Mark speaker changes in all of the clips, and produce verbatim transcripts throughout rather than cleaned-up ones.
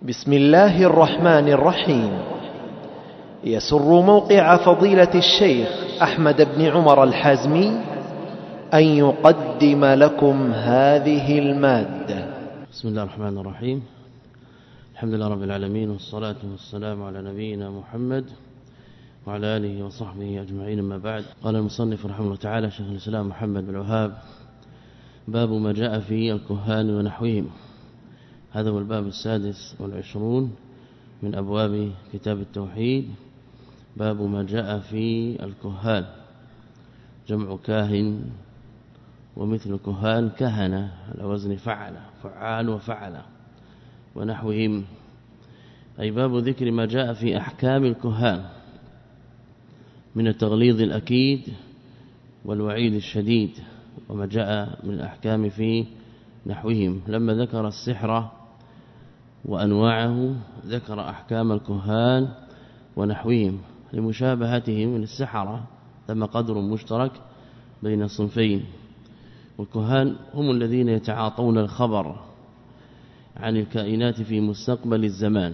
Speaker 1: بسم الله الرحمن الرحيم. يسر موقع فضيلة الشيخ أحمد بن عمر الحازمي أن يقدم لكم هذه المادة.
Speaker 2: بسم الله الرحمن الرحيم. الحمد لله رب العالمين، والصلاة والسلام على نبينا محمد وعلى آله وصحبه أجمعين، أما بعد. قال المصنف رحمه الله تعالى شيخ الإسلام محمد بن الوهاب: باب ما جاء في الكهان ونحوهم. هذا هو الباب السادس والعشرون من أبواب كتاب التوحيد. باب ما جاء في الكهان، جمع كاهن، ومثل كهان كهنة على وزن فعل، فعال وفعل، ونحوهم، أي باب ذكر ما جاء في أحكام الكهان من التغليظ الأكيد والوعيد الشديد، وما جاء من الأحكام في نحوهم. لما ذكر السحر وأنواعه ذكر أحكام الكهان ونحوهم لمشابهتهم من السحرة، ثم قدر مشترك بين الصنفين. والكهان هم الذين يتعاطون الخبر عن الكائنات في مستقبل الزمان،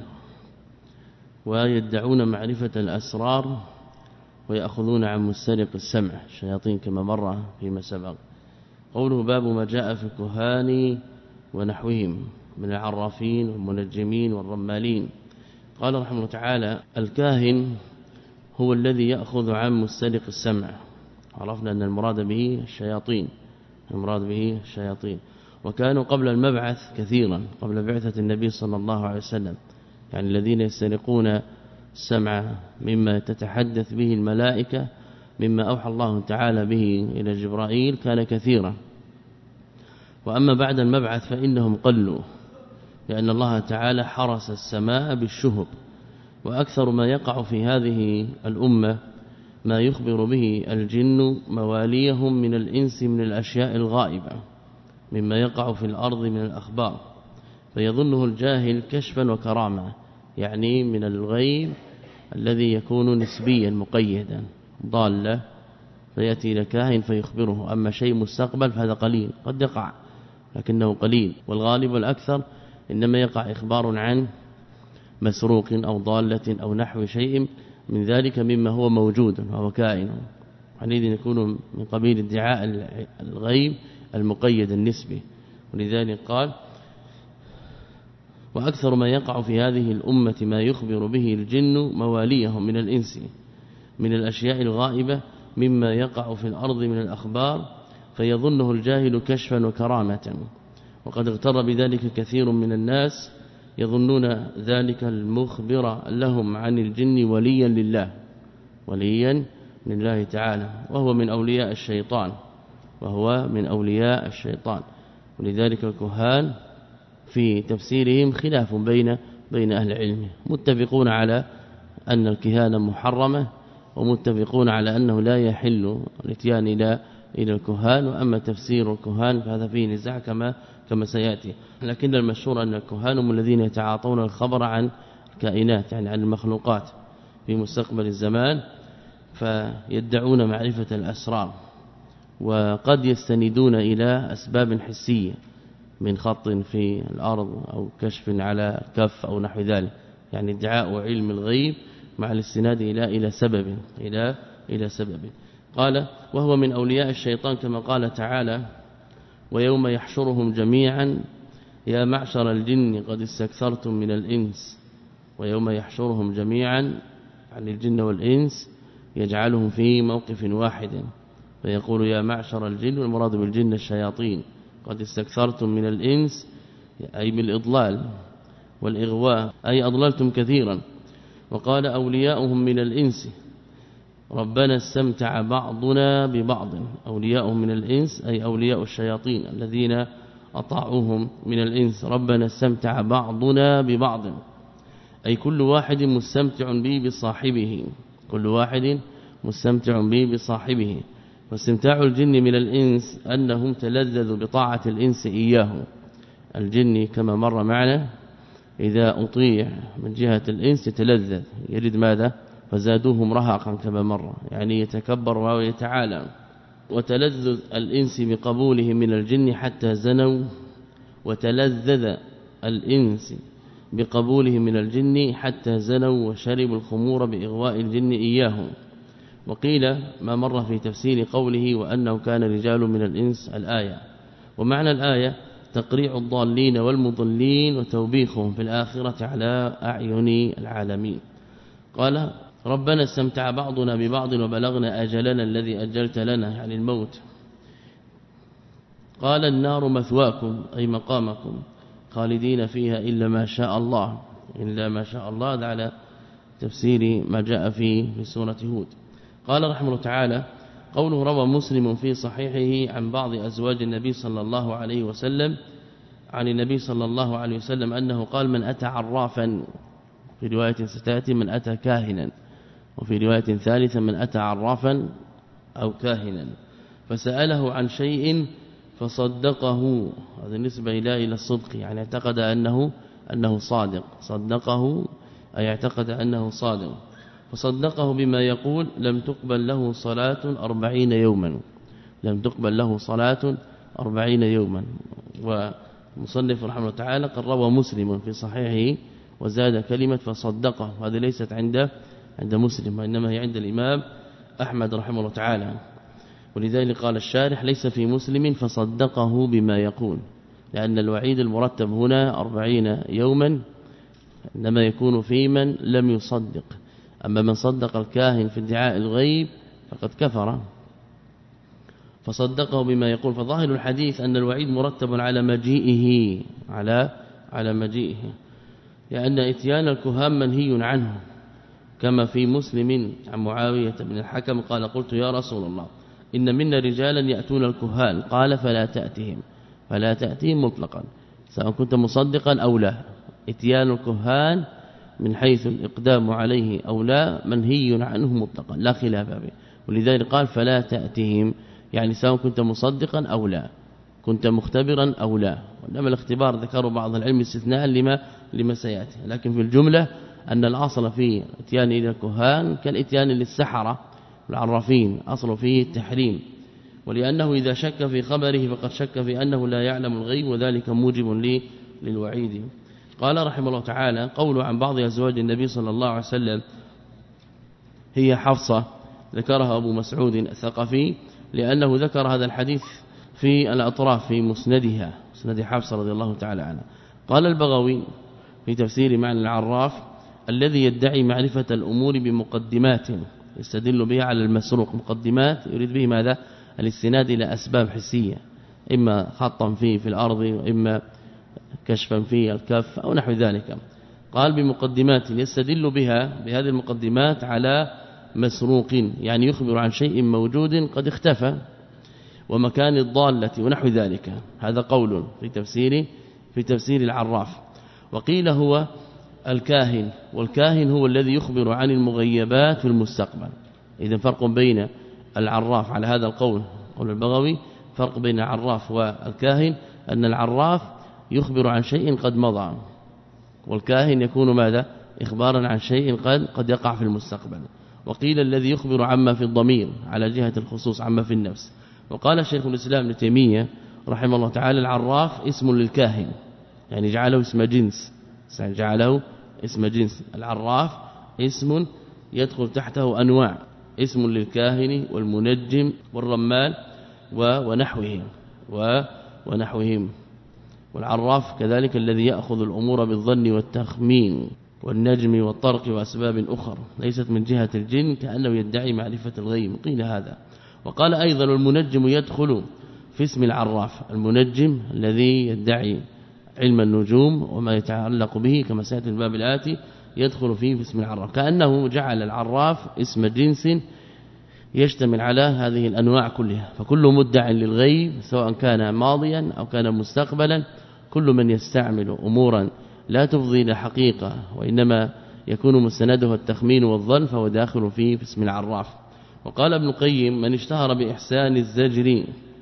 Speaker 2: ويدعون معرفة الأسرار، ويأخذون عن مسترق السمع الشياطين كما مر فيما سبق. قوله باب ما جاء في الكهان ونحوهم من العرافين والمنجمين والرمالين. قال رحمه الله تعالى: الكاهن هو الذي يأخذ عن مسترق السمع. عرفنا أن المراد به الشياطين، المراد به الشياطين، وكانوا قبل المبعث كثيرا، قبل بعثة النبي صلى الله عليه وسلم، يعني الذين يسترقون السمع مما تتحدث به الملائكة، مما أوحى الله تعالى به إلى جبرائيل، كان كثيرا. وأما بعد المبعث فإنهم قلوا، لأن الله تعالى حرس السماء بالشهب. وأكثر ما يقع في هذه الأمة ما يخبر به الجن مواليهم من الإنس من الأشياء الغائبة، مما يقع في الأرض من الأخبار، فيظنه الجاهل كشفا وكرامة، يعني من الغيب الذي يكون نسبيا مقيدا ضالة، فيأتي إلى كاهن فيخبره. أما شيء مستقبل فهذا قليل، قد يقع لكنه قليل، والغالب والأكثر إنما يقع إخبار عن مسروق أو ضالة أو نحو شيء من ذلك مما هو موجود وهو كائن، حينئذ يكون من قبيل ادعاء الغيب المقيد النسبي. ولذلك قال: وأكثر ما يقع في هذه الأمة ما يخبر به الجن مواليهم من الإنس من الأشياء الغائبة، مما يقع في الأرض من الأخبار، فيظنه الجاهل كشفا وكرامة. وقد اغتر بذلك كثير من الناس، يظنون ذلك المخبر لهم عن الجن وليا لله، وليا لله تعالى، وهو من أولياء الشيطان، وهو من أولياء الشيطان. ولذلك الكهان في تفسيرهم خلاف بين بين أهل العلم، متفقون على أن الكهانة محرمة، ومتفقون على أنه لا يحل الاتيان إلى إلى الكهان. وأما تفسير الكهان فهذا فيه نزاع كما كما سيأتي، لكن المشهور أن الكهان هم الذين يتعاطون الخبر عن الكائنات، يعني عن المخلوقات في مستقبل الزمان، فيدعون معرفة الأسرار، وقد يستندون إلى أسباب حسية من خط في الأرض أو كشف على كف أو نحو ذلك، يعني ادعاء علم الغيب مع الاستناد إلى إلى سبب إلى إلى سبب. قال: وهو من أولياء الشيطان، كما قال تعالى: ويوم يحشرهم جميعا يا معشر الجن قد استكثرتم من الإنس. ويوم يحشرهم جميعا عن الجن والإنس يجعلهم في موقف واحد، فيقول يا معشر الجن، والمراد بالجن الشياطين، قد استكثرتم من الإنس، أي بالإضلال والإغواء، أي أضللتم كثيرا. وقال أولياؤهم من الإنس ربنا استمتع بعضنا ببعض. أولياؤهم من الإنس أي أولياء الشياطين الذين أطاعوهم من الإنس. ربنا استمتع بعضنا ببعض، أي كل واحد مستمتع به بصاحبه، كل واحد مستمتع به بصاحبه. واستمتاع الجن من الإنس أنهم تلذذوا بطاعة الإنس إياه. الجن كما مر معنا إذا أطيع من جهة الإنس يتلذذ، يريد ماذا؟ فزادوهم رهقا كما مر، يعني يتكبر ويتعالى. وتلذذ الإنس بقبوله من الجن حتى زنوا، وتلذذ الإنس بقبولهم من الجن حتى زنوا وشربوا الخمور بإغواء الجن إياهم. وقيل ما مر في تفسير قوله وأنه كان رجال من الإنس الآية. ومعنى الآية تقريع الضالين والمضلين وتوبيخهم في الآخرة على أعين العالمين. قال ربنا استمتع بعضنا ببعض وبلغنا أجلنا الذي أجلت لنا يعني الموت. قال النار مثواكم أي مقامكم خالدين فيها إلا ما شاء الله إلا ما شاء الله. هذا على تفسير ما جاء فيه في سورة هود. قال رحمه الله تعالى قوله روى مسلم في صحيحه عن بعض أزواج النبي صلى الله عليه وسلم عن النبي صلى الله عليه وسلم أنه قال من أتى عرافا، في رواية ستأتي من أتى كاهنا، وفي رواية ثالثة من أتى عرافا أو كاهنا فسأله عن شيء فصدقه، هذا نسبة إلى إلى الصدق، يعني اعتقد أنه أنه صادق، صدقه أي اعتقد أنه صادق، فصدقه بما يقول لم تقبل له صلاة أربعين يوما، لم تقبل له صلاة أربعين يوما. ومصنف رحمه الله تعالى قد روى مسلم في صحيحه وزاد كلمة فصدقه، هذه ليست عند عند مسلم وإنما هي عند الإمام أحمد رحمه الله تعالى. ولذلك قال الشارح ليس في مسلم فصدقه بما يقول، لأن الوعيد المرتب هنا أربعين يوما إنما يكون في من لم يصدق. أما من صدق الكاهن في ادعاء الغيب فقد كفر، فصدقه بما يقول. فظاهر الحديث أن الوعيد مرتب على مجيئه على على مجيئه، لأن اتيان الكهان منهي عنه، كما في مسلم عن معاوية بن الحكم قال قلت يا رسول الله إن منا رجالا يأتون الكهان، قال فلا تأتهم، فلا تأتهم مطلقا سواء كنت مصدقا أو لا. اتيان الكهان من حيث الإقدام عليه أو لا منهي عنه مطلقا لا خلاف به، ولذلك قال فلا تأتهم، يعني سواء كنت مصدقا أو لا، كنت مختبرا أو لا. وإنما الاختبار ذكروا بعض العلم استثناء لما لما سيأتي، لكن في الجملة أن الأصل في اتيان إلى الكهان كالاتيان للسحرة العرافين، أصل فيه التحريم، ولأنه إذا شك في خبره فقد شك في أنه لا يعلم الغيب، وذلك موجب للوعيد. قال رحمه الله تعالى قوله عن بعض أزواج النبي صلى الله عليه وسلم هي حفصة، ذكرها أبو مسعود الثقفي لأنه ذكر هذا الحديث في الأطراف في مسندها، مسند حفصة رضي الله تعالى عنها. قال البغوي في تفسير معنى العراف الذي يدعي معرفة الأمور بمقدمات يستدل بها على المسروق، مقدمات يريد به ماذا؟ الاستناد إلى أسباب حسية، إما خطا فيه في الأرض وإما كشفا في الكف أو نحو ذلك. قال بمقدمات يستدل بها بهذه المقدمات على مسروق، يعني يخبر عن شيء موجود قد اختفى ومكان الضالة ونحو ذلك. هذا قول في تفسير في تفسير العراف. وقيل هو الكاهن، والكاهن هو الذي يخبر عن المغيبات في المستقبل. إذا فرق بين العراف على هذا القول قول البغوي، فرق بين العراف والكاهن أن العراف يخبر عن شيء قد مضى، والكاهن يكون ماذا؟ إخبارا عن شيء قد قد يقع في المستقبل. وقيل الذي يخبر عما في الضمير على جهة الخصوص عما في النفس. وقال شيخ الإسلام ابن تيمية رحمه الله تعالى العراف اسم للكاهن، يعني جعله اسم جنس، جعله اسم جنس. العراف اسم يدخل تحته أنواع، اسم للكاهن والمنجم والرمال ونحوهم ونحوهم. والعراف كذلك الذي يأخذ الأمور بالظن والتخمين والنجم والطرق وأسباب أخرى ليست من جهة الجن، كأنه يدعي معرفة الغيب. قيل هذا. وقال أيضا المنجم يدخل في اسم العراف، المنجم الذي يدعي علم النجوم وما يتعلق به كما سيأتي الباب الآتي يدخل فيه في اسم العراف، كأنه جعل العراف اسم جنس يشتمل على هذه الأنواع كلها. فكل مدع للغيب سواء كان ماضيا أو كان مستقبلا، كل من يستعمل أمورا لا تفضي إلى حقيقة وإنما يكون مستنده التخمين والظن فهو داخل فيه في اسم العراف. وقال ابن القيم من اشتهر بإحسان الزجر،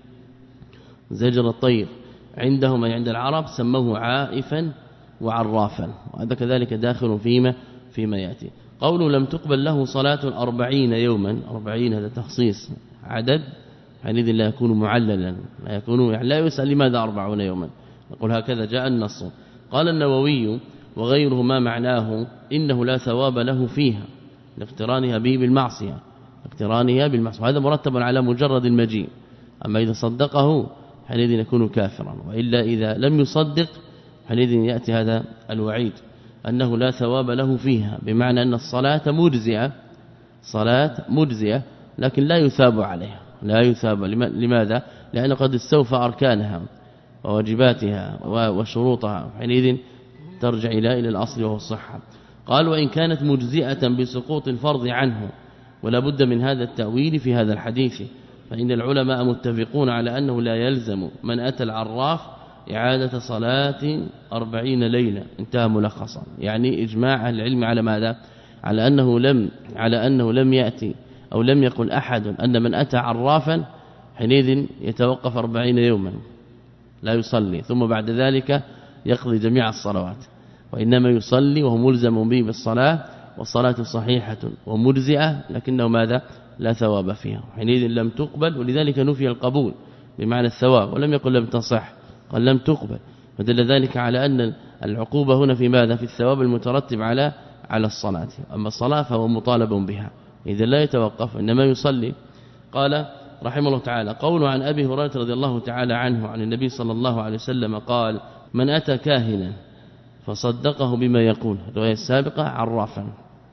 Speaker 2: زجر الطير، عندهم أي عند العرب سموه عائفا وعرافا، وهذا كذلك داخل فيما فيما يأتي. قوله لم تقبل له صلاة أربعين يوما، أربعين هذا تخصيص عدد، حينئذ لا يكون معللا، لا يكون يعني لا يسأل لماذا أربعون يوما، نقول هكذا جاء النص. قال النووي وغيره ما معناه إنه لا ثواب له فيها لاقترانها به بالمعصية اقترانها بالمعصية، هذا مرتب على مجرد المجيء. أما إذا صدقه حينئذ يكون كافرا، وإلا إذا لم يصدق حينئذ يأتي هذا الوعيد أنه لا ثواب له فيها، بمعنى أن الصلاة مجزئة صلاة مجزئة لكن لا يثاب عليها، لا يثاب. لماذا؟ لأن قد استوفى أركانها وواجباتها وشروطها، حينئذ ترجع إلى إلى الأصل وهو الصحة. قال وإن كانت مجزئة بسقوط الفرض عنه، ولا بد من هذا التأويل في هذا الحديث، فإن العلماء متفقون على أنه لا يلزم من أتى العراف إعادة صلاة أربعين ليلة. انتهى ملخصا، يعني إجماع العلم على ماذا؟ على أنه لم على أنه لم يأتي أو لم يقل أحد أن من أتى عرافا حينئذ يتوقف أربعين يوما لا يصلي ثم بعد ذلك يقضي جميع الصلوات، وإنما يصلي وهو ملزم به بالصلاة، والصلاة صحيحة ومجزئة لكنه ماذا؟ لا ثواب فيها، حينئذ لم تقبل، ولذلك نفي القبول بمعنى الثواب، ولم يقل لم تصح، قال لم تقبل، فدل ذلك على أن العقوبة هنا في ماذا؟ في الثواب المترتب على على الصلاة. أما الصلاة فهو مطالب بها، إذا لا يتوقف إنما يصلي. قال رحمه الله تعالى قوله عن أبي هريرة رضي الله تعالى عنه عن النبي صلى الله عليه وسلم قال من أتى كاهنا فصدقه بما يقول، الرواية السابقة عرافا،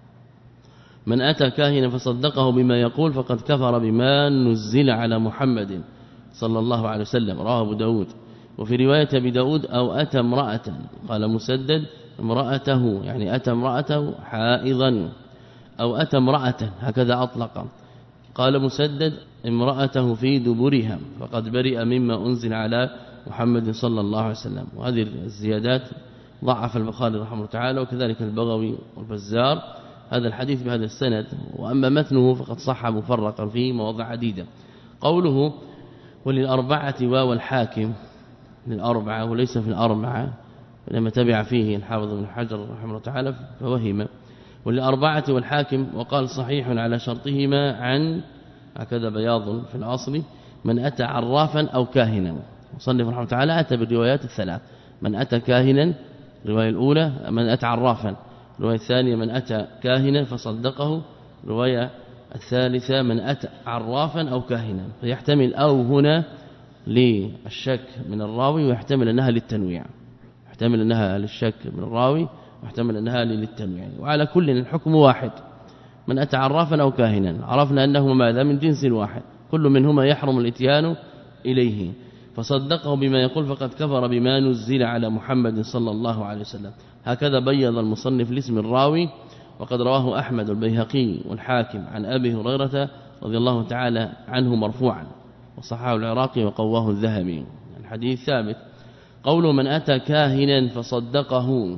Speaker 2: من أتى كاهنا فصدقه بما يقول فقد كفر بما نزل على محمد صلى الله عليه وسلم، رواه أبو داود. وفي رواية أبي داود أو أتى امرأة، قال مسدد امرأته، يعني أتى امرأته حائضا، أو أتى امرأة هكذا أطلق. قال مسدد امرأته في دبرها فقد برئ مما أنزل على محمد صلى الله عليه وسلم. وهذه الزيادات ضعف البخاري رحمه الله تعالى، وكذلك البغوي والبزار هذا الحديث بهذا السند. وأما متنه فقد صح مفرقا في مواضع عديدة. قوله وللأربعة واو الحاكم، للأربعة وليس في الأربعة، لما تبع فيه الحافظ بن حجر رحمه الله تعالى فوهم، وللأربعة والحاكم وقال صحيح على شرطهما عن هكذا بياض في الأصل من أتى عرافا أو كاهنا. مصنف رحمه الله تعالى أتى بالروايات الثلاث، من أتى كاهنا الرواية الأولى، من أتى عرافا الرواية الثانية، من أتى كاهنا فصدقه الرواية الثالثة، من أتى عرافا أو كاهنا. فيحتمل أو هنا للشك من الراوي، ويحتمل أنها للتنويع، يحتمل أنها للشك من الراوي، واحتمل أنها للتنويع. وعلى كل الحكم واحد، من أتى عرافا أو كاهنا عرفنا أنه ماذا؟ من جنس واحد، كل منهما يحرم الاتيان إليه. فصدقه بما يقول فقد كفر بما نزل على محمد صلى الله عليه وسلم. هكذا بيض المصنف لاسم الراوي، وقد رواه أحمد والبيهقي والحاكم عن أبي هريرة رضي الله تعالى عنه مرفوعا، وصححه العراقي وقواه الذهبي. الحديث ثابت. قوله من أتى كاهنا فصدقه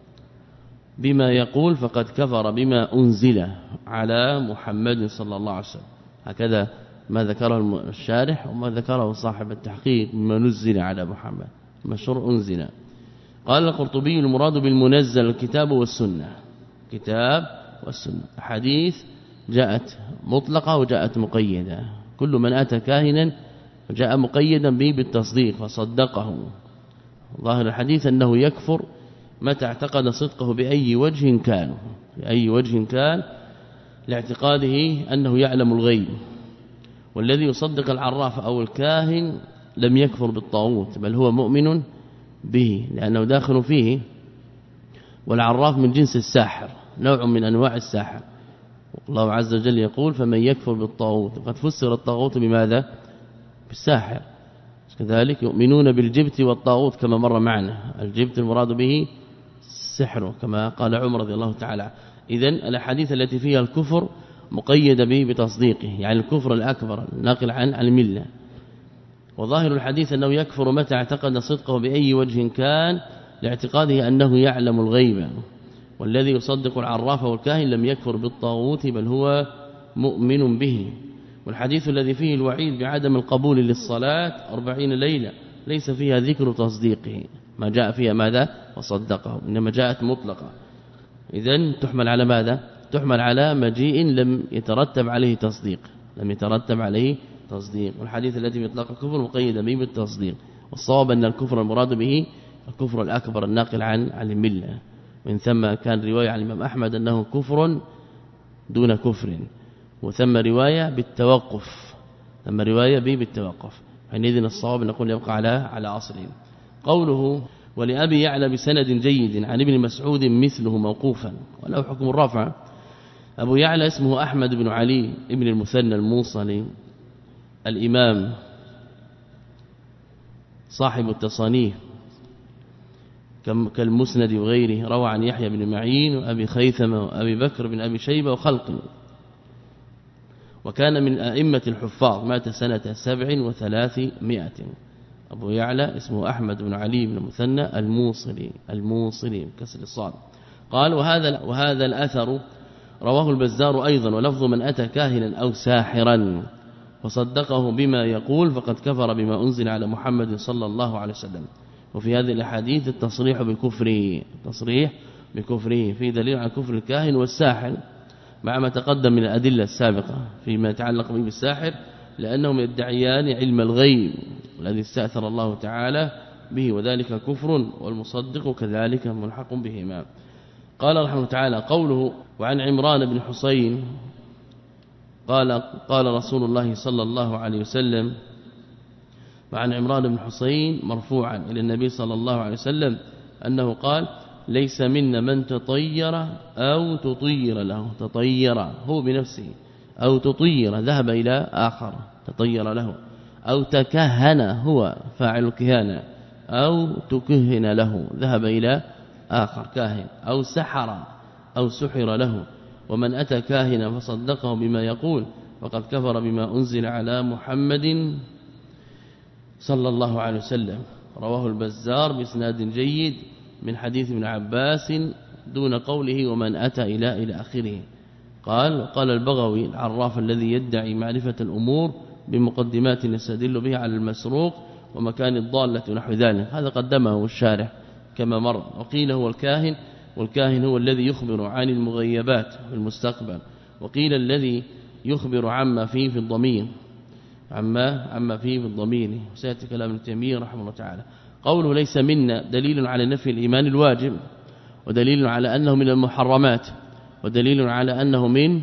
Speaker 2: بما يقول فقد كفر بما أنزل على محمد صلى الله عليه وسلم، هكذا ما ذكره الشارح وما ذكره صاحب التحقيق ما نزل على محمد، مشروع أنزل. قال القرطبي المراد بالمنزل الكتاب والسنة، كتاب والسنة، حديث جاءت مطلقة وجاءت مقيدة. كل من أتى كاهنا جاء مقيدا به بالتصديق فصدقه. ظاهر الحديث أنه يكفر متى اعتقد صدقه بأي وجه كان، بأي وجه كان، لاعتقاده أنه يعلم الغيب. والذي يصدق العراف أو الكاهن لم يكفر بالطاغوت، بل هو مؤمن به لأنه داخل فيه. والعراف من جنس الساحر، نوع من أنواع الساحر. الله عز وجل يقول فمن يكفر بالطاغوت، قد فسر الطاغوت بماذا؟ بالساحر. كذلك يؤمنون بالجبت والطاغوت كما مر معنا، الجبت المراد به السحر كما قال عمر رضي الله تعالى. إذن الأحاديث التي فيها الكفر مقيدة به بتصديقه، يعني الكفر الأكبر ناقل عن الملة. وظاهر الحديث أنه يكفر متى اعتقد صدقه بأي وجه كان، لاعتقاده أنه يعلم الغيب. والذي يصدق العراف والكاهن لم يكفر بالطاغوت بل هو مؤمن به. والحديث الذي فيه الوعيد بعدم القبول للصلاة أربعين ليلة ليس فيها ذكر تصديقه، ما جاء فيها ماذا؟ وصدقه، إنما جاءت مطلقة. إذن تحمل على ماذا؟ تحمل على مجيء لم يترتب عليه تصديق، لم يترتب عليه تصديق. والحديث الذي يطلق الكفر مقيد به بالتصديق. والصواب أن الكفر المراد به الكفر الأكبر الناقل عن عن الملة. من ثم كان رواية عن الإمام أحمد أنه كفر دون كفر، وثم رواية بالتوقف، ثم رواية به بالتوقف، حينئذ الصواب نقول يبقى على على أصله. قوله ولأبي يعلى بسند جيد عن ابن مسعود مثله موقوفا وله حكم الرفع. أبو يعلى اسمه أحمد بن علي ابن المثنى الموصلي الإمام صاحب التصانيف كالمسند وغيره، روى عن يحيى بن معين وأبي خيثمة وأبي بكر بن أبي شيبة وخلق، وكان من أئمة الحفاظ، مات سنة سبع وثلاثمائة. أبو يعلى اسمه أحمد بن علي بن المثنى الموصلي الموصلي كسر الصاد. قال وهذا وهذا الأثر رواه البزار أيضا، ولفظ من أتى كاهنا أو ساحرا وصدقه بما يقول فقد كفر بما أنزل على محمد صلى الله عليه وسلم. وفي هذه الأحاديث التصريح بكفره، تصريح بكفره في دليل على كفر الكاهن والساحر مع ما تقدم من الأدلة السابقة فيما يتعلق به بالساحر، لأنهم يدعيان علم الغيب الذي استأثر الله تعالى به، وذلك كفر، والمصدق كذلك ملحق بهما. قال رحمه تعالى قوله وعن عمران بن حسين قال قال رسول الله صلى الله عليه وسلم، وعن عمران بن حسين مرفوعا إلى النبي صلى الله عليه وسلم أنه قال ليس منا من تطير أو تطير له، تطير هو بنفسه، أو تطير ذهب إلى آخر تطير له، أو تكهن هو فاعل الكهانة، أو تكهن له ذهب إلى آخر كاهن، أو سحر أو سحر له. ومن أتى كاهنا فصدقه بما يقول فقد كفر بما أنزل على محمد صلى الله عليه وسلم. رواه البزار بإسناد جيد من حديث ابن عباس دون قوله ومن أتى إلى إلى آخره. قال وقال البغوي العراف الذي يدعي معرفة الأمور بمقدمات يستدل بها على المسروق ومكان الضالة ونحو ذلك، هذا قدمه الشارح كما مر. وقيل هو الكاهن، والكاهن هو الذي يخبر عن المغيبات في المستقبل، وقيل الذي يخبر عما فيه في الضمير، عما عما فيه في الضمير. سيأتي كلام ابن تيمية رحمه الله تعالى. قوله ليس منا دليل على نفي الإيمان الواجب، ودليل على أنه من المحرمات، ودليل على أنه من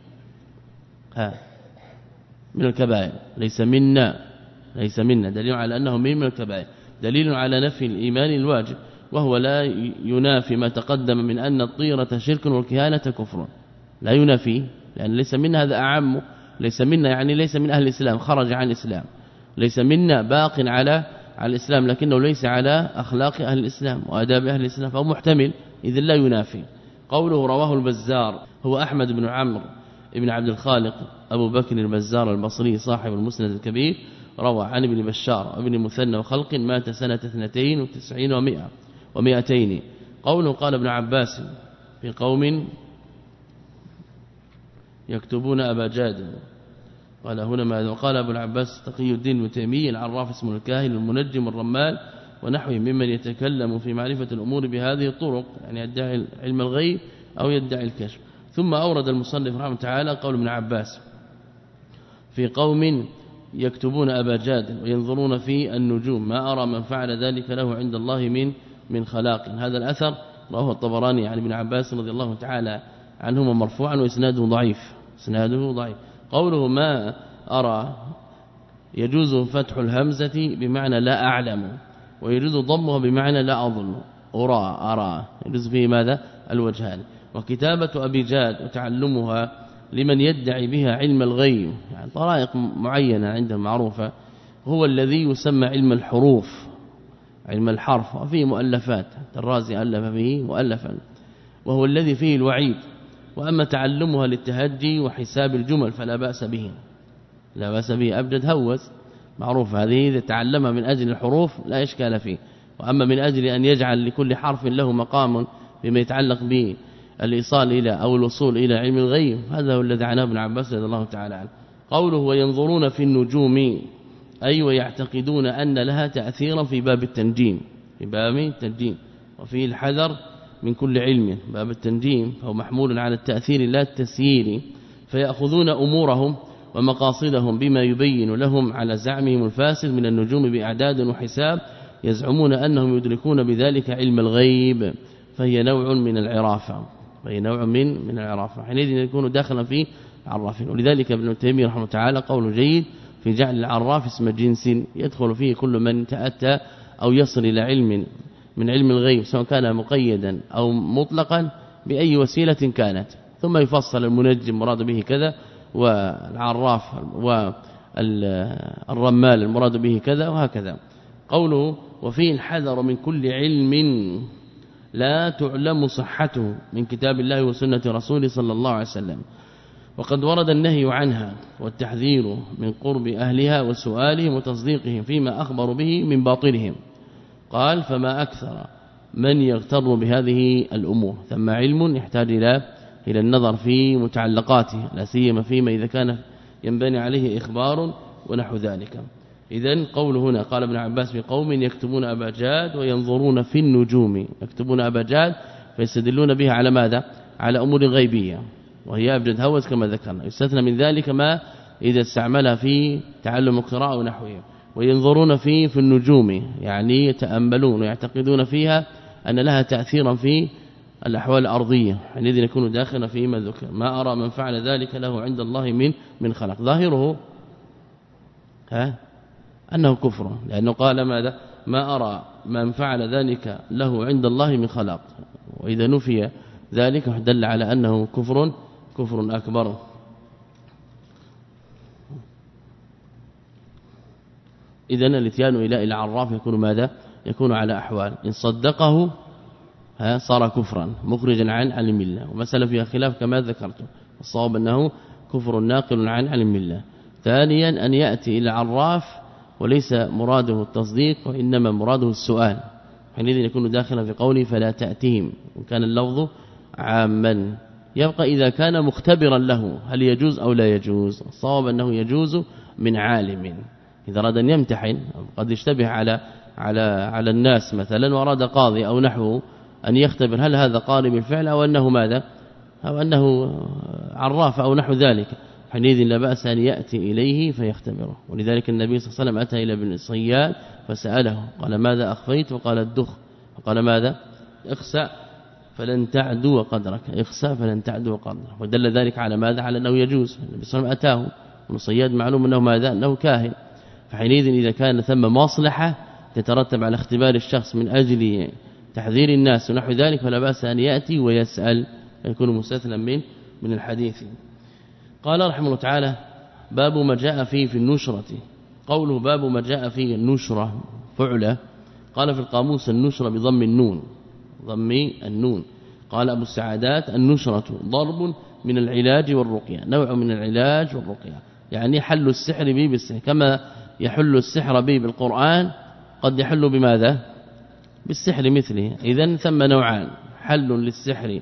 Speaker 2: ها من الكبائر. ليس منا ليس منا دليل على أنه من من الكبائر، دليل على نفي الإيمان الواجب، وهو لا ينافي ما تقدم من أن الطيرة شرك والكهانة كفر، لا ينافي، لأن ليس منا هذا أعم. ليس منا يعني ليس من أهل الإسلام، خرج عن الإسلام. ليس منا باق على على الإسلام لكنه ليس على أخلاق أهل الإسلام وآداب أهل الإسلام، فهو محتمل إذن لا ينافي. قوله رواه البزار هو أحمد بن عمرو ابن عبد الخالق أبو بكر البزار البصري صاحب المسند الكبير، روى عن ابن بشار ابن مثنى وخلق، مات سنة اثنتين وتسعين ومئة ومئتين. قوله قال ابن عباس في قوم يكتبون أبا جاد، قال هنا ما قال ابو العباس تقي الدين ابن تيمية العراف اسمه الكاهن المنجم الرمال ونحوه ممن يتكلم في معرفة الأمور بهذه الطرق، يعني يدعي علم الغيب أو يدعي الكشف. ثم أورد المصنف رحمه تعالى قول ابن عباس في قوم يكتبون أبا جاد وينظرون في النجوم، ما أرى من فعل ذلك له عند الله من من خلاق. هذا الأثر رواه الطبراني عن ابن عباس رضي الله تعالى عنهما مرفوعا وإسناده ضعيف، إسناده ضعيف. قوله ما أرى يجوز فتح الهمزة بمعنى لا أعلم، ويجوز ضمها بمعنى لا أظن. أرى أرى يجوز فيه ماذا الوجهان. وكتابة أبي جاد وتعلمها لمن يدعي بها علم الغيب، يعني طرائق معينة عندهم معروفة، هو الذي يسمى علم الحروف، علم الحرف، وفيه مؤلفات، الرازي ألف فيه مؤلفا، وهو الذي فيه الوعيد. وأما تعلمها للتهجي وحساب الجمل فلا بأس به، لا بأس به أبجد هوز معروف، هذه إذا تعلمها من أجل الحروف لا إشكال فيه. وأما من أجل أن يجعل لكل حرف له مقام بما يتعلق به الإيصال إلى أو الوصول إلى علم الغيب، هذا هو الذي عناه ابن عباس رضي الله تعالى عنه. قوله وينظرون في النجوم أي ويعتقدون أن لها تأثيرا في باب التنجيم، في باب التنجيم، وفيه الحذر من كل علم. باب التنجيم فهو محمول على التأثير لا التسيير، فيأخذون أمورهم ومقاصدهم بما يبين لهم على زعمهم الفاسد من النجوم بأعداد وحساب، يزعمون أنهم يدركون بذلك علم الغيب، فهي نوع من العرافة فهي نوع من من العرافة حينئذ يكون داخلا في عرافين. ولذلك ابن تيمية رحمه الله تعالى قول جيد في جعل العراف اسم جنس يدخل فيه كل من تأتى أو يصل إلى علم من علم الغيب سواء كان مقيدا أو مطلقا بأي وسيلة كانت، ثم يفصل المنجم مراد به كذا، والعراف والرمال المراد به كذا، وهكذا. قوله وفيه الحذر من كل علم لا تعلم صحته من كتاب الله وسنة رسوله صلى الله عليه وسلم، وقد ورد النهي عنها والتحذير من قرب أهلها وسؤالهم وتصديقهم فيما أخبروا به من باطلهم. قال فما أكثر من يغتر بهذه الأمور، ثم علم يحتاج إلى إلى النظر في متعلقاته لا سيما فيما إذا كان ينبني عليه إخبار ونحو ذلك. إذن قول هنا قال ابن عباس في قوم يكتبون أبجاد وينظرون في النجوم، يكتبون أبجاد فيستدلون بها على ماذا؟ على أمور غيبية وهي أبجد هوس كما ذكرنا. يستثنى من ذلك ما إذا استعملها في تعلم القراءة ونحوه. وينظرون فيه في النجوم يعني يتأملون ويعتقدون فيها أن لها تأثيرا في الأحوال الأرضية، حينئذ يكون داخلا فيما ذكر. ما أرى من فعل ذلك له عند الله من من خلق. ظاهره ها أنه كفر، لأنه قال ماذا؟ ما أرى من فعل ذلك له عند الله من خلق، وإذا نفي ذلك دل على أنه كفر كفر أكبر. إذن الاتيان إلى العراف يكون ماذا؟ يكون على أحوال، إن صدقه ها صار كفرا مخرجا عن عن المله، ومسألة فيها خلاف كما ذكرت، الصواب أنه كفر ناقل عن عن المله. ثانيا أن يأتي إلى العراف وليس مراده التصديق وإنما مراده السؤال، حينئذ يكون داخلا في قوله فلا تأتيهم، وإن كان اللفظ عاما. يبقى إذا كان مختبرا له هل يجوز أو لا يجوز؟ الصواب أنه يجوز من عالم إذا أراد أن يمتحن، قد يشتبه على على على الناس مثلا وأراد قاضي أو نحوه أن يختبر هل هذا قارب بالفعل أو أنه ماذا أو أنه عراف أو نحو ذلك، حينئذ لا بأس أن يأتي إليه فيختبره. ولذلك النبي صلى الله عليه وسلم أتى إلى ابن صياد فسأله قال ماذا أخفيت؟ وقال الدخ، وقال ماذا؟ اخسأ فلن تعدو قدرك، اخسأ فلن تعدو قدرك. ودل ذلك على ماذا؟ على أنه يجوز. النبي صلى الله عليه وسلم أتاه ابن صياد معلوم أنه ماذا؟ أنه كاهن، فحينئذ إذا كان ثم مصلحة تترتب على اختبار الشخص من أجل تحذير الناس ونحو ذلك فلا بأس أن يأتي ويسأل، يكون مستثنى من من الحديث. قال رحمه الله تعالى باب ما جاء فيه في النشرة. قوله باب ما جاء فيه النشرة فعلة، قال في القاموس النشرة بضم النون، ضم النون. قال أبو السعادات النشرة ضرب من العلاج والرقية، نوع من العلاج والرقية، يعني حل السحر به بالسحر، كما يحل السحر به بالقرآن قد يحل بماذا؟ بالسحر مثله. إذن ثم نوعان، حل للسحر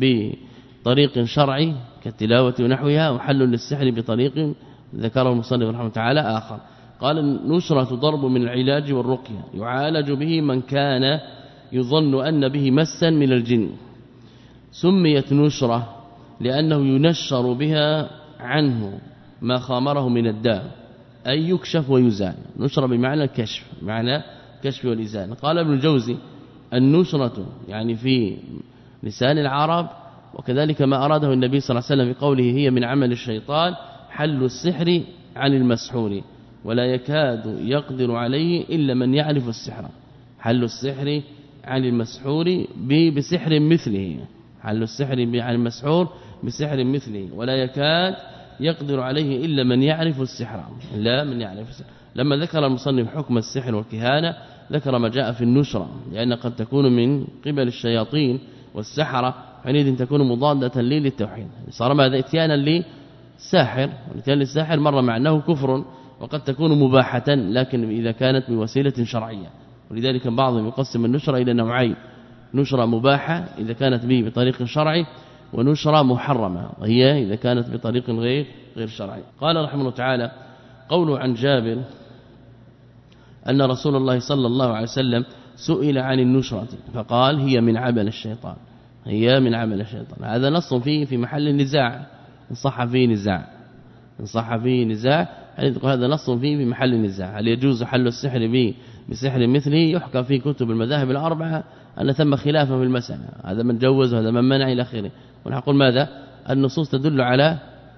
Speaker 2: بطريق شرعي كالتلاوة ونحوها، وحل للسحر بطريق ذكره المصنف رحمه تعالى آخر. قال النشرة ضرب من العلاج والرقية، يعالج به من كان يظن أن به مسا من الجن. سميت نشرة لأنه ينشر بها عنه ما خامره من الداء، أي يكشف ويزال. نشرة بمعنى الكشف، معنى كشف والإزالة. قال ابن الجوزي النشرة يعني في لسان العرب، وكذلك ما أراده النبي صلى الله عليه وسلم في قوله هي من عمل الشيطان حل السحر عن المسحور ولا يكاد يقدر عليه إلا من يعرف السحر. حل السحر عن المسحور بسحر مثله، حل السحر عن المسحور بسحر مثله، ولا يكاد يقدر عليه إلا من يعرف السحر، لا من يعرف السحر. لما ذكر المصنف حكم السحر والكهانة ذكر ما جاء في النشرة، لأن قد تكون من قبل الشياطين والسحرة، حينئذ تكون مضادة لي للتوحيد. صار ماذا؟ اتيانا للساحر، والاتيان للساحر مر مع أنه كفر، وقد تكون مباحة لكن إذا كانت بوسيلة شرعية. ولذلك بعضهم يقسم النشرة إلى نوعين، نشرة مباحة إذا كانت به بطريق شرعي، ونشرة محرمة وهي إذا كانت بطريق غير غير شرعي. قال رحمه الله تعالى قوله عن جابر أن رسول الله صلى الله عليه وسلم سئل عن النشرة فقال هي من عمل الشيطان، هي من عمل الشيطان. هذا نص فيه في محل النزاع، إن صح فيه نزاع، إن صح فيه نزاع هذا نص فيه في محل النزاع، هل يجوز حل السحر به بسحر مثله يحكى في كتب المذاهب الأربعة أن ثم خلافا في المسألة، هذا من جوز وهذا من منع إلى آخره. ونقول ماذا؟ النصوص تدل على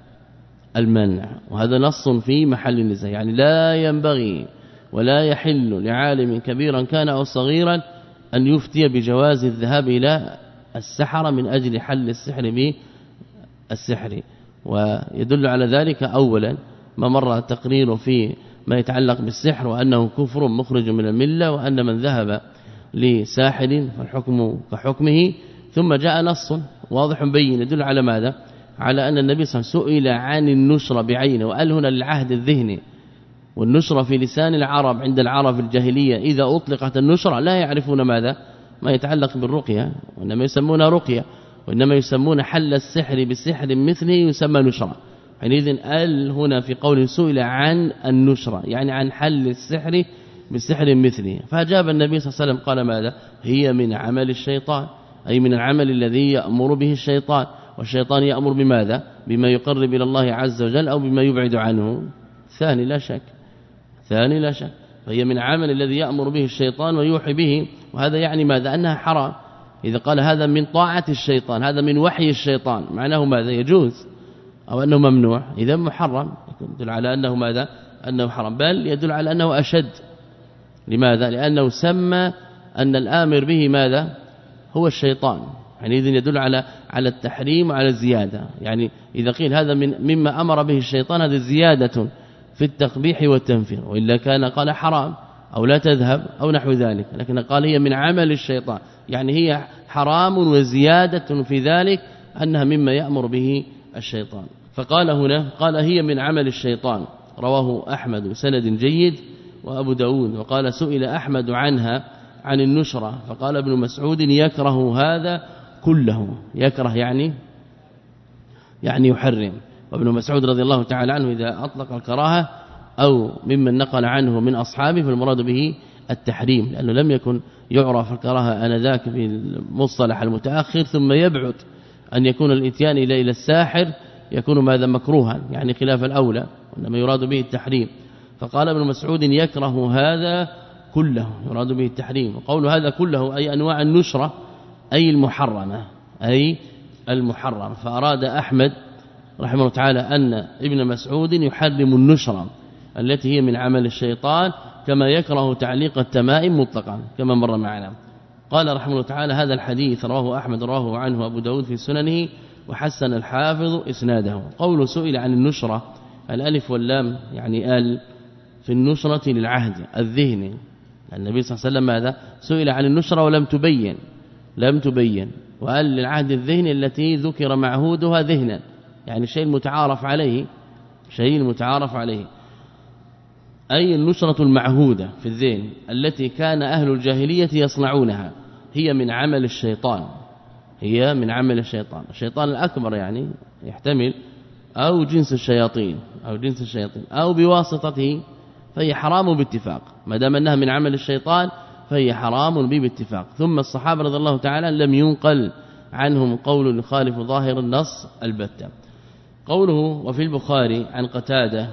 Speaker 2: المنع، وهذا نص في محل النزاع، يعني لا ينبغي ولا يحل لعالم كبيرا كان أو صغيرا أن يفتي بجواز الذهاب إلى السحرة من أجل حل السحر بالسحر. ويدل على ذلك أولا ما مر تقرير في ما يتعلق بالسحر وأنه كفر مخرج من الملة، وأن من ذهب لساحر فالحكم كحكمه. ثم جاء نص واضح بين يدل على ماذا؟ على أن النبي صلى الله عليه وسلم سئل عن النشرة بعينه، وقال هنا العهد الذهني، والنشرة في لسان العرب عند العرب الجاهلية إذا أطلقت النشرة لا يعرفون ماذا ما يتعلق بالرقية، وإنما يسمونها رقية، وإنما يسمون حل السحر بسحر مثله يسمى نشرة. حينئذ قال هنا في قول سئل عن النشرة يعني عن حل السحر بسحر مثله، فأجاب النبي صلى الله عليه وسلم قال ماذا؟ هي من عمل الشيطان، أي من العمل الذي يأمر به الشيطان، والشيطان يأمر بماذا؟ بما يقرب إلى الله عز وجل أو بما يبعد عنه. ثاني لا شك ثاني لا شك فهي من عمل الذي يأمر به الشيطان ويوحي به، وهذا يعني ماذا؟ أنها حرام. إذا قال هذا من طاعة الشيطان، هذا من وحي الشيطان، معناه ماذا؟ يجوز، أو أنه ممنوع، إذا محرم، يدل على أنه ماذا؟ أنه حرام، بل يدل على أنه أشد. لماذا؟ لأنه سمى أن الآمر به ماذا؟ هو الشيطان، يعني إذن يدل على على التحريم وعلى الزيادة. يعني إذا قيل هذا من مما أمر به الشيطان هذا زيادة في التقبيح والتنفير، وإلا كان قال حرام أو لا تذهب أو نحو ذلك، لكن قال هي من عمل الشيطان، يعني هي حرام وزيادة في ذلك أنها مما يأمر به الشيطان. فقال هنا قال هي من عمل الشيطان، رواه أحمد بسند جيد وأبو داود. وقال سئل أحمد عنها عن النشرة فقال ابن مسعود يكره هذا كله، يكره يعني يعني يحرم. وابن مسعود رضي الله تعالى عنه إذا أطلق الكراهة أو ممن نقل عنه من أصحابه فالمراد به التحريم، لأنه لم يكن يعرف الكراهة آنذاك في المصطلح المتأخر، ثم يبعد أن يكون الاتيان إلى إلى الساحر يكون ماذا؟ مكروها، يعني خلاف الأولى، وإنما يراد به التحريم. فقال ابن مسعود يكره هذا كله، يراد به التحريم. وقول هذا كله أي أنواع النشرة أي المحرمة أي المحرم. فأراد أحمد رحمه الله تعالى أن ابن مسعود يحرم النشرة التي هي من عمل الشيطان، كما يكره تعليق التمائم مطلقا كما مر معنا. قال رحمه الله تعالى هذا الحديث رواه أحمد رواه عنه أبو داود في سننه وحسن الحافظ إسناده. قول سئل عن النشرة، الألف واللام يعني آل في النشرة للعهد الذهني. النبي صلى الله عليه وسلم ماذا؟ سئل عن النشرة ولم تبين لم تبين وقال للعهد الذهني التي ذكر معهودها ذهنا، يعني شيء متعارف عليه شيء متعارف عليه أي النشرة المعهودة في الذهن التي كان أهل الجاهلية يصنعونها، هي من عمل الشيطان هي من عمل الشيطان الشيطان الأكبر، يعني يحتمل أو جنس الشياطين أو جنس الشياطين أو بواسطته، فهي حرام باتفاق، ما دام انها من عمل الشيطان فهي حرام به باتفاق. ثم الصحابه رضي الله تعالى لم ينقل عنهم قول يخالف ظاهر النص البتة. قوله وفي البخاري عن قتادة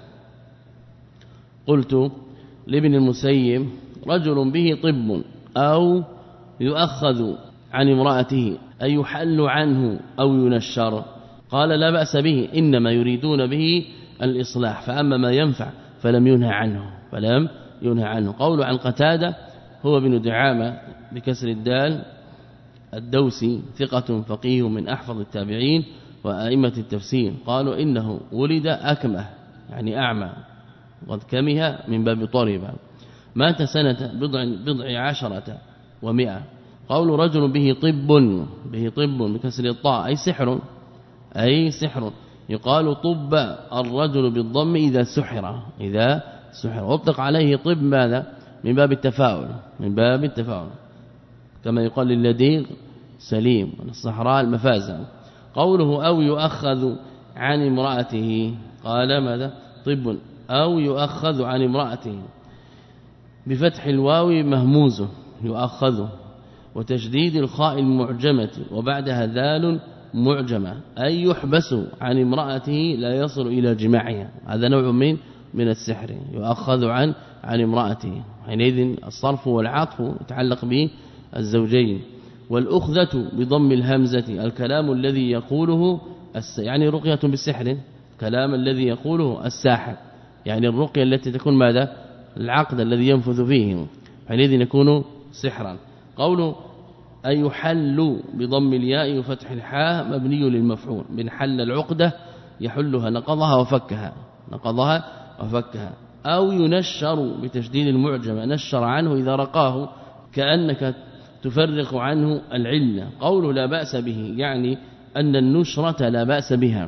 Speaker 2: قلت لابن المسيب رجل به طب أو يؤخذ عن امرأته أي يحل عنه أو ينشر، قال لا بأس به، إنما يريدون به الإصلاح، فأما ما ينفع فلم ينهى عنه فلم ينهى عنه. قول عن قتادة هو بن دعامة بكسر الدال الدوسي، ثقة فقيه من أحفظ التابعين وأئمة التفسير. قالوا إنه ولد أكمه يعني أعمى، قد كمه من باب طربة، مات سنة بضع, بضع عشرة ومئة. قول رجل به طب به طب بكسر الطاء أي سحر أي سحر. يقال طب الرجل بالضم إذا سحر إذا سحر أطلق عليه طب ماذا؟ من باب التفاؤل من باب التفاؤل كما يقال للديغ سليم والصحراء المفازة. قوله أو يؤخذ عن امرأته، قال ماذا؟ طب أو يؤخذ عن امرأته بفتح الواو مهموز يؤخذ وتشديد الخاء المعجمة وبعدها ذال معجمة، أي يحبس عن امرأته لا يصل إلى جماعها، هذا نوع من من السحر. يؤخذ عن عن امرأته. حينئذ الصرف والعطف يتعلق بالزوجين. والأخذة بضم الهمزة الكلام الذي يقوله يعني رقية بالسحر، كلام الذي يقوله الساحر، يعني الرقية التي تكون ماذا؟ العقد الذي ينفذ فيه، حينئذ يكون سحرا. قوله أي يحل بضم الياء وفتح الحاء مبني للمفعول، من حل العقدة يحلها نقضها وفكها، نقضها وفكها. أو ينشر بتشديد المعجمة، نشر عنه إذا رقاه كأنك تفرق عنه العلة. قوله لا بأس به يعني أن النشرة لا بأس بها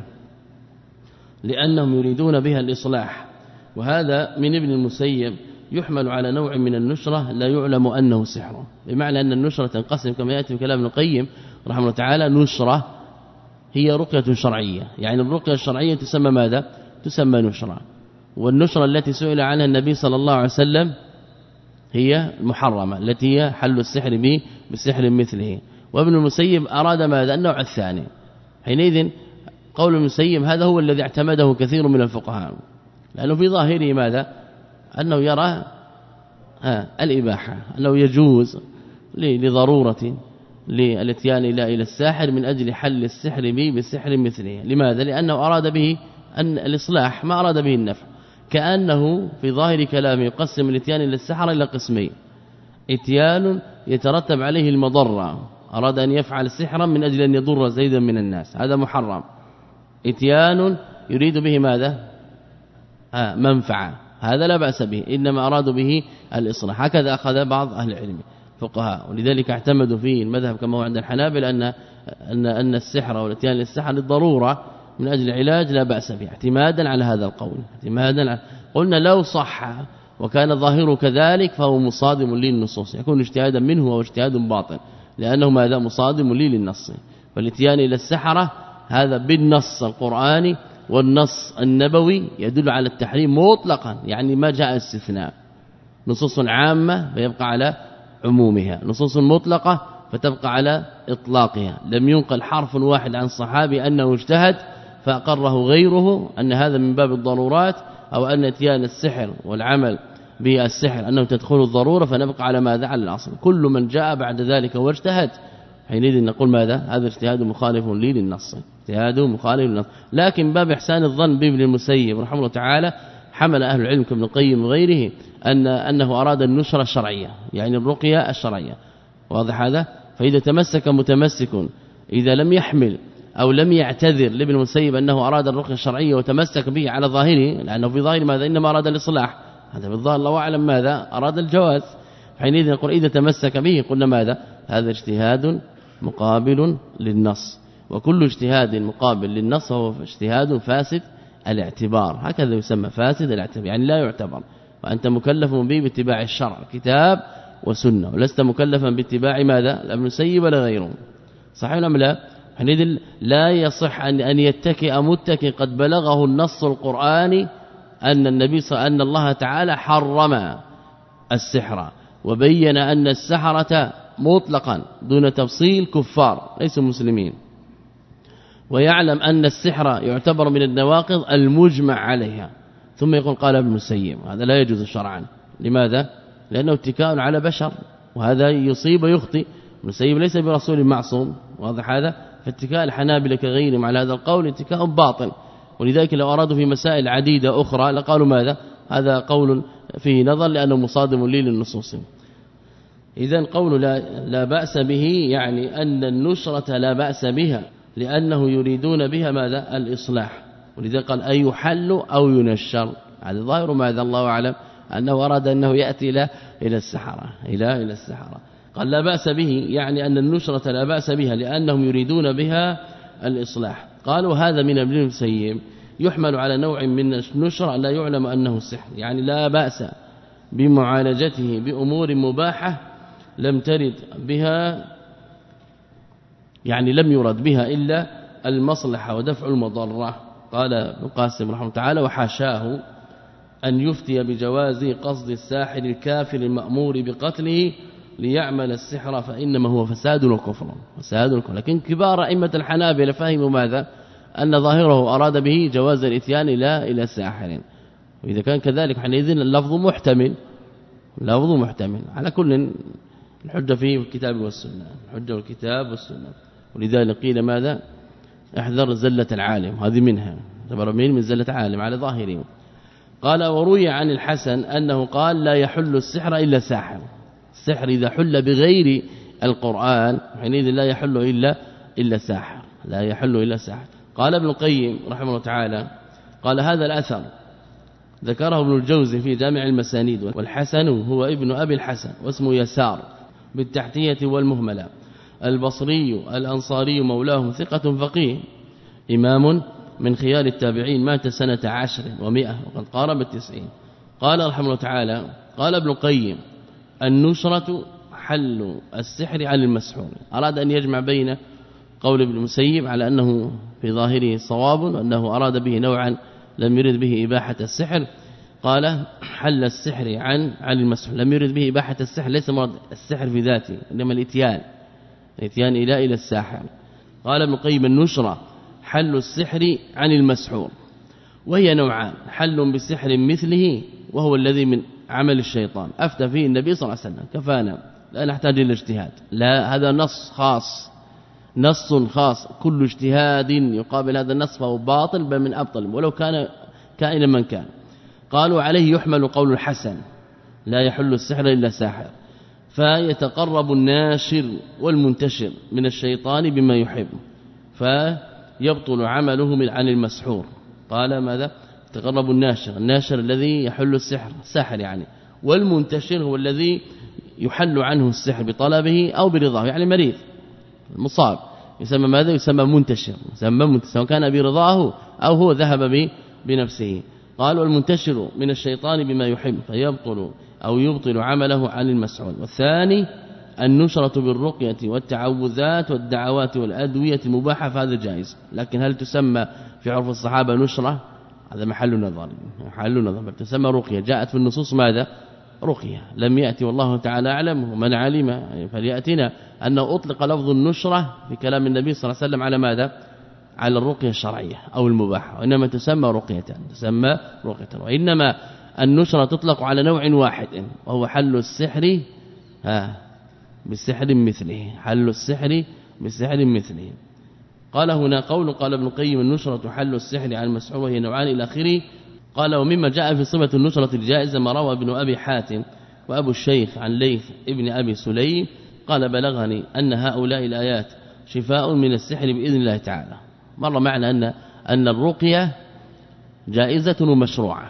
Speaker 2: لأنهم يريدون بها الإصلاح. وهذا من ابن المسيب يحمل على نوع من النشرة لا يعلم أنه سحر، بمعنى أن النشرة تنقسم كما يأتي في كلام ابن القيم رحمه الله تعالى. نشرة هي رقية شرعية، يعني الرقية الشرعية تسمى ماذا؟ تسمى نشرة. والنشرة التي سئل عنها النبي صلى الله عليه وسلم هي المحرمة التي هي حل السحر به بسحر مثله. وابن المسيب أراد ماذا؟ النوع الثاني. حينئذ قول المسيب هذا هو الذي اعتمده كثير من الفقهاء، لأنه في ظاهره ماذا؟ أنه يرى آه الإباحة، أنه يجوز لضرورة للاتيان إلى الساحر من أجل حل السحر به بسحر مثله. لماذا؟ لأنه أراد به أن الإصلاح ما أراد به النفع. كأنه في ظاهر كلامه يقسم الاتيان إلى السحر إلى قسمين: اتيان يترتب عليه المضرة، أراد أن يفعل سحرا من أجل أن يضر زيدا من الناس، هذا محرم. اتيان يريد به ماذا؟ آه منفعة، هذا لا بأس به، إنما أرادوا به الإصلاح. هكذا أخذ بعض أهل العلم فقهاء، ولذلك اعتمدوا في المذهب كما هو عند الحنابلة أن أن أن السحر والاتيان للسحر للضرورة من أجل العلاج لا بأس به، اعتمادا على هذا القول. اعتمادا على قلنا لو صح وكان ظاهره كذلك فهو مصادم للنصوص، يكون اجتهادا منه واجتهاد باطل، لأنه ماذا؟ مصادم لي للنص. فالاتيان إلى السحرة هذا بالنص القرآني والنص النبوي يدل على التحريم مطلقا، يعني ما جاء استثناء. نصوص عامة فيبقى على عمومها، نصوص مطلقة فتبقى على إطلاقها. لم ينقل حرف واحد عن صحابي أنه اجتهد فأقره غيره أن هذا من باب الضرورات، أو أن اتيان السحر والعمل بالسحر أنه تدخل الضرورة، فنبقى على ماذا؟ على الأصل. كل من جاء بعد ذلك واجتهد حينئذ نقول ماذا؟ هذا اجتهاد مخالف لي للنص، اجتهاد مخالف للنص. لكن باب إحسان الظن بابن المسيب رحمه الله تعالى حمل أهل العلم كابن القيم وغيره أن أنه أراد النشرة الشرعية، يعني الرقية الشرعية. واضح هذا؟ فإذا تمسك متمسك إذا لم يحمل أو لم يعتذر لابن المسيب أنه أراد الرقية الشرعية وتمسك به على ظاهره، لأنه في ظاهر ماذا؟ إنما أراد الإصلاح، هذا بالظاهر الله أعلم ماذا؟ أراد الجواز. حينئذ نقول إذا تمسك به قلنا ماذا؟ هذا اجتهاد مقابل للنص، وكل اجتهاد مقابل للنص هو اجتهاد فاسد الاعتبار، هكذا يسمى فاسد الاعتبار، يعني لا يعتبر، وأنت مكلف به باتباع الشرع كتاب وسنة، ولست مكلفا باتباع ماذا؟ ابن المسيب ولا غيره. صحيح ولا لا؟ حينئذ لا يصح أن أن يتكئ متكئ قد بلغه النص القرآني أن النبي صلى أن الله تعالى حرم السحر وبين أن السحرة مطلقا دون تفصيل كفار ليسوا مسلمين، ويعلم أن السحر يعتبر من النواقض المجمع عليها، ثم يقول قال ابن المسيب، هذا لا يجوز شرعا. لماذا؟ لأنه اتكاء على بشر، وهذا يصيب ويخطئ. ابن المسيب ليس برسول معصوم، واضح هذا؟ فاتكاء الحنابلة كغيرهم على هذا القول اتكاء باطل، ولذلك لو أرادوا في مسائل عديدة أخرى لقالوا ماذا؟ هذا قول فيه نظر لأنه مصادم لي للنصوص. إذن قول لا, لا بأس به يعني أن النشرة لا بأس بها لأنه يريدون بها ماذا؟ الإصلاح. ولذلك قال أي يحل أو ينشر، هذا ظاهر ماذا؟ الله أعلم أنه أراد أنه يأتي إلى إلى السحرة إلى إلى السحرة. قال لا بأس به يعني أن النشرة لا بأس بها لأنهم يريدون بها الإصلاح. قالوا هذا من ابن المسيب يحمل على نوع من النشر لا يعلم أنه السحر، يعني لا بأس بمعالجته بأمور مباحة لم ترد بها، يعني لم يرد بها إلا المصلحة ودفع المضرة. قال ابن القاسم رحمه الله تعالى وحاشاه أن يفتي بجواز قصد الساحر الكافر المأمور بقتله ليعمل السحر فإنما هو فساد وكفر، فساد وكفر. لكن كبار أئمة الحنابلة فهموا ماذا؟ أن ظاهره أراد به جواز الاتيان إلى إلى الساحر، وإذا كان كذلك حينئذ اللفظ محتمل اللفظ محتمل. على كل الحجة في الكتاب والسنة، الحجة والكتاب والسنة. ولذلك قيل ماذا؟ احذر زلة العالم، هذه منها تعتبر من زلة عالم على ظاهره. قال وروي عن الحسن أنه قال لا يحل السحر إلا ساحر. السحر إذا حل بغير القرآن حينئذ لا يحل إلا إلا ساحر، لا يحل إلا ساحر. قال ابن القيم رحمه الله تعالى قال هذا الأثر ذكره ابن الجوزي في جامع المسانيد، والحسن هو ابن أبي الحسن واسمه يسار بالتحتية والمهملة، البصري الأنصاري مولاهم، ثقة فقيه، إمام من خيار التابعين، مات سنة عشر ومئة وقد قارب التسعين. قال رحمه الله تعالى قال ابن القيم النشرة حل السحر عن المسحور. أراد أن يجمع بين قول ابن المسيب على أنه في ظاهره صواب وأنه أراد به نوعا لم يرد به إباحة السحر. قال حل السحر عن عن المسحور، لم يرد به إباحة السحر، ليس مراد السحر في ذاته إنما الاتيان الاتيان إلى إلى الساحر. قال ابن القيم النشرة حل السحر عن المسحور، وهي نوعان، حل بسحر مثله وهو الذي من عمل الشيطان أفتى فيه النبي صلى الله عليه وسلم كفانا، لا نحتاج إلى اجتهاد، لا هذا نص خاص نص خاص، كل اجتهاد يقابل هذا النص فهو باطل بل من أبطل ولو كان كائنا من كان. قالوا عليه يحمل قول الحسن لا يحل السحر إلا ساحر، فيتقرب الناشر والمنتشر من الشيطان بما يحب فيبطل عمله من عن المسحور. قال ماذا؟ تقرب الناشر، الناشر الذي يحل السحر ساحر يعني، والمنتشر هو الذي يحل عنه السحر بطلبه أو برضاه، يعني مريض المصاب يسمى ماذا؟ يسمى منتشر، يسمى منتشر سواء كان برضاه أو هو ذهب بنفسه. قال والمنتشر من الشيطان بما يحب فيبطل أو يبطل عمله عن المسحور. والثاني النشرة بالرقية والتعوذات والدعوات والأدوية المباحة، فهذا جائز، لكن هل تسمى في عرف الصحابة نشرة؟ هذا محل نظر، محل نظر. تسمى رقية، جاءت في النصوص ماذا؟ رقية، لم يأتي والله تعالى أعلم ومن علم فليأتنا أنه أطلق لفظ النشرة في كلام النبي صلى الله عليه وسلم على ماذا؟ على الرقية الشرعية أو المباحة، وإنما تسمى رقية، تسمى رقية. وإنما النشرة تطلق على نوع واحد وهو حل السحر ها بالسحر مثله، حل السحر بالسحر مثله. قال هنا قول قال ابن القيم النشرة حل السحر عن المسحور وهي نوعان إلى آخره. قال ومما جاء في صفة النشرة الجائزة ما روى ابن أبي حاتم وأبو الشيخ عن ليث ابن أبي سليم قال بلغني أن هؤلاء الآيات شفاء من السحر بإذن الله تعالى. مر معنا أن أن الرقية جائزة ومشروعة،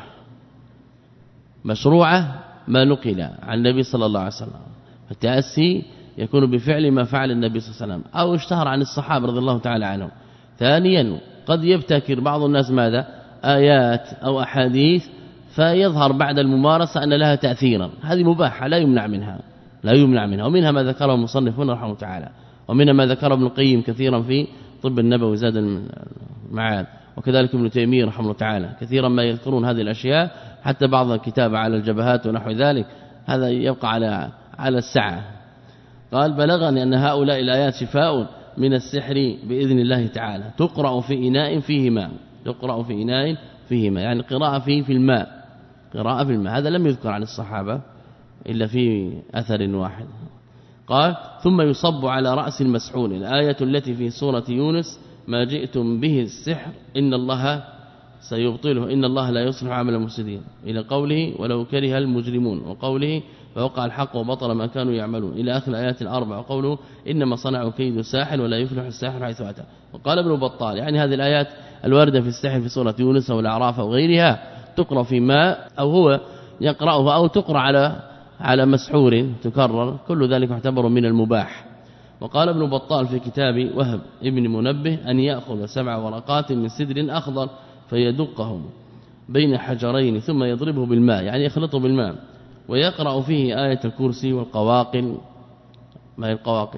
Speaker 2: مشروعة ما نقل عن النبي صلى الله عليه وسلم، التأسي يكون بفعل ما فعل النبي صلى الله عليه وسلم أو اشتهر عن الصحابة رضي الله تعالى عنهم. ثانيا قد يبتكر بعض الناس ماذا؟ آيات أو أحاديث فيظهر بعد الممارسة أن لها تأثيرا، هذه مباحة لا يمنع منها، لا يمنع منها. ومنها ما ذكره المصنفون رحمه الله تعالى، ومنها ما ذكره ابن القيم كثيرا في طب النبوي زاد المعاد، وكذلك ابن تيمية رحمه الله تعالى كثيرا ما يذكرون هذه الأشياء، حتى بعض الكتاب على الجبهات ونحو ذلك، هذا يبقى على على السعة. قال بلغني أن هؤلاء الآيات شفاء من السحر بإذن الله تعالى، تقرأ في إناء فيه ماء، تقرأ في إناء فيه ماء، يعني قراءة فيه في الماء، قراءة في الماء. هذا لم يذكر عن الصحابة إلا في أثر واحد. قال ثم يصب على رأس المسحور الآية التي في سورة يونس ما جئتم به السحر إن الله سيبطله إن الله لا يصلح عمل المفسدين، إلى قوله ولو كره المجرمون، وقوله فوقع الحق وبطل ما كانوا يعملون، إلى آخر الآيات الأربع، وقوله إنما صنعوا كيد ساحر ولا يفلح الساحر حيث أتى. وقال ابن بطال يعني هذه الآيات الواردة في السحر في سورة يونس والأعراف وغيرها تقرأ في ماء أو هو يقرأها أو تقرأ على على مسحور تكرر، كل ذلك يعتبر من المباح. وقال ابن بطال في كتاب وهب ابن منبه أن يأخذ سبع ورقات من سدر أخضر فيدقهم بين حجرين ثم يضربه بالماء، يعني يخلطه بالماء، ويقرأ فيه آية الكرسي والقواقل. ما هي القواقل؟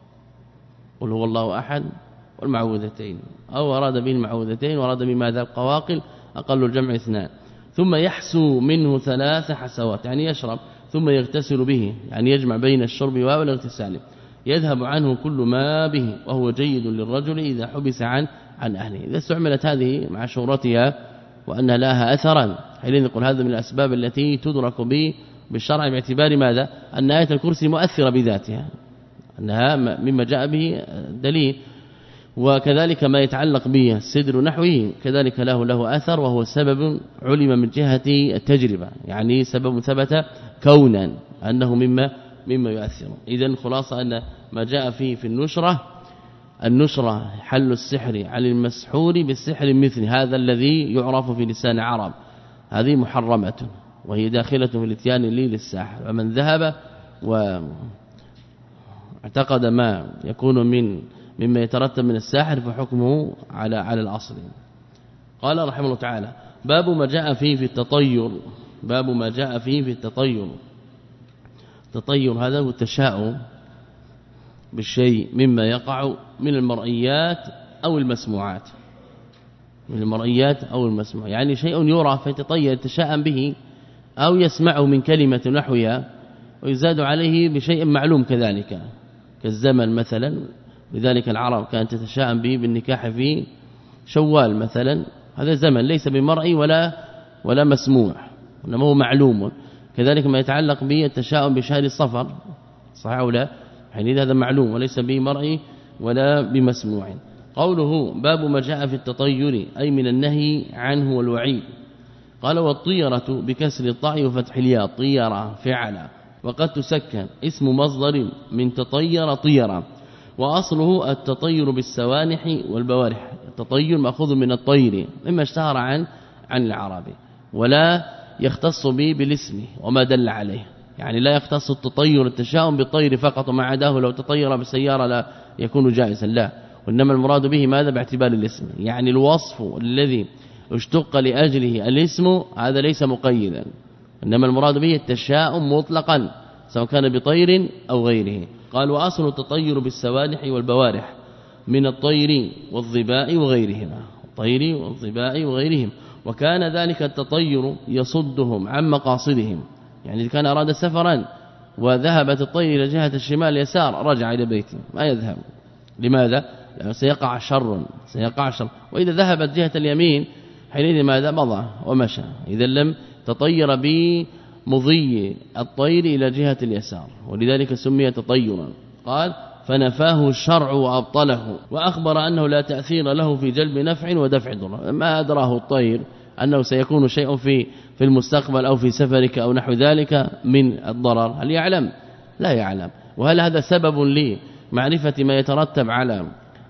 Speaker 2: قل هو الله أحد والمعوذتين، أو أراد به المعوذتين وأراد به ماذا؟ القواقل، أقل الجمع اثنان. ثم يحسو منه ثلاث حسوات، يعني يشرب، ثم يغتسل به، يعني يجمع بين الشرب والاغتسال، يذهب عنه كل ما به، وهو جيد للرجل إذا حبس عن عن أهله. إذا استعملت هذه مع شهرتها وأن لها أثرا حين نقول هذا من الأسباب التي تدرك به بالشرع باعتبار ماذا؟ أن آية الكرسي مؤثرة بذاتها، أنها مما جاء به دليل. وكذلك ما يتعلق به السدر نحوه كذلك له له أثر، وهو سبب علم من جهة التجربة، يعني سبب ثبت كونا أنه مما مما يؤثر. إذن خلاصة أن ما جاء فيه في النشرة النشرة حل السحر على المسحور بالسحر مثل هذا الذي يعرف في لسان العرب، هذه محرمة وهي داخلة في الاتيان لي للساحر. ومن ذهب واعتقد ما يكون من مما يترتب من الساحر فحكمه على على الأصل. قال رحمه الله تعالى: باب ما جاء فيه في التطير. باب ما جاء فيه في التطير. التطير هذا هو التشاؤم بالشيء مما يقع من المرئيات أو المسموعات، من المرئيات أو المسموعات، يعني شيء يرى فيتطير يتشاءم به، أو يسمعه من كلمة نحوها ويزاد عليه بشيء معلوم كذلك كالزمن مثلا. لذلك العرب كانت تتشاءم به بالنكاح في شوال مثلا، هذا زمن ليس بمرئي ولا ولا مسموع انما هو معلوم. كذلك ما يتعلق به التشاؤم بشهر الصفر، صحيح او لا؟ يعني هذا معلوم وليس بمرئي ولا بمسموع. قوله باب ما جاء في التطير أي من النهي عنه والوعيد. قال: والطيرة بكسر الطاء وفتح الياء، طيرة فعلا، وقد تسكن اسم مصدر من تطير طيرا، وأصله التطير بالسوانح والبوارح. التطير مأخوذ من الطير مما اشتهر عن عن العربي، ولا يختص به بالاسم وما دل عليه، يعني لا يختص التطير التشاؤم بالطير فقط، وما عداه لو تطير بسيارة لا يكون جائزا، لا، وإنما المراد به ماذا؟ باعتبار الاسم، يعني الوصف الذي اشتق لأجله الاسم هذا ليس مقيدا، إنما المراد به التشاؤم مطلقا سواء كان بطير أو غيره. قال: وأصل التطير بالسوانح والبوارح من الطير والظباء وغيرهما، الطير والظباء وغيرهم. وكان ذلك التطير يصدهم عن مقاصدهم، يعني إذا كان أراد سفرا وذهبت الطير إلى جهة الشمال يسار رجع إلى بيته ما يذهب. لماذا؟ لأنه سيقع شر سيقع شر وإذا ذهبت جهة اليمين حينئذ ماذا؟ مضى ومشى. إذا لم تطير بمضي الطير إلى جهة اليسار، ولذلك سمي تطيرا. قال: فنفاه الشرع وأبطله، وأخبر أنه لا تأثير له في جلب نفع ودفع ضر. ما أدراه الطير أنه سيكون شيء في في المستقبل أو في سفرك أو نحو ذلك من الضرر؟ هل يعلم؟ لا يعلم. وهل هذا سبب لمعرفة ما يترتب على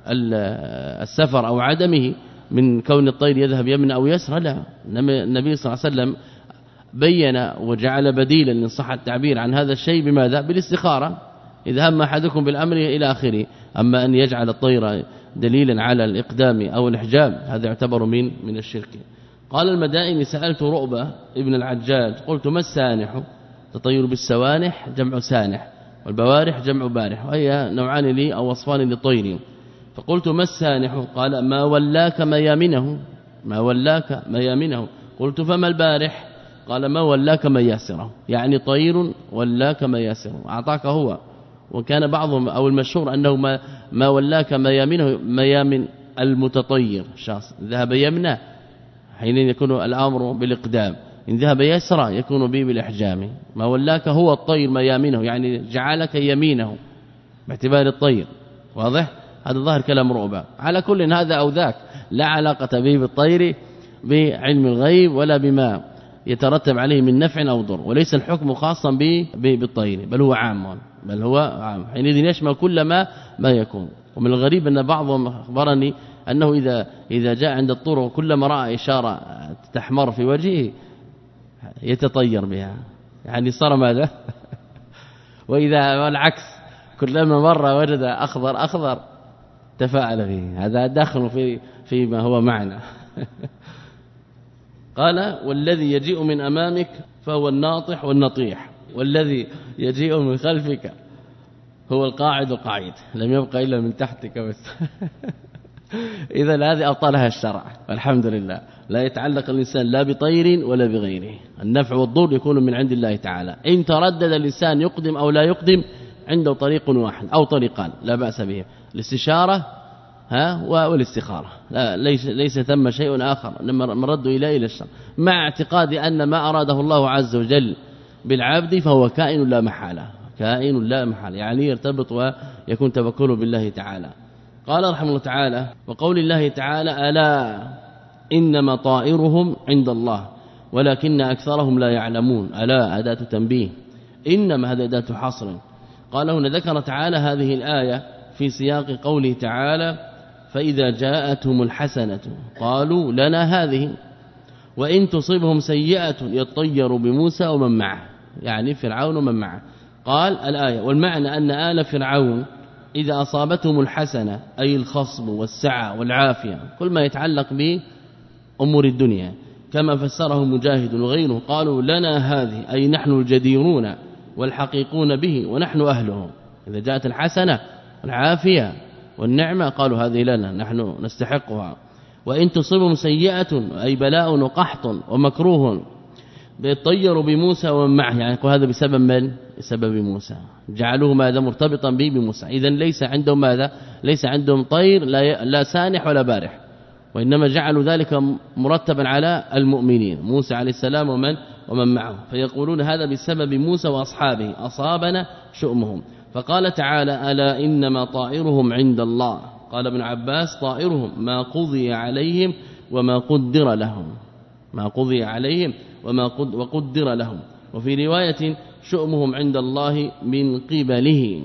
Speaker 2: السفر أو عدمه من كون الطير يذهب يمنى أو يسرى؟ لا. النبي صلى الله عليه وسلم بين وجعل بديلا إن صح التعبير عن هذا الشيء بماذا؟ بالاستخارة، إذا هم أحدكم بالأمر إلى آخره. أما أن يجعل الطير دليلا على الإقدام أو الإحجام هذا يعتبر من من الشرك. قال المدائن: سألت رؤبة ابن العجاج قلت: ما السانح؟ تطير بالسوانح جمع سانح، والبوارح جمع بارح، وهي نوعان لي أو وصفان للطير. فقلت: ما السانح؟ قال: ما ولاك ميامنه، ما ولاك ميامنه. قلت: فما البارح؟ قال: ما ولاك مياسره، يعني طير ولاك مياسره، أعطاك هو. وكان بعضهم أو المشهور أنه ما, ما ولاك ميامنه ميامن المتطير، شخص ذهب يمنى حين يكون الأمر بالإقدام، إن ذهب يسرى يكون به بالإحجام. ما ولاك هو الطير ميامنه، يعني جعلك يمينه باعتبار الطير. واضح؟ هذا ظاهر كلام رؤبة. على كل هذا أو ذاك لا علاقة به بالطير بعلم الغيب ولا بما يترتب عليه من نفع أو ضر، وليس الحكم خاصا بالطير بل هو عام، بل هو عام حينئذ يشمل كل ما ما يكون. ومن الغريب أن بعضهم أخبرني أنه إذا إذا جاء عند الطرق كلما رأى إشارة تحمر في وجهه يتطير بها، يعني صار ماذا؟ وإذا العكس كلما مر وجد أخضر أخضر تفاعل فيه، هذا داخل في فيما هو معنى. قال: والذي يجيء من أمامك فهو الناطح والنطيح، والذي يجيء من خلفك هو القاعد القعيد، لم يبقى إلا من تحتك بس. إذا هذه أبطلها الشرع والحمد لله. لا يتعلق الإنسان لا بطير ولا بغيره، النفع والضر يكون من عند الله تعالى. إن تردد الإنسان يقدم أو لا يقدم عنده طريق واحد أو طريقان لا بأس به: الاستشارة ها والاستخارة، لا ليس ليس ثم شيء آخر، لما مرد إلى إلى الشر، مع اعتقاد أن ما أراده الله عز وجل بالعبد فهو كائن لا محالة، كائن لا محالة، يعني يرتبط ويكون توكله بالله تعالى. قال رحمه الله تعالى: وقول الله تعالى: ألا إنما طائرهم عند الله ولكن أكثرهم لا يعلمون. ألا أداة تنبيه، إنما هذا أداة حصر. قال هنا ذكر تعالى هذه الآية في سياق قوله تعالى: فإذا جاءتهم الحسنة قالوا لنا هذه وإن تصبهم سيئة يطيروا بموسى ومن معه، يعني فرعون ومن معه. قال الآية: والمعنى أن آل فرعون إذا أصابتهم الحسنة أي الخصب والسعة والعافية، كل ما يتعلق بأمور الدنيا، كما فسره مجاهد وغيره، قالوا لنا هذه أي نحن الجديرون والحقيقون به ونحن أهله. إذا جاءت الحسنة والعافية والنعمة قالوا هذه لنا نحن نستحقها. وإن تصبهم سيئة أي بلاء وقحط ومكروه بيطيروا بموسى ومن معه، يعني يقول هذا بسبب من؟ بسبب موسى، جعلوه ماذا مرتبطا به بموسى. إذن ليس عندهم ماذا؟ ليس عندهم طير لا, لا سانح ولا بارح، وإنما جعلوا ذلك مرتبا على المؤمنين موسى عليه السلام ومن ومن معه، فيقولون هذا بسبب موسى وأصحابه أصابنا شؤمهم. فقال تعالى: ألا إنما طائرهم عند الله. قال ابن عباس: طائرهم ما قضي عليهم وما قدر لهم، ما قضي عليهم وما قد وقدر لهم. وفي رواية: شؤمهم عند الله من قبله،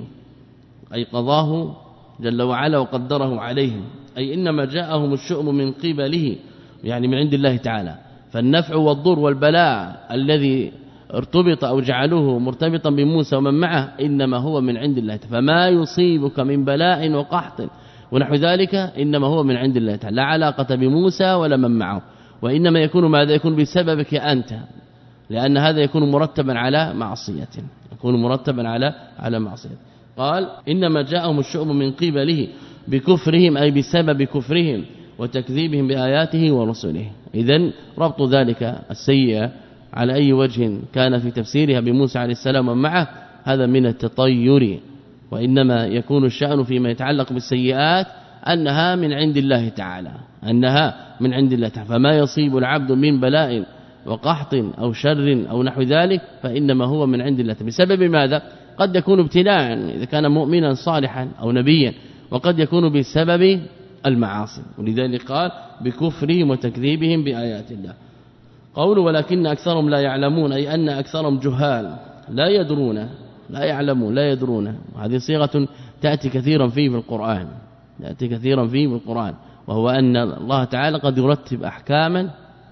Speaker 2: أي قضاه جل وعلا وقدره عليهم، أي إنما جاءهم الشؤم من قبله، يعني من عند الله تعالى. فالنفع والضر والبلاء الذي ارتبط أو جعلوه مرتبطا بموسى ومن معه إنما هو من عند الله تعالى. فما يصيبك من بلاء وقحط ونحو ذلك إنما هو من عند الله تعالى، لا علاقة بموسى ولا من معه، وإنما يكون ماذا؟ يكون بسببك أنت، لأن هذا يكون مرتبا على معصية، يكون مرتبا على على معصية. قال: إنما جاءهم الشؤم من قبله بكفرهم أي بسبب كفرهم وتكذيبهم بآياته ورسله. إذن ربط ذلك السيئة على أي وجه كان في تفسيرها بموسى عليه السلام ومعه هذا من التطير، وإنما يكون الشأن فيما يتعلق بالسيئات أنها من عند الله تعالى، أنها من عند الله تعالى. فما يصيب العبد من بلاء وقحط أو شر أو نحو ذلك فإنما هو من عند الله. بسبب ماذا؟ قد يكون ابتلاء إذا كان مؤمنا صالحا أو نبيا، وقد يكون بسبب المعاصي، ولذلك قال بكفرهم وتكذيبهم بآيات الله. قول: ولكن أكثرهم لا يعلمون، أي أن أكثرهم جهال لا يدرون، لا يعلمون لا يدرون. وهذه صيغة تأتي كثيرا فيه في القرآن، تأتي كثيرا فيه في القرآن، وهو أن الله تعالى قد يرتب أحكاما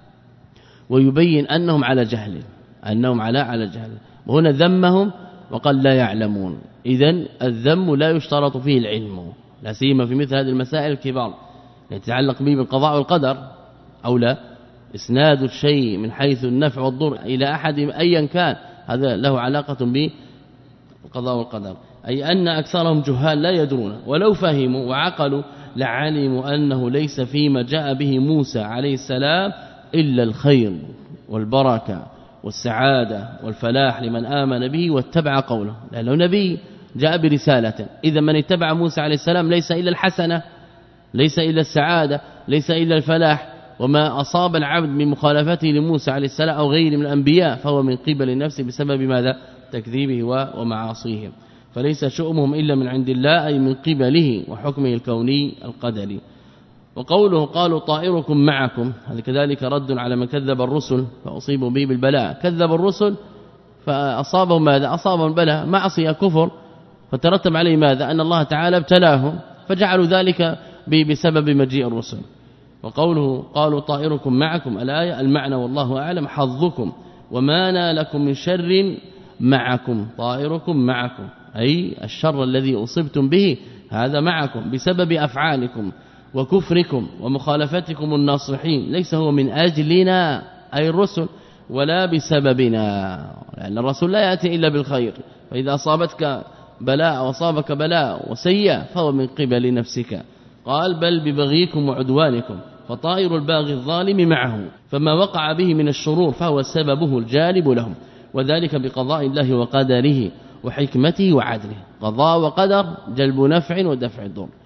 Speaker 2: ويبين أنهم على جهل، أنهم على على جهل. وهنا ذمهم وقال لا يعلمون. إذن الذم لا يشترط فيه العلم، لا سيما في مثل هذه المسائل الكبار يتعلق به بالقضاء والقدر، أو لا إسناد الشيء من حيث النفع والضر إلى أحد أيا كان هذا له علاقة بالقضاء والقدر، أي أن أكثرهم جهال لا يدرون، ولو فهموا وعقلوا لعلموا أنه ليس فيما جاء به موسى عليه السلام إلا الخير والبركة والسعادة والفلاح لمن آمن به واتبع قوله، لأنه نبي جاء برسالة. إذا من اتبع موسى عليه السلام ليس إلا الحسنة، ليس إلا السعادة، ليس إلا الفلاح. وما أصاب العبد من مخالفته لموسى عليه السلام أو غيره من الأنبياء فهو من قبل النفس بسبب ماذا؟ تكذيبه ومعاصيه. فليس شؤمهم إلا من عند الله، أي من قبله وحكمه الكوني القدري. وقوله: قالوا طائركم معكم، هذا كذلك رد على من كذب الرسل فأصيبوا به بالبلاء. كذب الرسل فأصابهم ماذا؟ أصابهم البلاء، معصية كفر، فترتب عليه ماذا؟ أن الله تعالى ابتلاهم فجعلوا ذلك بسبب مجيء الرسل. وقوله: قالوا طائركم معكم، الآية المعنى والله أعلم حظكم وما نالكم من شر معكم، طائركم معكم أي الشر الذي أصبتم به هذا معكم بسبب أفعالكم وكفركم ومخالفتكم الناصحين، ليس هو من أجلنا أي الرسل ولا بسببنا، لأن الرسول لا يأتي إلا بالخير، فإذا أصابتك بلاء وصابك بلاء وسيئة فهو من قبل نفسك. قال: بل ببغيكم وعدوانكم، فطائر الباغي الظالم معه، فما وقع به من الشرور فهو سببه الجالب لهم، وذلك بقضاء الله وقدره وحكمته وعدله. قضاء وقدر جلب نفع ودفع ضر.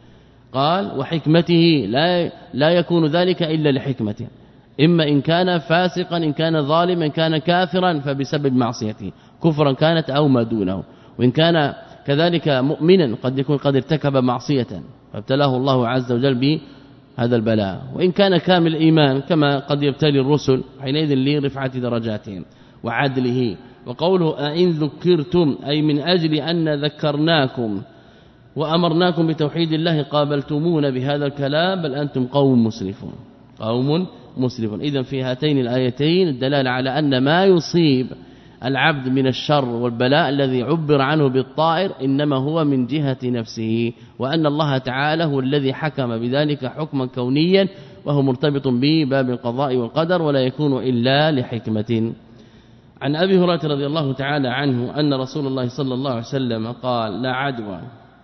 Speaker 2: قال وحكمته لا لا يكون ذلك إلا لحكمته، إما إن كان فاسقا إن كان ظالما إن كان كافرا فبسبب معصيته كفرا كانت أو ما دونه، وإن كان كذلك مؤمنا قد يكون قد ارتكب معصية فابتلاه الله عز وجل بهذا البلاء، وإن كان كامل الإيمان كما قد يبتلي الرسل حينئذ لرفعة درجاتهم وعدله. وقوله أئن ذكرتم أي من أجل أن ذكرناكم وأمرناكم بتوحيد الله قابلتمون بهذا الكلام بل أنتم قوم مسرفون قوم مسرفون. إذن في هاتين الآيتين الدلالة على أن ما يصيب العبد من الشر والبلاء الذي عبر عنه بالطائر إنما هو من جهة نفسه، وأن الله تعالى هو الذي حكم بذلك حكما كونيا وهو مرتبط بباب القضاء والقدر ولا يكون إلا لحكمة. عن أبي هريرة رضي الله تعالى عنه أن رسول الله صلى الله عليه وسلم قال لا عدوى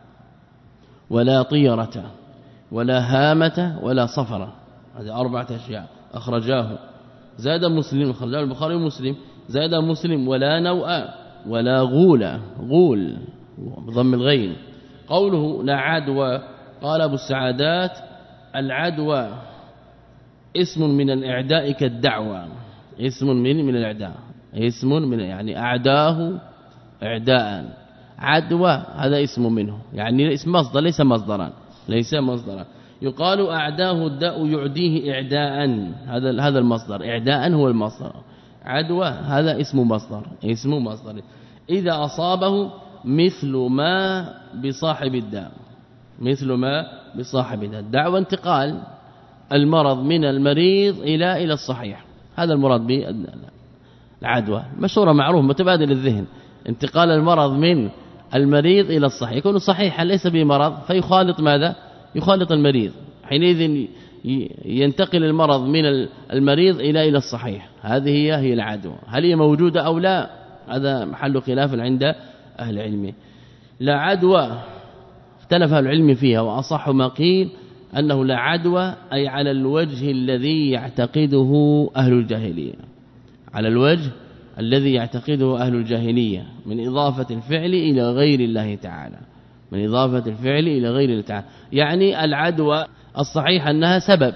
Speaker 2: ولا طيرة ولا هامة ولا صفرة، هذه أربعة أشياء أخرجاه زاد مسلم أخرجاه البخاري ومسلم زاد مسلم ولا نوء ولا غول غول بضم الغين. قوله لا عدوى قال أبو السعادات العدوى اسم من الإعداء كالدعوى، اسم من من الإعداء اسم من يعني أعداه إعداء، عدوى هذا اسم منه يعني اسم مصدر ليس مصدرا ليس مصدرا. يقال أعداه الداء يعديه إعداء، هذا هذا المصدر إعداء هو المصدر، عدوى هذا اسم مصدر اسم مصدر. إذا أصابه مثل ما بصاحب الداء مثل ما بصاحب الداء، الدعوى انتقال المرض من المريض إلى إلى الصحيح، هذا المراد بالعدوى مشهورة معروف متبادل الذهن، انتقال المرض من المريض إلى الصحيح، يكون صحيحا ليس بمرض فيخالط ماذا يخالط المريض، حينئذ ينتقل المرض من المريض إلى إلى الصحيح، هذه هي هي العدوى. هل هي موجودة أو لا هذا محل خلاف عند أهل العلم. لا عدوى اختلف أهل العلم فيها، وأصح ما قيل أنه لا عدوى أي على الوجه الذي يعتقده أهل الجاهلية، على الوجه الذي يعتقده أهل الجاهلية من إضافة الفعل إلى غير الله تعالى، من إضافة الفعل إلى غير الله تعالى، يعني العدوى الصحيح أنها سبب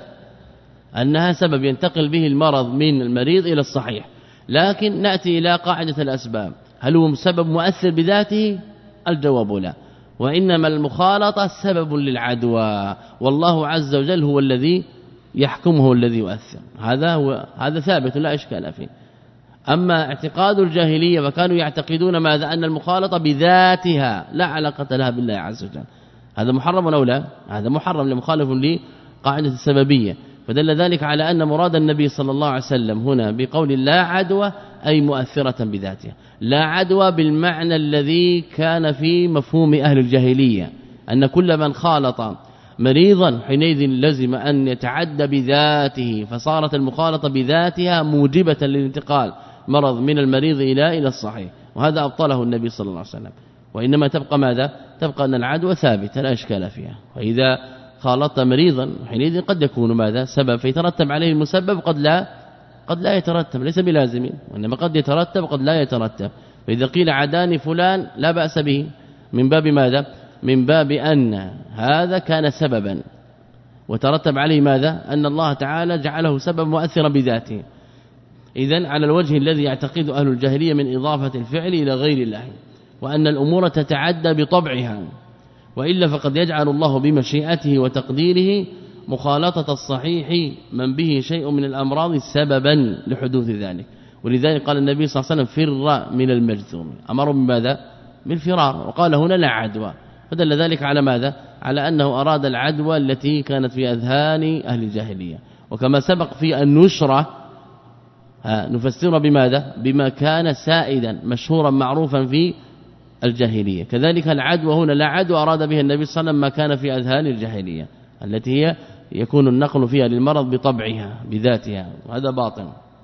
Speaker 2: أنها سبب ينتقل به المرض من المريض إلى الصحيح، لكن نأتي إلى قاعدة الأسباب، هل هو سبب مؤثر بذاته؟ الجواب لا، وإنما المخالطة سبب للعدوى، والله عز وجل هو الذي يحكمه الذي يؤثر، هذا هو هذا ثابت لا إشكال فيه. أما اعتقاد الجاهلية فكانوا يعتقدون ماذا أن المخالطة بذاتها لا علاقة لها بالله عز وجل، هذا محرم أو لا؟ هذا محرم لمخالف لقاعدة السببية، فدل ذلك على أن مراد النبي صلى الله عليه وسلم هنا بقول لا عدوى أي مؤثرة بذاتها، لا عدوى بالمعنى الذي كان في مفهوم أهل الجاهلية أن كل من خالط مريضا حينئذ لزم أن يتعدى بذاته، فصارت المخالطة بذاتها موجبة للانتقال مرض من المريض إلى إلى الصحيح، وهذا أبطله النبي صلى الله عليه وسلم. وإنما تبقى ماذا؟ تبقى أن العدوى ثابتة لا إشكال فيها، وإذا خالطت مريضا حينئذ قد يكون ماذا سبب فيترتب عليه المسبب، قد لا قد لا يترتب ليس بلازم، وإنما قد يترتب قد لا يترتب. فإذا قيل عداني فلان لا بأس به من باب ماذا؟ من باب أن هذا كان سببا وترتب عليه ماذا؟ أن الله تعالى جعله سبب مؤثرا بذاته. إذن على الوجه الذي يعتقد أهل الجاهلية من إضافة الفعل إلى غير الله، وأن الأمور تتعدى بطبعها، وإلا فقد يجعل الله بمشيئته وتقديره مخالطة الصحيح من به شيء من الأمراض سببا لحدوث ذلك. ولذلك قال النبي صلى الله عليه وسلم فر من المجذوم، أمر بماذا؟ بالفرار، وقال هنا لا عدوى، فدل ذلك على ماذا؟ على أنه أراد العدوى التي كانت في أذهان أهل الجاهلية. وكما سبق في النشرة نفسر بماذا؟ بما كان سائدا مشهورا معروفا في الجاهلية، كذلك العدوى هنا لا عدوى أراد بها النبي صلى الله عليه وسلم ما كان في أذهان الجاهلية التي هي يكون النقل فيها للمرض بطبعها بذاتها، وهذا باطل.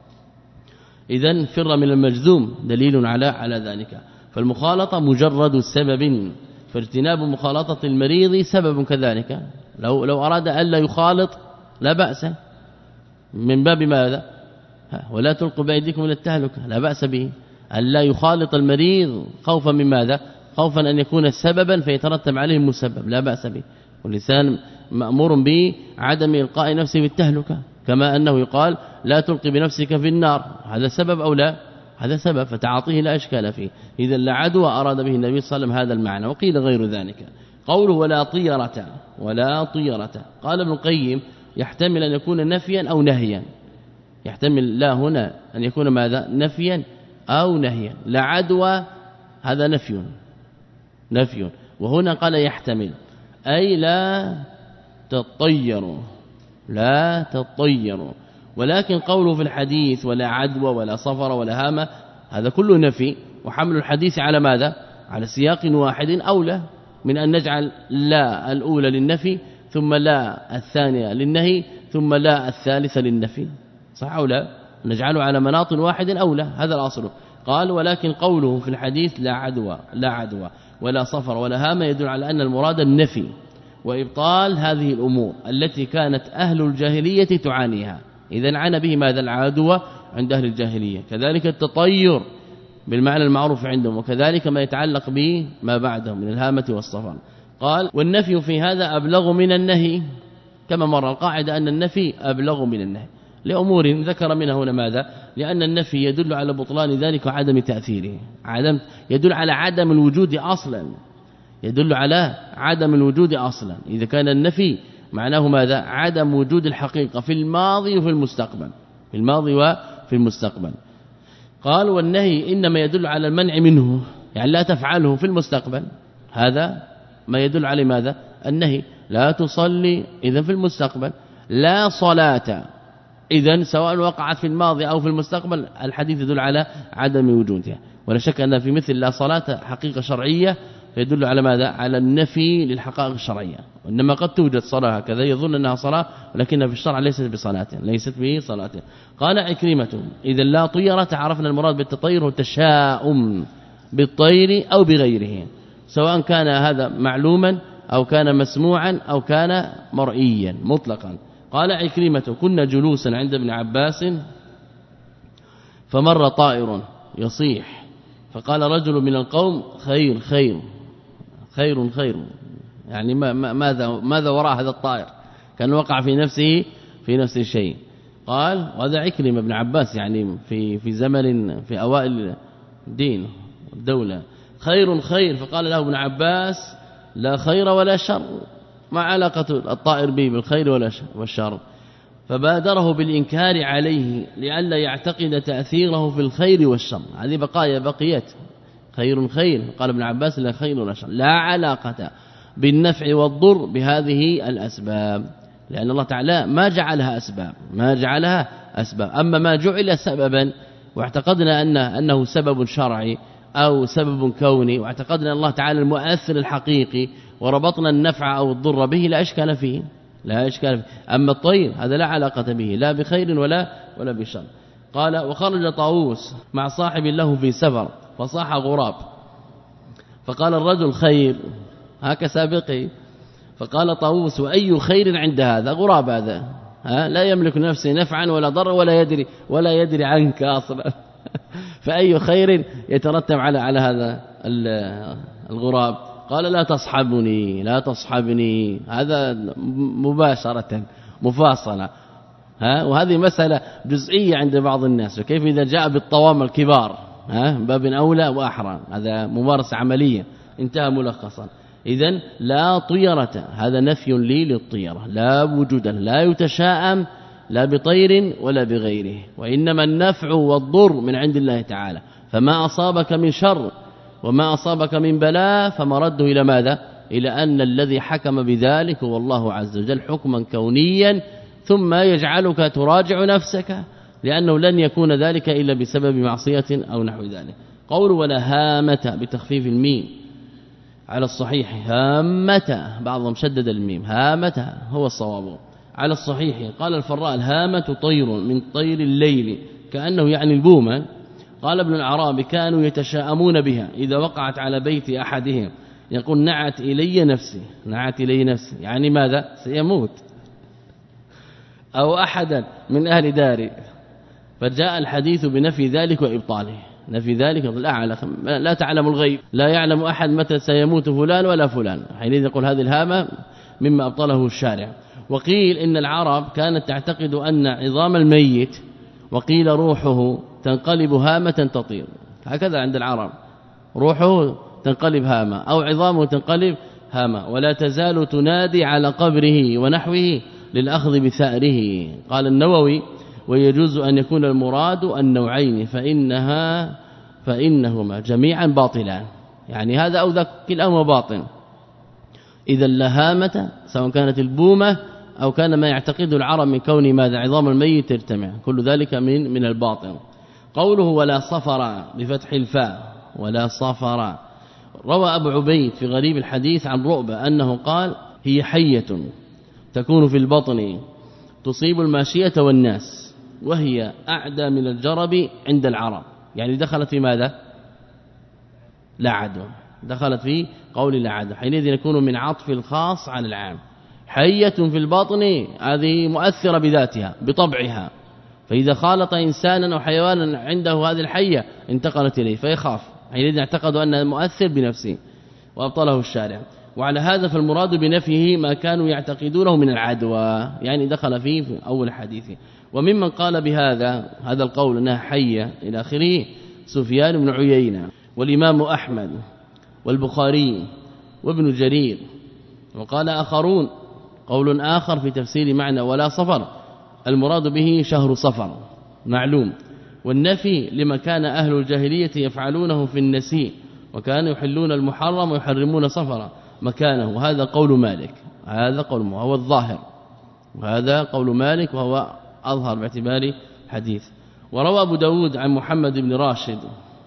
Speaker 2: إذن فر من المجذوم دليل على على ذلك. فالمخالطة مجرد سبب، فاجتناب مخالطة المريض سبب كذلك، لو لو أراد ألا يخالط لا بأس من باب ماذا؟ ولا تلقوا بأيديكم إلى التهلكة، لا بأس به ألا يخالط المريض خوفا من ماذا؟ خوفا أن يكون سببا فيترتب عليه مسبب، لا بأس به. واللسان مأمور بعدم إلقاء نفسه بالتهلكة، كما أنه يقال لا تلقي بنفسك في النار، هذا سبب أو لا؟ هذا سبب، فتعاطيه لا إشكال فيه. إذا لا عدوى أراد به النبي صلى الله عليه وسلم هذا المعنى. وقيل غير ذلك. قوله ولا طيرة، ولا طيرة، قال ابن القيم يحتمل أن يكون نفيا أو نهيا، يحتمل لا هنا أن يكون ماذا؟ نفيا أو نهيا. لا عدوى هذا نفي نفي، وهنا قال يحتمل أي لا تطيروا، لا تطيروا. ولكن قوله في الحديث ولا عدوى ولا صفر ولا هامة هذا كله نفي، وحمل الحديث على ماذا؟ على سياق واحد أولى من أن نجعل لا الأولى للنفي ثم لا الثانية للنهي ثم لا الثالثة للنفي، صح أو لا؟ نجعله على مناط واحد أولى، هذا الأصل. قال ولكن قوله في الحديث لا عدوى، لا عدوى ولا صفر ولا هامة يدل على أن المراد النفي وإبطال هذه الأمور التي كانت أهل الجاهلية تعانيها. إذن عانى به ماذا؟ العدوى عند أهل الجاهلية، كذلك التطير بالمعنى المعروف عندهم، وكذلك ما يتعلق به ما بعدهم من الهامة والصفر. قال والنفي في هذا أبلغ من النهي، كما مر القاعدة أن النفي أبلغ من النهي لأمور ذكر منها هنا ماذا؟ لأن النفي يدل على بطلان ذلك وعدم تأثيره، عدم يدل على عدم الوجود أصلا، يدل على عدم الوجود أصلا. إذا كان النفي معناه ماذا؟ عدم وجود الحقيقة في الماضي وفي المستقبل، في الماضي وفي المستقبل. قال والنهي إنما يدل على المنع منه، يعني لا تفعله في المستقبل، هذا ما يدل على ماذا؟ النهي. لا تصلي إذا في المستقبل، لا صلاة إذن سواء وقعت في الماضي أو في المستقبل، الحديث يدل على عدم وجودها. ولا شك أن في مثل لا صلاة حقيقة شرعية يدل على ماذا؟ على النفي للحقائق الشرعية. وإنما قد توجد صلاة كذا يظن أنها صلاة ولكنها في الشرع ليست بصلاة، ليست به صلاة. قال عكرمة إذا لا طيرة عرفنا المراد بالتطير والتشاؤم بالطير أو بغيره، سواء كان هذا معلوما أو كان مسموعا أو كان مرئيا مطلقا. قال عكرمة كنا جلوسا عند ابن عباس فمر طائر يصيح، فقال رجل من القوم خير خير خير خير، يعني ما ماذا ماذا وراء هذا الطائر؟ كان وقع في نفسه في نفس الشيء. قال وهذا عكرمة ابن عباس يعني في في زمن في أوائل الدين الدولة، خير خير، فقال له ابن عباس لا خير ولا شر، ما علاقة الطائر به بالخير ولا والشر؟ فبادره بالإنكار عليه لئلا يعتقد تأثيره في الخير والشر. هذه بقايا بقيت خير خير، قال ابن عباس لا خير ولا شر، لا علاقة بالنفع والضر بهذه الأسباب، لأن الله تعالى ما جعلها أسباب، ما جعلها أسباب. أما ما جعل سببا واعتقدنا أن أنه سبب شرعي أو سبب كوني، واعتقدنا الله تعالى المؤثر الحقيقي وربطنا النفع أو الضر به، لا إشكال فيه، لا إشكال فيه. أما الطير هذا لا علاقة به لا بخير ولا ولا بشر. قال وخرج طاووس مع صاحب له في سفر فصاح غراب، فقال الرجل خير هكا سابقي، فقال طاووس وأي خير عند هذا؟ غراب هذا ها لا يملك نفسه نفعا ولا ضر ولا يدري ولا يدري عنك اصلا فأي خير يترتب على على هذا الغراب؟ قال لا تصحبني لا تصحبني، هذا مباشرة مفاصلة. ها وهذه مسألة جزئية عند بعض الناس، وكيف إذا جاء بالطوام الكبار ها باب أولى وأحرى، هذا ممارسة عملية انتهى ملخصا. إذن لا طيرة هذا نفي لي للطيرة، لا وجود، لا يتشاءم لا بطير ولا بغيره، وإنما النفع والضر من عند الله تعالى. فما أصابك من شر وما أصابك من بلاء فمرده إلى ماذا؟ إلى أن الذي حكم بذلك هو الله عز وجل حكما كونيا، ثم يجعلك تراجع نفسك، لأنه لن يكون ذلك إلا بسبب معصية أو نحو ذلك. قول ولا هامة بتخفيف الميم على الصحيح، هامة بعضهم شدد الميم، هامة هو الصواب على الصحيح. قال الفراء الهامة طير من طير الليل، كأنه يعني البومة. قال ابن العرابي كانوا يتشاءمون بها إذا وقعت على بيت أحدهم، يقول نعت إلي نفسي، نعت إلي نفسي، يعني ماذا؟ سيموت، أو أحدا من أهل داري. فجاء الحديث بنفي ذلك وإبطاله، نفي ذلك لا, لا تعلم الغيب، لا يعلم أحد متى سيموت فلان ولا فلان، حينئذ يقول هذه الهامة مما أبطله الشارع. وقيل إن العرب كانت تعتقد أن عظام الميت وقيل روحه تنقلب هامة تطير، هكذا عند العرب، روحه تنقلب هامة أو عظامه تنقلب هامة، ولا تزال تنادي على قبره ونحوه للأخذ بثأره. قال النووي: ويجوز أن يكون المراد النوعين فإنها فإنهما جميعا باطلان، يعني هذا أو ذاك كلاهما باطل. إذا اللهامة سواء كانت البومة أو كان ما يعتقده العرب من كون ماذا عظام الميت ترتمع، كل ذلك من من الباطل. قوله ولا صفر بفتح الفاء ولا صفر. روى أبو عبيد في غريب الحديث عن رؤبة أنه قال: هي حية تكون في البطن تصيب الماشية والناس وهي أعدى من الجرب عند العرب، يعني دخلت في ماذا؟ لا عدوى، دخلت في قول لا عدوى، حينئذ يكون من عطف الخاص على العام. حية في البطن هذه مؤثرة بذاتها بطبعها، فإذا خالط إنسانا أو حيوانا عنده هذه الحية انتقلت إليه فيخاف، حينئذ اعتقدوا أنه مؤثر بنفسه وأبطله الشارع. وعلى هذا فالمراد بنفيه ما كانوا يعتقدونه من العدوى، يعني دخل فيه في أول حديثه. وممن قال بهذا هذا القول أنها حية إلى آخره سفيان بن عيينة والإمام أحمد والبخاري وابن جرير. وقال آخرون قول آخر في تفسير معنى ولا صفر المراد به شهر صفر معلوم، والنفي لما كان أهل الجاهلية يفعلونه في النسيء وكانوا يحلون المحرم ويحرمون صفرا مكانه، وهذا قول مالك، هذا قول وهو الظاهر، وهذا قول مالك وهو أظهر باعتبار حديث. وروى أبو داود عن محمد بن راشد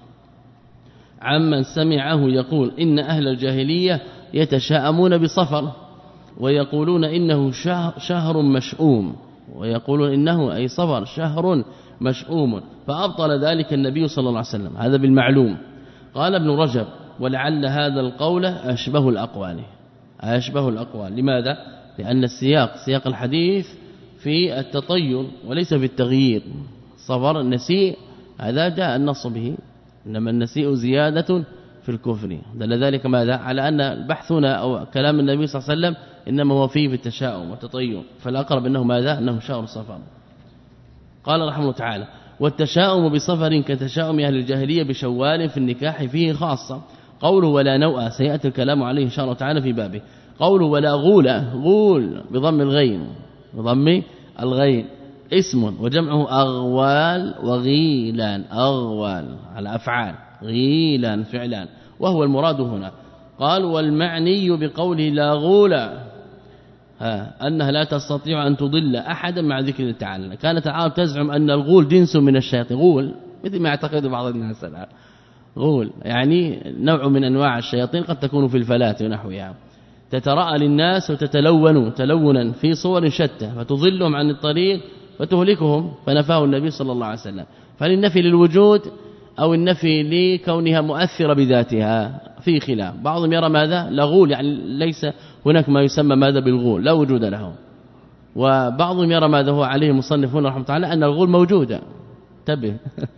Speaker 2: عمن سمعه يقول: إن أهل الجاهلية يتشاءمون بصفر ويقولون إنه شهر مشؤوم، ويقولون إنه أي صفر شهر مشؤوم، فأبطل ذلك النبي صلى الله عليه وسلم، هذا بالمعلوم. قال ابن رجب: ولعل هذا القول أشبه الأقوال، أشبه الأقوال. لماذا؟ لأن السياق سياق الحديث في التطير وليس في التغيير. صفر النسيء هذا جاء النص به، إنما النسيء زيادة في الكفر، دل ذلك ماذا؟ على أن البحثنا أو كلام النبي صلى الله عليه وسلم إنما هو فيه في التشاؤم والتطير، فالأقرب أنه ماذا؟ أنه شهر صفر. قال رحمه الله تعالى: والتشاؤم بصفر كتشاؤم أهل الجاهلية بشوال في النكاح فيه خاصة. قوله ولا نوء سيأتي الكلام عليه إن شاء الله تعالى في بابه. قوله ولا غول، غول بضم الغين، بضم الغين اسم وجمعه أغوال وغيلان، أغوال على أفعال، غيلان فعلان، وهو المراد هنا. قال والمعني بقوله لا غول ها أنها لا تستطيع أن تضل أحدا مع ذكر الله تعالى. كانت العرب تزعم أن الغول جنس من الشياطين، غول مثل ما يعتقد بعض الناس الآن، غول يعني نوع من أنواع الشياطين قد تكون في الفلاة ونحوها، تتراءى للناس وتتلون تلونا في صور شتى فتضلهم عن الطريق فتهلكهم، فنفاه النبي صلى الله عليه وسلم. فللنفي للوجود أو النفي لكونها مؤثرة بذاتها في خلاف. بعضهم يرى ماذا؟ لغول يعني ليس هناك ما يسمى ماذا بالغول، لا وجود له. وبعضهم يرى ماذا هو عليه المصنفون رحمه الله تعالى أن الغول موجودة. انتبه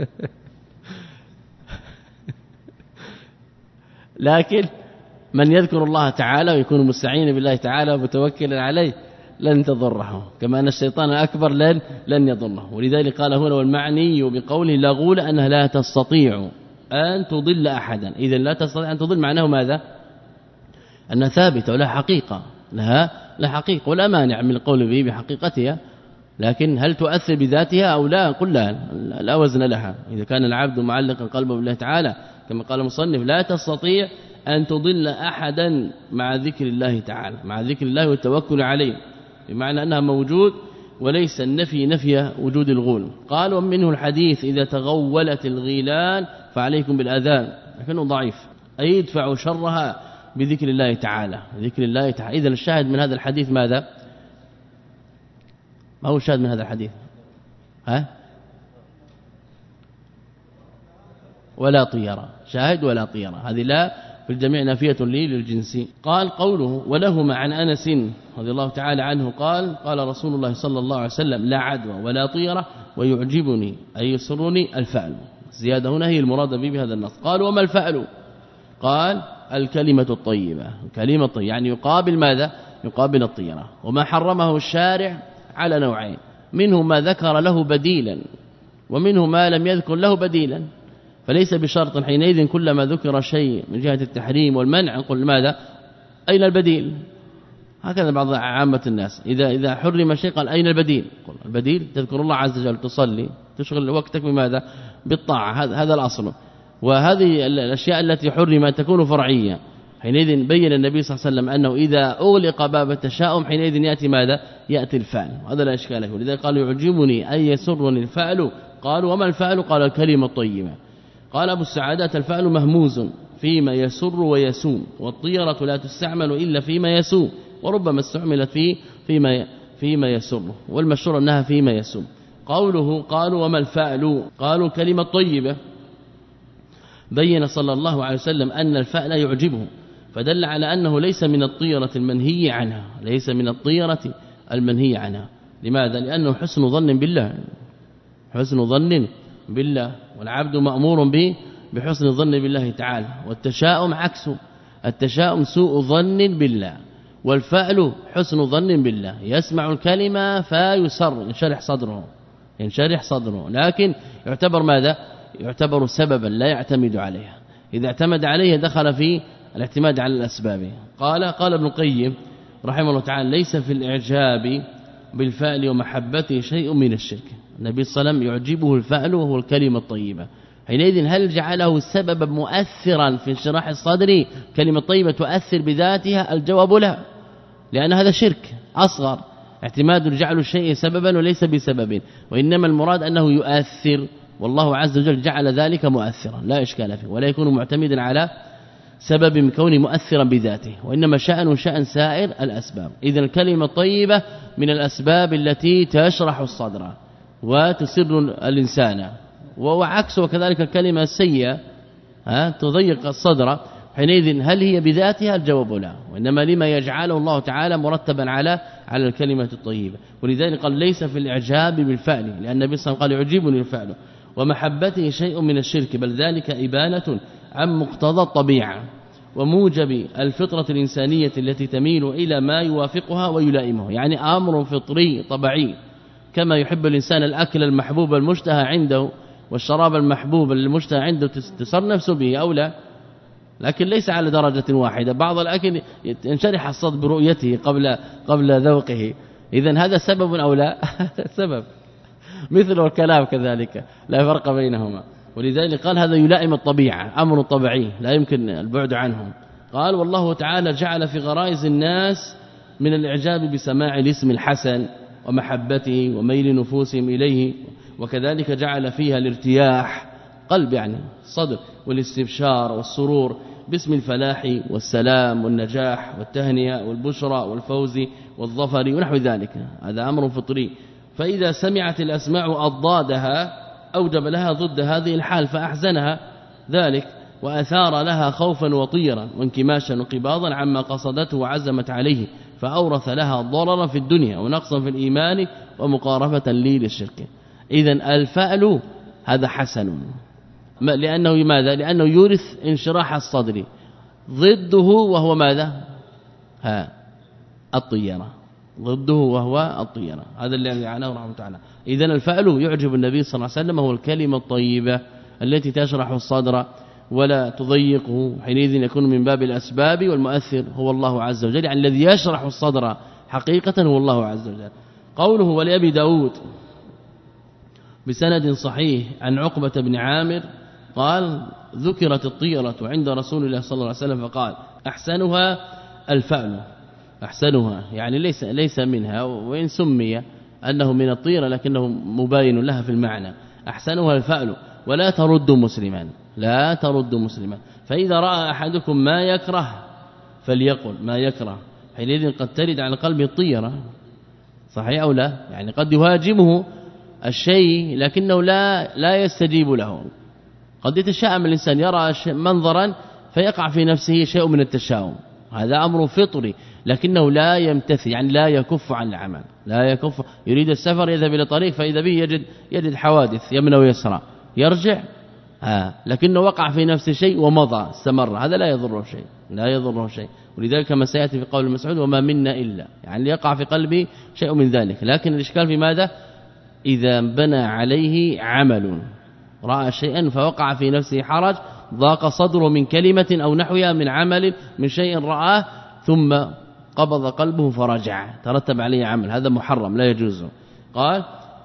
Speaker 2: لكن من يذكر الله تعالى ويكون مستعينا بالله تعالى ومتوكلا عليه لن تضره، كما أن الشيطان الأكبر لن لن يضره. ولذلك قال هنا والمعني بقوله لا غول أنها لا تستطيع أن تضل أحدا. إذا لا تستطيع أن تضل معناه ماذا؟ أنها ثابتة ولا حقيقة، لها لا حقيقة ولا مانع من القول به بحقيقتها، لكن هل تؤثر بذاتها أو لا؟ قل لا, لا وزن لها. إذا كان العبد معلقا قلبه بالله تعالى كما قال المصنف لا تستطيع أن تضل أحدا مع ذكر الله تعالى، مع ذكر الله والتوكل عليه، بمعنى أنها موجود وليس النفي نفي وجود الغول. قال ومنه الحديث إذا تغولت الغيلان فعليكم بالأذان، لكنه ضعيف، أي يدفع شرها بذكر الله تعالى، ذكر الله تعالى. إذا الشاهد من هذا الحديث ماذا؟ ما هو الشاهد من هذا الحديث؟ ها؟ ولا طيرة، شاهد ولا طيرة، هذه لا في الجميع نافية لي للجنس. قال قوله ولهما عن أنس رضي الله تعالى عنه قال قال رسول الله صلى الله عليه وسلم لا عدوى ولا طيرة ويعجبني أي يسرني الفعل. زيادة هنا هي المراد به بهذا النص. قال وما الفعل؟ قال الكلمة الطيبة، الكلمة الطيبة يعني يقابل ماذا؟ يقابل الطيرة. وما حرمه الشارع على نوعين، منه ما ذكر له بديلا ومنه ما لم يذكر له بديلا، فليس بشرط حينئذ كلما ذكر شيء من جهة التحريم والمنع قل ماذا أين البديل. هكذا بعض عامة الناس إذا إذا حرم شيء قال أين البديل، قل البديل تذكر الله عز وجل، تصلي، تشغل وقتك بماذا بالطاعة، هذا هذا الأصل. وهذه الأشياء التي حرمت تكون فرعية، حينئذ بين النبي صلى الله عليه وسلم أنه إذا أغلق باب التشاؤم حينئذ يأتي ماذا يأتي الفعل، هذا لا إشكال فيه. لذلك قالوا يعجبني أي يسرني الفعل، قالوا وما الفعل، قال الكلمة الطيبة. قال أبو السعادات الفعل مهموز فيما يسر ويسوم، والطيرة لا تستعمل إلا فيما يسوم، وربما استعملت فيه فيما فيما يسر، والمشهور أنها فيما يسوم. قوله قالوا وما الفعل، قالوا كلمة طيبة، بين صلى الله عليه وسلم أن الفعل يعجبه، فدل على أنه ليس من الطيرة المنهي عنها، ليس من الطيرة المنهي عنها. لماذا؟ لأنه حسن ظن بالله، حسن ظن بالله، والعبد مأمور به بحسن الظن بالله تعالى. والتشاؤم عكسه، التشاؤم سوء ظن بالله، والفعل حسن ظن بالله. يسمع الكلمة فيسر، ينشرح صدره ينشرح صدره لكن يعتبر ماذا؟ يعتبر سببا لا يعتمد عليها، إذا اعتمد عليه دخل في الاعتماد على الأسباب. قال قال ابن القيم رحمه الله تعالى ليس في الإعجاب بالفعل ومحبته شيء من الشرك. النبي صلى الله عليه وسلم يعجبه الفعل وهو الكلمة الطيبة، حينئذ هل جعله سببا مؤثرا في انشراح الصدر؟ كلمة طيبة تؤثر بذاتها؟ الجواب لا، لأن هذا شرك أصغر، اعتماد جعل الشيء سببا وليس بسبب، وإنما المراد أنه يؤثر، والله عز وجل جعل ذلك مؤثرا لا إشكال فيه، ولا يكون معتمدا على سبب من كونه مؤثرا بذاته، وإنما شأن شأن سائر الأسباب. إذا الكلمة الطيبة من الأسباب التي تشرح الصدر وتسر الإنسان، وعكسه كذلك الكلمة السيئة تضيق الصدر، حينئذ هل هي بذاتها؟ الجواب لا، وإنما لما يجعله الله تعالى مرتبا على على الكلمة الطيبة. ولذلك قال ليس في الإعجاب بالفعل، لأن النبي صلى الله عليه وسلم قال يعجبني الفعل، ومحبته شيء من الشرك، بل ذلك إبانة عن مقتضى الطبيعة وموجب الفطرة الإنسانية التي تميل إلى ما يوافقها ويلائمه، يعني أمر فطري طبيعي، كما يحب الإنسان الأكل المحبوب المشتهى عنده والشراب المحبوب المشتهى عنده تسر نفسه به أو لا، لكن ليس على درجة واحدة، بعض الأكل ينشرح الصدر برؤيته قبل قبل ذوقه، إذن هذا سبب أو لا؟ سبب، مثل الكلام كذلك لا فرق بينهما. ولذلك قال هذا يلائم الطبيعة، أمر طبيعي لا يمكن البعد عنه. قال والله تعالى جعل في غرائز الناس من الإعجاب بسماع الاسم الحسن ومحبته وميل نفوسهم إليه، وكذلك جعل فيها الارتياح قلب يعني الصدر، والاستبشار والسرور باسم الفلاح والسلام والنجاح والتهنئة والبشرى والفوز والظفر ونحو ذلك، هذا أمر فطري. فإذا سمعت الأسماع أضدادها أوجب لها ضد هذه الحال فأحزنها ذلك، وأثار لها خوفا وطيرا وانكماشا وقباضا عما قصدته وعزمت عليه، فأورث لها ضررا في الدنيا ونقصا في الإيمان ومقاربة لي للشرك. إذن الفعل هذا حسن، لأنه ماذا؟ لأنه يورث انشراح الصدر، ضده وهو ماذا؟ ها الطيرة، ضده وهو الطيرة، هذا اللي عناه رحمه تعالى. إذن الفعل يعجب النبي صلى الله عليه وسلم هو الكلمة الطيبة التي تشرح الصدر ولا تضيقه، حينئذ يكون من باب الأسباب، والمؤثر هو الله عز وجل، يعني الذي يشرح الصدر حقيقة هو الله عز وجل. قوله ولأبي داود بسند صحيح عن عقبة بن عامر قال ذكرت الطيرة عند رسول الله صلى الله عليه وسلم فقال أحسنها الفعل، أحسنها يعني ليس ليس منها، وإن سمي أنه من الطيرة لكنه مباين لها في المعنى، أحسنها الفعل ولا ترد مسلما، لا ترد مسلما. فإذا رأى أحدكم ما يكره فليقل ما يكره، حينئذ قد ترد على قلب الطيرة، صحيح أو لا؟ يعني قد يهاجمه الشيء لكنه لا لا يستجيب له، قد يتشائم الإنسان يرى منظرا فيقع في نفسه شيء من التشاؤم، هذا أمر فطري، لكنه لا يمتثل، يعني لا يكف عن العمل، لا يكف، يريد السفر يذهب إلى طريق فإذا به يجد يجد حوادث يمنى ويسرى، يرجع ها لكنه وقع في نفس الشيء ومضى استمر، هذا لا يضره شيء لا يضره شيء. ولذلك كما سياتي في قول المسعود وما منا الا، يعني يقع في قلبي شيء من ذلك. لكن الاشكال في ماذا؟ اذا بنى عليه عمل، راى شيئا فوقع في نفسه حرج، ضاق صدره من كلمة أو نحوها من عمل من شيء رآه ثم قبض قلبه فرجع، ترتب عليه عمل، هذا محرم لا يجوز. قال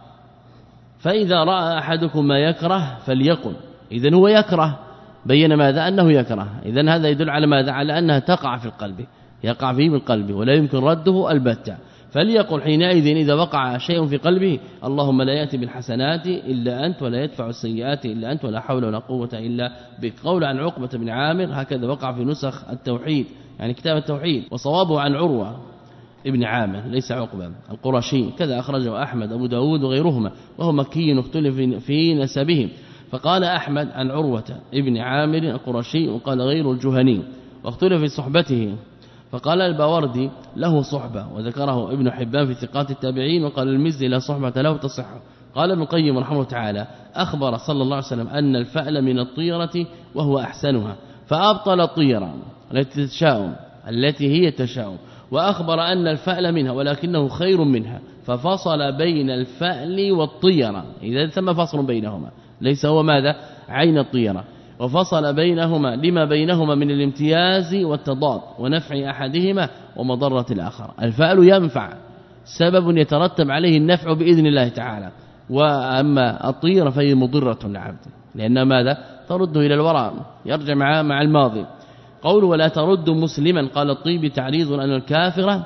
Speaker 2: فإذا رأى أحدكم ما يكره فليقل، إذن هو يكره، بين ماذا؟ أنه يكره، إذن هذا يدل على ماذا؟ على أنها تقع في القلب، يقع فيه بالقلب ولا يمكن رده البتة. فليقل حينئذ إذا وقع شيء في قلبه اللهم لا يأتي بالحسنات إلا أنت ولا يدفع السيئات إلا أنت ولا حول ولا قوة إلا بك. قول عن عقبة بن عامر هكذا وقع في نسخ التوحيد، يعني كتاب التوحيد، وصوابه عن عروة ابن عامر ليس عقبة القرشي، كذا أخرجه أحمد أبو داود وغيرهما، وهو مكي اختلف في نسبه. فقال أحمد عن عروة ابن عامر القرشي، وقال غير الجهني، واختلف في صحبته. فقال الباوردي له صحبة، وذكره ابن حبان في ثقات التابعين، وقال المزي لا صحبة له تصح. قال ابن القيم رحمه الله تعالى أخبر صلى الله عليه وسلم أن الفأل من الطيرة وهو أحسنها، فأبطل الطيرة التي تشاؤم التي هي تشاؤم، وأخبر أن الفأل منها ولكنه خير منها، ففصل بين الفأل والطيرة، إذا ثم فصل بينهما، ليس هو ماذا؟ عين الطيرة، وفصل بينهما لما بينهما من الامتياز والتضاد ونفع أحدهما ومضرة الآخر. الفأل ينفع، سبب يترتب عليه النفع بإذن الله تعالى، وأما الطيرة فهي مضرة للعبد، لأن ماذا؟ ترد إلى الوراء، يرجع مع مع الماضي. قول ولا ترد مسلما، قال الطيبي تعريض أن الكافر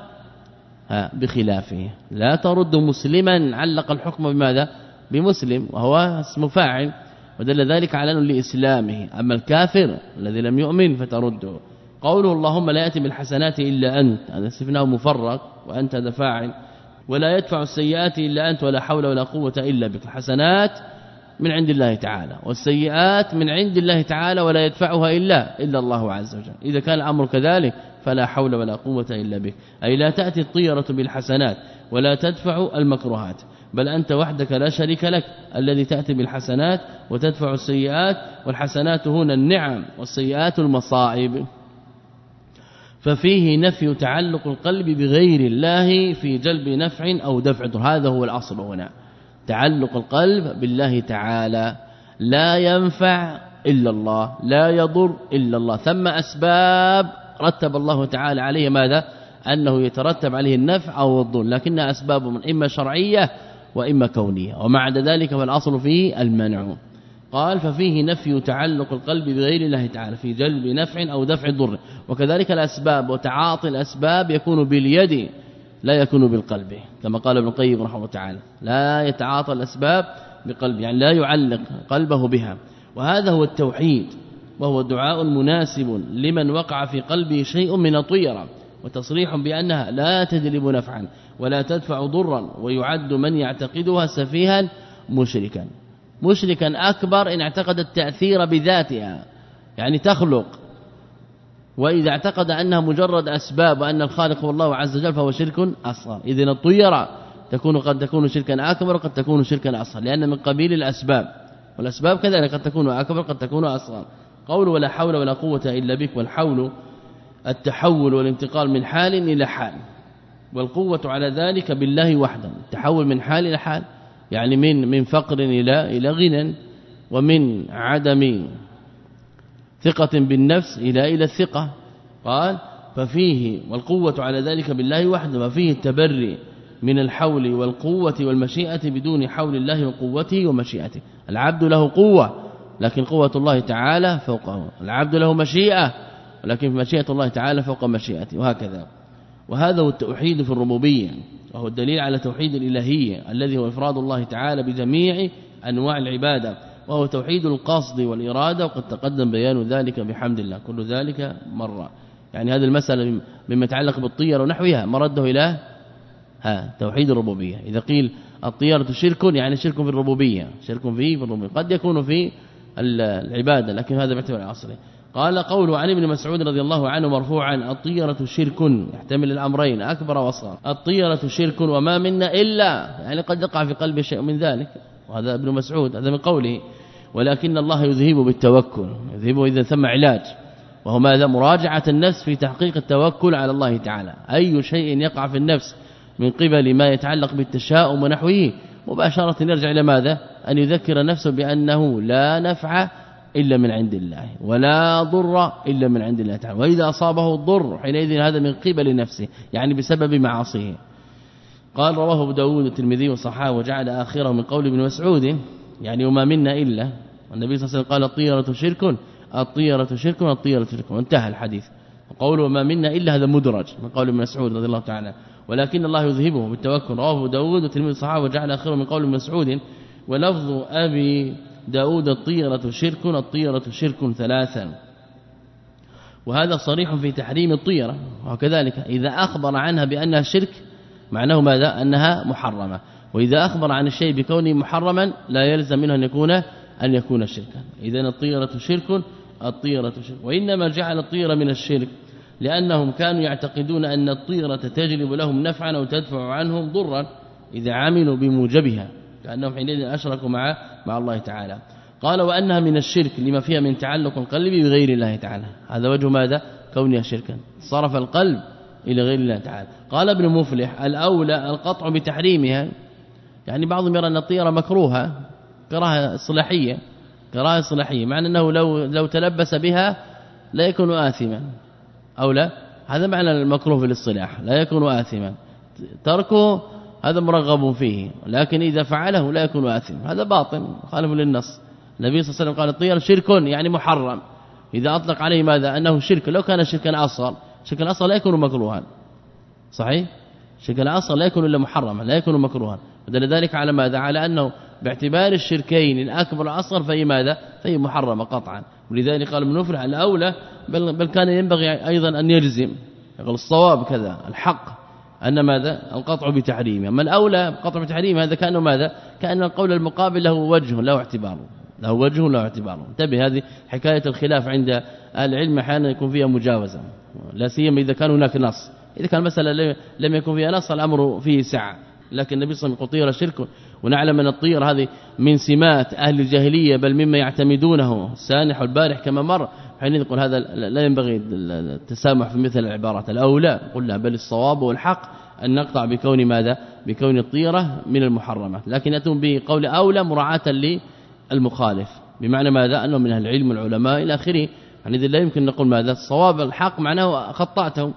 Speaker 2: بخلافه، لا ترد مسلما، علق الحكم بماذا؟ بمسلم، وهو اسم فاعل، ودل ذلك على أنه لإسلامه. أما الكافر الذي لم يؤمن فترده. قوله اللهم لا يأتي بالحسنات إلا أنت، هذا استثناء مفرق، وأنت هذا فاعل، ولا يدفع السيئات إلا أنت ولا حول ولا قوة إلا بك. الحسنات من عند الله تعالى، والسيئات من عند الله تعالى، ولا يدفعها إلا إلا الله عز وجل. إذا كان الأمر كذلك فلا حول ولا قوة إلا بك، أي لا تأتي الطيرة بالحسنات ولا تدفع المكروهات، بل أنت وحدك لا شريك لك الذي تأتي بالحسنات وتدفع السيئات، والحسنات هنا النعم والسيئات المصائب. ففيه نفي تعلق القلب بغير الله في جلب نفع أو دفع ضر، هذا هو الأصل هنا، تعلق القلب بالله تعالى، لا ينفع إلا الله، لا يضر إلا الله. ثم أسباب رتب الله تعالى عليه ماذا؟ أنه يترتب عليه النفع أو الضر، لكنها أسباب من إما شرعية وإما كونية، ومع ذلك فالأصل فيه المنع. قال ففيه نفي تعلق القلب بغير الله تعالى في جلب نفع أو دفع ضر، وكذلك الأسباب وتعاطي الأسباب يكون باليد لا يكون بالقلب، كما قال ابن القيم رحمه الله تعالى لا يتعاطى الأسباب بقلب، يعني لا يعلق قلبه بها. وهذا هو التوحيد، وهو دعاء مناسب لمن وقع في قلبه شيء من الطيرة، وتصريح بأنها لا تجلب نفعا ولا تدفع ضرا، ويعد من يعتقدها سفيها مشركا، مشركا أكبر إن اعتقد التأثير بذاتها، يعني تخلق، وإذا اعتقد أنها مجرد أسباب وأن الخالق هو الله عز وجل فهو شرك أصغر. إذن الطيرة تكون قد تكون شركا أكبر وقد تكون شركا أصغر، لأن من قبيل الأسباب، والأسباب كذلك قد تكون أكبر قد تكون أصغر. قول ولا حول ولا قوة إلا بك، والحول التحول والانتقال من حال إلى حال، والقوة على ذلك بالله وحده، التحول من حال إلى حال، يعني من من فقر إلى إلى غنى، ومن عدم ثقة بالنفس إلى إلى الثقة. قال ففيه والقوة على ذلك بالله وحده، وفيه التبري من الحول والقوة والمشيئة بدون حول الله وقوته ومشيئته. العبد له قوة لكن قوة الله تعالى فوقه، العبد له مشيئة ولكن مشيئة الله تعالى فوق مشيئته، وهكذا. وهذا هو التوحيد في الربوبية، وهو الدليل على توحيد الإلهية الذي هو إفراد الله تعالى بجميع أنواع العبادة، وهو توحيد القصد والإرادة، وقد تقدم بيان ذلك بحمد الله، كل ذلك مرة. يعني هذه المسألة مما يتعلق بالطيرة ونحوها مرده إلى ها توحيد الربوبية. إذا قيل الطيرة شرك يعني شرك في الربوبية، شرك فيه في الربوبية، قد يكون في العبادة لكن هذا باعتبار العصر. قال قوله عن ابن مسعود رضي الله عنه مرفوعا الطيرة شرك، يحتمل الأمرين أكبر وأصغر. الطيرة شرك وما منا إلا، يعني قد يقع في قلبه شيء من ذلك، وهذا ابن مسعود هذا من قوله. ولكن الله يذهبه بالتوكل، يذهبه إذا ثم علاج، وهو ماذا؟ مراجعة النفس في تحقيق التوكل على الله تعالى. أي شيء يقع في النفس من قبل ما يتعلق بالتشاؤم ونحوه مباشرة يرجع إلى ماذا؟ أن يذكر نفسه بأنه لا نفع إلا من عند الله ولا ضر إلا من عند الله تعالى، وإذا أصابه الضر حينئذ هذا من قبل نفسه، يعني بسبب معاصيه. قال رواه ابو داود والترمذي وصححه وجعل آخره من قول ابن مسعود يعني وما منا إلا، والنبي صلى الله عليه وسلم قال الطيرة شرك الطيرة شرك الطيرة شرك، وانتهى الحديث. وقوله وما منا إلا هذا مدرج من قول ابن مسعود رضي الله تعالى، ولكن الله يذهبه بالتوكل. رواه ابو داود والترمذي وصححه وجعل آخره من قول ابن مسعود ولفظ أبي داود الطيرة شرك الطيرة شرك ثلاثا، وهذا صريح في تحريم الطيرة. وكذلك إذا أخبر عنها بأنها شرك معناه ماذا؟ أنها محرمة، وإذا أخبر عن الشيء بكونه محرما لا يلزم منه أن يكون أن يكون شركا. إذن الطيرة شرك الطيرة شرك، وإنما جعل الطيرة من الشرك لأنهم كانوا يعتقدون أن الطيرة تجلب لهم نفعا أو تدفع عنهم ضرا إذا عملوا بموجبها، كأنهم حينئذ أشركوا مع مع الله تعالى. قال وأنها من الشرك لما فيها من تعلق القلب بغير الله تعالى، هذا وجه ماذا؟ كونها شركا، صرف القلب إلى غير الله تعالى. قال ابن مفلح الأولى القطع بتحريمها، يعني بعضهم يرى أن الطيرة مكروهة كراهة إصلاحية، كراهة إصلاحية معنى أنه لو لو تلبس بها لا يكون آثما أو لا، هذا معنى المكروه في الاصطلاح، لا يكون آثما، تركه هذا مرغب فيه، لكن إذا فعله لا يكون آثما، هذا باطل خالف للنص. النبي صلى الله عليه وسلم قال الطيرة شرك يعني محرم، إذا أطلق عليه ماذا؟ أنه شرك، لو كان شركا أصغر، شركا أصغر لا يكون مكروها، صحيح؟ شركا أصغر لا يكون إلا محرما، لا يكون مكروها، ودل ذلك على ماذا؟ على أنه باعتبار الشركين الأكبر والأصغر فهي ماذا؟ فهي محرمة قطعا. ولذلك قال ابن مفلح الأولى بل, بل كان ينبغي أيضا أن يجزم، يقول الصواب كذا الحق أن ماذا؟ القطع بتحريمه. أما الأولى القطع بتحريمه هذا كأنه ماذا؟ كأن القول المقابل له وجه له اعتبار، له وجه له اعتبار. انتبه، هذه حكاية الخلاف عند أهل العلم أحيانا يكون فيها مجاوزة، لا سيما إذا كان هناك نص. إذا كان المسألة لم يكن فيها نص الأمر فيه سعة، لكن النبي صلى الله عليه وسلم يقول طير شرك، ونعلم أن الطير هذه من سمات أهل الجاهلية بل مما يعتمدونه السانح والبارح كما مر، حين يقول هذا لا ينبغي التسامح في مثل العبارات. الأولى قلنا بل الصواب والحق أن نقطع بكون ماذا؟ بكون الطيرة من المحرمات، لكن يتم به قول أولى مراعاة للمخالف، بمعنى ماذا؟ أنه من أهل العلم والعلماء إلى آخره، يعني لا يمكن نقول ماذا؟ الصواب الحق معناه خطأته.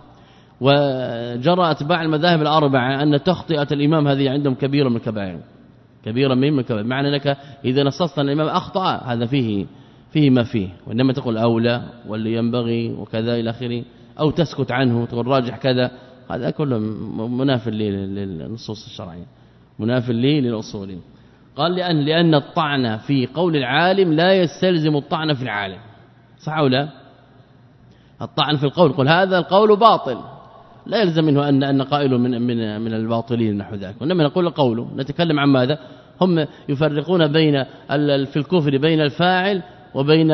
Speaker 2: وجرى اتباع المذاهب الأربعة أن تخطئة الإمام هذه عندهم كبيرة من الكبائر، كبيرة من الكبائر، معنى لك إذا نصصت أن الإمام أخطأ هذا فيه فيه ما فيه، وإنما تقول أولى واللي ينبغي وكذا إلى آخره، أو تسكت عنه تقول راجح كذا، هذا كله منافر للنصوص الشرعية، منافر لي للأصول. قال لأن لأن الطعن في قول العالم لا يستلزم الطعن في العالم، صح أو لا؟ الطعن في القول، قل هذا القول باطل، لا يلزم منه أن أن قائله من من من الباطلين نحو ذلك، وإنما نقول قوله. نتكلم عن ماذا؟ هم يفرقون بين في الكفر بين الفاعل وبين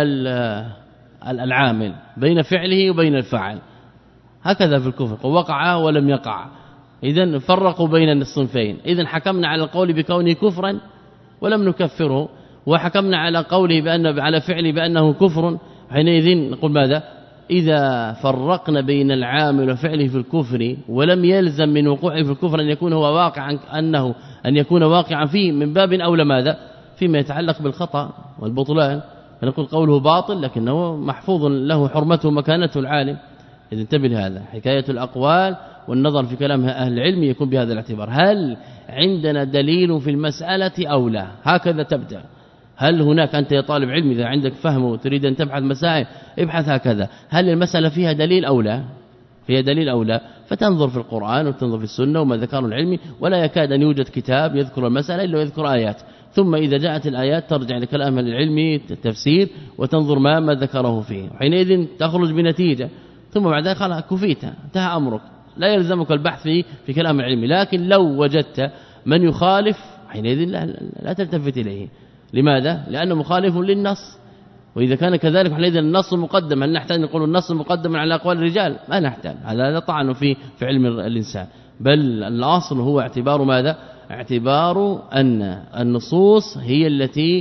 Speaker 2: العامل، بين فعله وبين الفاعل، هكذا في الكفر وقع ولم يقع، إذن فرقوا بين الصنفين. إذن حكمنا على القول بكونه كفرا ولم نكفره، وحكمنا على قوله بأن على فعله بأنه كفر، حينئذ نقول ماذا؟ إذا فرقنا بين العامل وفعله في الكفر ولم يلزم من وقوعه في الكفر أن يكون هو واقعا أنه أن يكون واقعا فيه، من باب أولى ماذا؟ فيما يتعلق بالخطأ والبطلان، فنقول قوله باطل لكنه محفوظ له حرمته ومكانته العالم. إذا انتبه لهذا، حكاية الأقوال والنظر في كلام أهل العلم يكون بهذا الاعتبار، هل عندنا دليل في المسألة أو لا؟ هكذا تبدأ. هل هناك أنت يا طالب علم إذا عندك فهم وتريد أن تبحث مسائل ابحث هكذا، هل المسألة فيها دليل أو لا؟ فيها دليل أو لا؟ فتنظر في القرآن وتنظر في السنة وما ذكر العلم، ولا يكاد أن يوجد كتاب يذكر المسألة إلا ويذكر آيات، ثم إذا جاءت الآيات ترجع لكلام أهل العلم التفسير وتنظر ما ما ذكره فيه، حينئذ تخرج بنتيجة، ثم بعد ذلك خلاص كفيت، انتهى أمرك، لا يلزمك البحث في في كلام العلم. لكن لو وجدت من يخالف حينئذ لا, لا تلتفت إليه. لماذا؟ لأنه مخالف للنص، وإذا كان كذلك حينئذ النص مقدم. هل نحتاج نقول النص مقدم على أقوال الرجال؟ ما نحتاج، هذا لا طعن في في علم الإنسان، بل الأصل هو اعتبار ماذا؟ اعتبار أن النصوص هي التي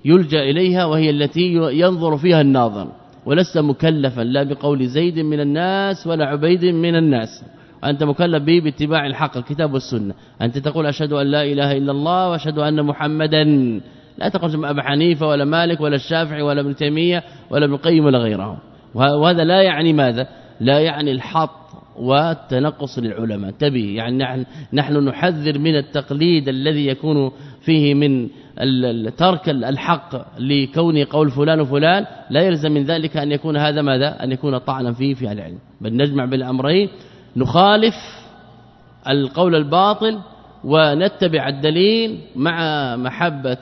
Speaker 2: يلجأ إليها وهي التي ينظر فيها الناظر، ولست مكلفا لا بقول زيد من الناس ولا عبيد من الناس، أنت مكلف به باتباع الحق الكتاب والسنة. أنت تقول أشهد أن لا إله إلا الله وأشهد أن محمدا، لا تقول زي أبو حنيفة ولا مالك ولا الشافعي ولا ابن تيمية ولا ابن القيم ولا غيرهم. وهذا لا يعني ماذا؟ لا يعني الحط والتنقص للعلماء. انتبه، يعني نحن, نحن نحذر من التقليد الذي يكون فيه من ترك الحق لكون قول فلان وفلان، لا يلزم من ذلك أن يكون هذا ماذا؟ أن يكون طعنا فيه في العلم، بل نجمع بالأمرين، نخالف القول الباطل ونتبع الدليل مع محبة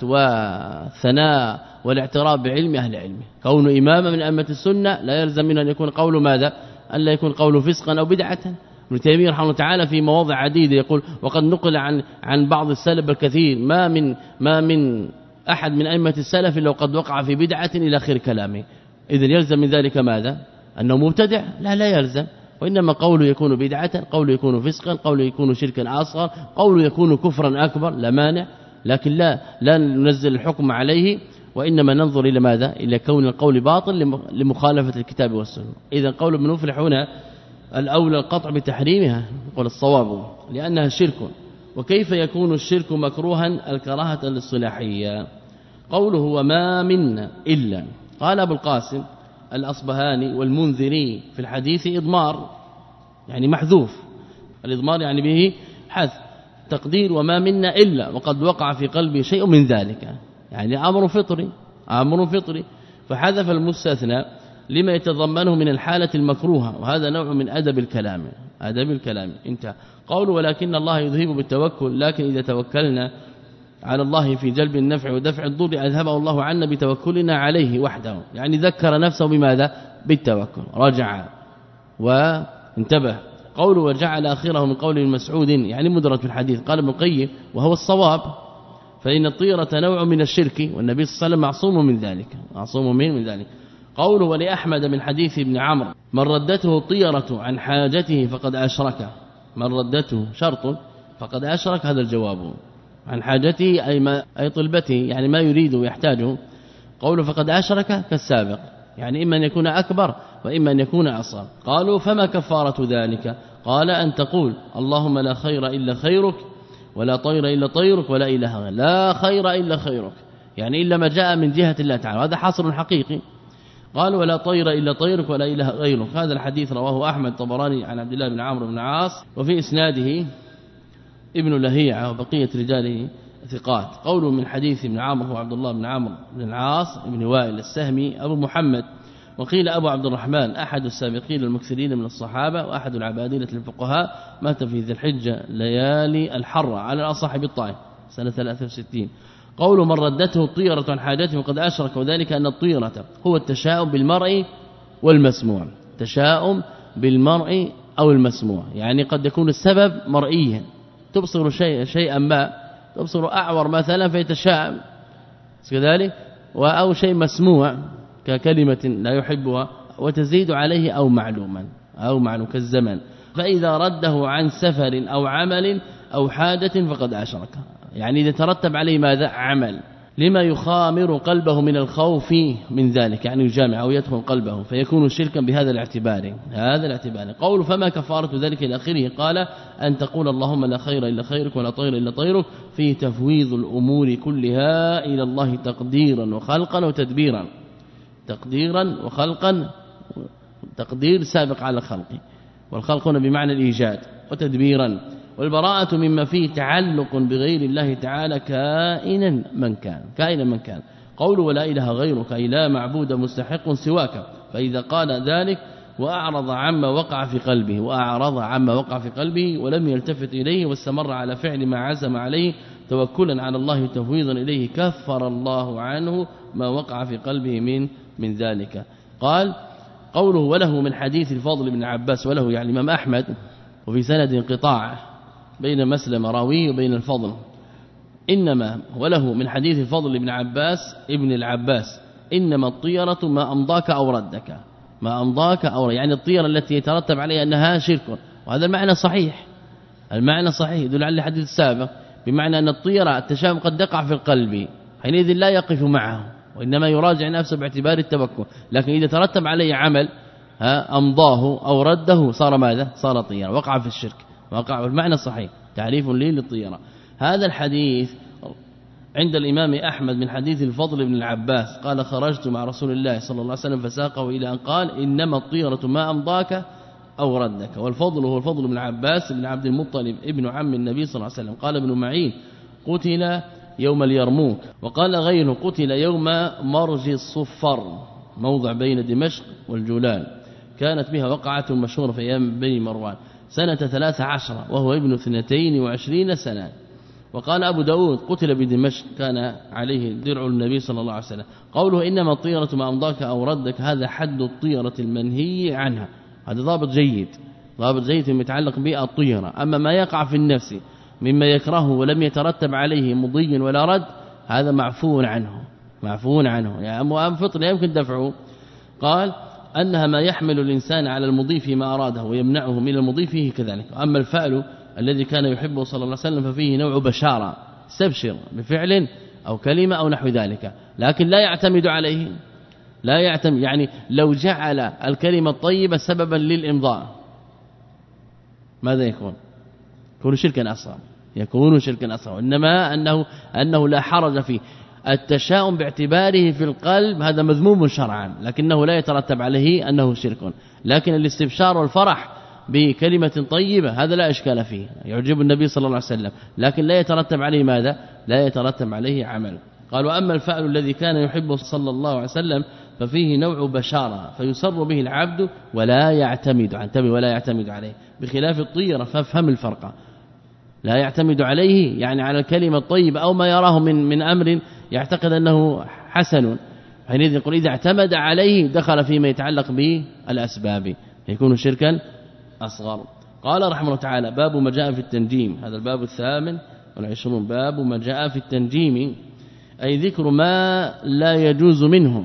Speaker 2: وثناء والاعتراف بعلم أهل العلم. كون إماما من أئمة السنة لا يلزم منه أن يكون قول ماذا؟ أن لا يكون قول فسقا أو بدعة. ابن تيمية رحمه الله تعالى في مواضع عديدة يقول وقد نقل عن عن بعض السلف الكثير ما من ما من أحد من أئمة السلف إلا وقد وقع في بدعة إلى آخر كلامه. إذن يلزم من ذلك ماذا؟ أنه مبتدع؟ لا لا يلزم، وإنما قوله يكون بدعة، قوله يكون فسقا، قوله يكون شركا أصغر، قوله يكون كفرا أكبر، لا مانع، لكن لا لا ننزل الحكم عليه، وإنما ننظر إلى ماذا؟ إلى كون القول باطل لمخالفة الكتاب والسنة. إذا قول ابن مفلح هنا الأولى القطع بتحريمها، قول الصواب، لأنها شرك. وكيف يكون الشرك مكروها؟ الكراهة الاصطلاحية. قوله وما منا إلا، قال أبو القاسم الأصبهاني والمنذري في الحديث إضمار، يعني محذوف، الإضمار يعني به حذف، تقدير وما منا إلا وقد وقع في قلبي شيء من ذلك، يعني أمر فطري، أمر فطري، فحذف المستثنى لما يتضمنه من الحالة المكروهة، وهذا نوع من أدب الكلام، أدب الكلام. انتهى. قول ولكن الله يذهب بالتوكل، لكن إذا توكلنا على الله في جلب النفع ودفع الضر أذهبه الله عنا بتوكلنا عليه وحده، يعني ذكر نفسه بماذا؟ بالتوكل، رجع وانتبه. قول وجعل آخره من قول المسعود، يعني مدرج في الحديث. قال ابن القيم وهو الصواب، فإن الطيرة نوع من الشرك، والنبي صلى الله عليه وسلم معصوم من ذلك، معصوم من, من ذلك. قوله ولأحمد من حديث ابن عمرو من ردته الطيرة عن حاجته فقد أشرك، من ردته شرط فقد أشرك، هذا الجواب. عن حاجته أي, ما أي طلبته، يعني ما يريد ويحتاجه. قوله فقد أشرك كالسابق، يعني إما أن يكون أكبر وإما أن يكون أصغر. قالوا فما كفارة ذلك؟ قال أن تقول اللهم لا خير إلا خيرك ولا طير إلا طيرك ولا إله غيرك، لا خير إلا خيرك، يعني إلا ما جاء من جهة الله تعالى، هذا حصر حقيقي. قال ولا طير إلا طيرك ولا إله غيرك. هذا الحديث رواه أحمد طبراني عن عبد الله بن عمرو بن العاص، وفي إسناده ابن لهيعة وبقية رجاله ثقات. قوله من حديث ابن عمرو هو عبد الله بن عمرو بن العاص ابن وائل السهمي أبو محمد، وقيل أبو عبد الرحمن، أحد السابقين المكثرين من الصحابة وأحد العبادلة الفقهاء، مات في ذي الحجة ليالي الحرة على الأصح بالطائف سنة ثلاثة وستين. قول من ردته الطيرة عن حاجته وقد أشرك، وذلك أن الطيرة هو التشاؤم بالمرء والمسموع، تشاؤم بالمرء أو المسموع، يعني قد يكون السبب مرئيا، تبصر شيء شيئا ما، تبصر أعور مثلا فيتشاءم كذلك، أو شيء مسموع ككلمة لا يحبها وتزيد عليه أو معلوما أو معلوم كالزمن، فإذا رده عن سفر أو عمل أو حاجة فقد أشرك، يعني إذا ترتب عليه ماذا؟ عمل، لما يخامر قلبه من الخوف من ذلك، يعني يجامع أو يدخل قلبه، فيكون شركا بهذا الاعتبار. هذا الاعتبار. قول فما كفارة ذلك إلى آخره؟ قال أن تقول اللهم لا خير إلا خيرك ولا طير إلا طيرك، في تفويض الأمور كلها إلى الله تقديرا وخلقا وتدبيرا، تقديرا وخلقا، تقدير سابق على الخلق، والخلق هنا بمعنى الإيجاد، وتدبيرا، والبراءة مما فيه تعلق بغير الله تعالى كائنا من كان، كائنا من كان. قوله ولا إله غيرك أي لا معبود مستحق سواك، فإذا قال ذلك وأعرض عما وقع في قلبه، وأعرض عما وقع في قلبه ولم يلتفت إليه واستمر على فعل ما عزم عليه توكلا على الله تفويضا إليه، كفر الله عنه ما وقع في قلبه من من ذلك. قال قوله وله من حديث الفضل بن عباس، وله يعني الإمام أحمد، وفي سند انقطاع بين مسلم راوي وبين الفضل، إنما وله من حديث الفضل بن عباس ابن العباس إنما الطيرة ما أمضاك أو ردك، ما أمضاك أو، يعني الطيرة التي يترتب عليها أنها شرك، وهذا المعنى صحيح، المعنى صحيح يدل على الحديث السابق، بمعنى أن الطيرة التشاؤم قد يقع في القلب، حينئذ لا يقف معه وإنما يراجع نفسه باعتبار التوكل. لكن إذا ترتب عليه عمل ها أمضاه أو رده صار ماذا؟ صار طيرة، وقع في الشرك، وقع بالمعنى الصحيح. تعريف لي للطيرة. هذا الحديث عند الإمام أحمد من حديث الفضل بن العباس قال خرجت مع رسول الله صلى الله عليه وسلم فساقه إلى أن قال إنما الطيرة ما أمضاك أو ردك. والفضل هو الفضل بن العباس بن عبد المطلب ابن عم النبي صلى الله عليه وسلم. قال ابن معين قتل يوم اليرموك، وقال غيره قتل يوم مرج الصفر موضع بين دمشق والجولان، كانت بها وقعة مشهورة في أيام بني مروان سنة ثلاث عشرة وهو ابن اثنتين وعشرين سنة. وقال أبو داود قتل بدمشق كان عليه درع النبي صلى الله عليه وسلم. قوله إنما الطيرة ما أمضاك أو ردك هذا حد الطيرة المنهي عنها، هذا ضابط جيد، ضابط جيد يتعلق بالطيرة. أما ما يقع في النفس مما يكرهه ولم يترتب عليه مضي ولا رد هذا معفو عنه، معفو عنه يعني أم فطر يمكن دفعه. قال أنها ما يحمل الإنسان على المضي فيما أراده ويمنعه من المضي فيه كذلك. أما الفعل الذي كان يحبه صلى الله عليه وسلم ففيه نوع بشارة، استبشر بفعل أو كلمة أو نحو ذلك، لكن لا يعتمد عليه، لا يعتمد. يعني لو جعل الكلمة الطيبة سببا للإمضاء ماذا يكون؟ يكون شركا أصغر، يكون شركا أصغر. إنما أنه أنه لا حرج فيه. التشاؤم باعتباره في القلب هذا مذموم شرعا، لكنه لا يترتب عليه أنه شرك. لكن الاستبشار والفرح بكلمة طيبة هذا لا إشكال فيه، يعجب النبي صلى الله عليه وسلم، لكن لا يترتب عليه ماذا؟ لا يترتب عليه عمل. قال وأما الفعل الذي كان يحبه صلى الله عليه وسلم ففيه نوع بشارة فيسر به العبد ولا يعتمد عنه ولا يعتمد عليه، بخلاف الطيرة فافهم الفرق. لا يعتمد عليه يعني على الكلمة الطيبة أو ما يراه من من أمر يعتقد أنه حسن، حينئذ يقول إذا اعتمد عليه دخل فيما يتعلق بالأسباب، يكون شركا أصغر. قال رحمه الله تعالى باب ما جاء في التنجيم، هذا الباب الثامن والعشرون، باب ما جاء في التنجيم أي ذكر ما لا يجوز منهم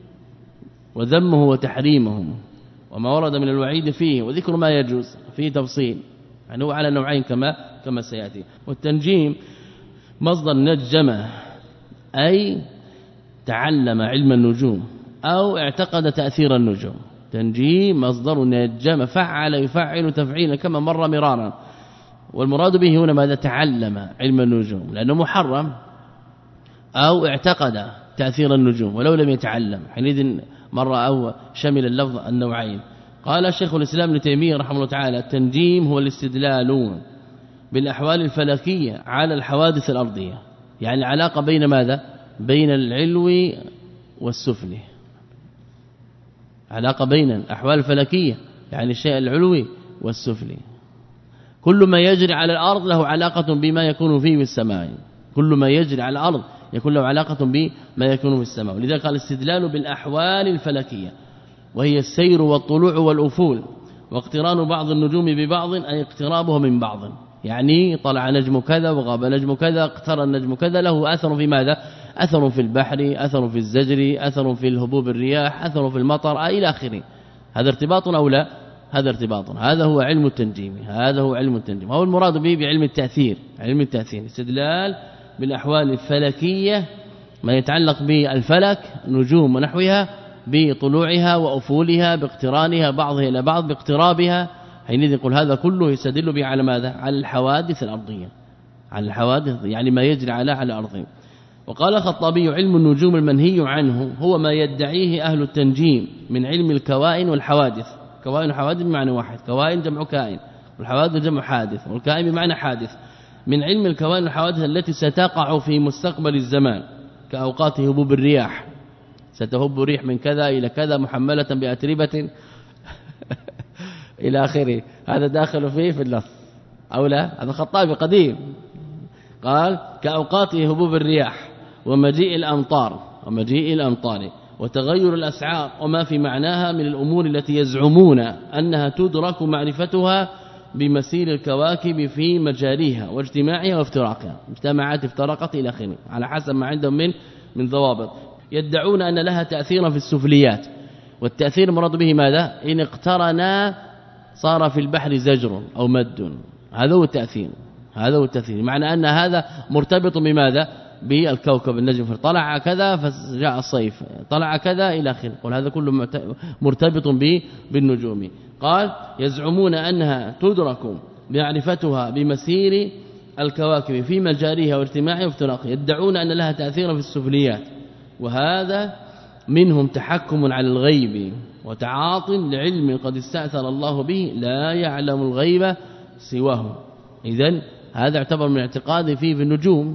Speaker 2: وذمه وتحريمه وما ورد من الوعيد فيه، وذكر ما يجوز فيه تفصيل، يعني هو على نوعين كما كما سياتي. والتنجيم مصدر نجم أي تعلم علم النجوم أو اعتقد تأثير النجوم. تنجيم مصدر نجم فعل يفعل تفعيلا كما مر مرارا، والمراد به هنا ماذا؟ تعلم علم النجوم لأنه محرم، أو اعتقد تأثير النجوم ولو لم يتعلم، حينئذ مر أو شمل اللفظ النوعين. قال شيخ الإسلام ابن تيمية رحمه الله تعالى التنجيم هو الاستدلال بالأحوال الفلكية على الحوادث الأرضية، يعني العلاقة بين ماذا؟ بين العلو والسفلي، علاقة بين الأحوال الفلكية يعني الشيء العلوي والسفلي. كل ما يجري على الأرض له علاقة بما يكون فيه في السماء، كل ما يجري على الأرض يكون له علاقة بما يكون في السماء. ولذلك قال الاستدلال بالأحوال الفلكية وهي السير والطلوع والأفول واقتران بعض النجوم ببعض أي اقترابها من بعض، يعني طلع نجم كذا وغاب نجم كذا اقترن نجم كذا، له أثر في ماذا؟ أثر في البحر، أثر في الزجر، أثر في الهبوب الرياح، أثر في المطر إلى آخره. هذا ارتباط أو لا؟ هذا ارتباط. هذا هو علم التنجيم، هذا هو علم التنجيم. هو المراد به بعلم التأثير، علم التأثير استدلال بالأحوال الفلكية ما يتعلق بالفلك نجوم ونحوها بطلوعها وأفولها باقترانها بعضها إلى بعض باقترابها، حينئذ يقول هذا كله يستدل به على ماذا؟ على الحوادث الأرضية، على الحوادث يعني ما يجري على على الأرض. وقال الخطابي علم النجوم المنهي عنه هو ما يدعيه أهل التنجيم من علم الكوائن والحوادث. كوائن وحوادث بمعنى واحد، كوائن جمع كائن والحوادث جمع حادث، والكائن بمعنى حادث. من علم الكوائن والحوادث التي ستقع في مستقبل الزمان كأوقات هبوب الرياح، ستهب ريح من كذا إلى كذا محملة بأتربة إلى آخره، هذا داخل فيه في اللفظ أو لا؟ هذا خطابي قديم قال كأوقات هبوب الرياح ومجيء الأمطار ومجيء الأمطار وتغير الأسعار وما في معناها من الأمور التي يزعمون أنها تدرك معرفتها بمسير الكواكب في مجاريها واجتماعها وافتراقها، اجتماعات افترقت إلى آخره على حسب ما عندهم من من ضوابط. يدعون أن لها تأثيرا في السفليات، والتأثير المراد به ماذا؟ إن اقترنا صار في البحر زجر أو مد، هذا هو التأثير، هذا هو التأثير، معنى أن هذا مرتبط بماذا؟ بالكوكب النجم، فطلع كذا فجاء الصيف، طلع كذا إلى آخره. قل هذا كله مرتبط بالنجوم. قال يزعمون أنها تدرك معرفتها بمسير الكواكب في مجاريها وارتماعها وافتراقها، يدعون أن لها تأثيرا في السفليات، وهذا منهم تحكم على الغيب وتعاط لعلم قد استأثر الله به لا يعلم الغيب سواه. إذن هذا يعتبر من اعتقاده فيه في النجوم،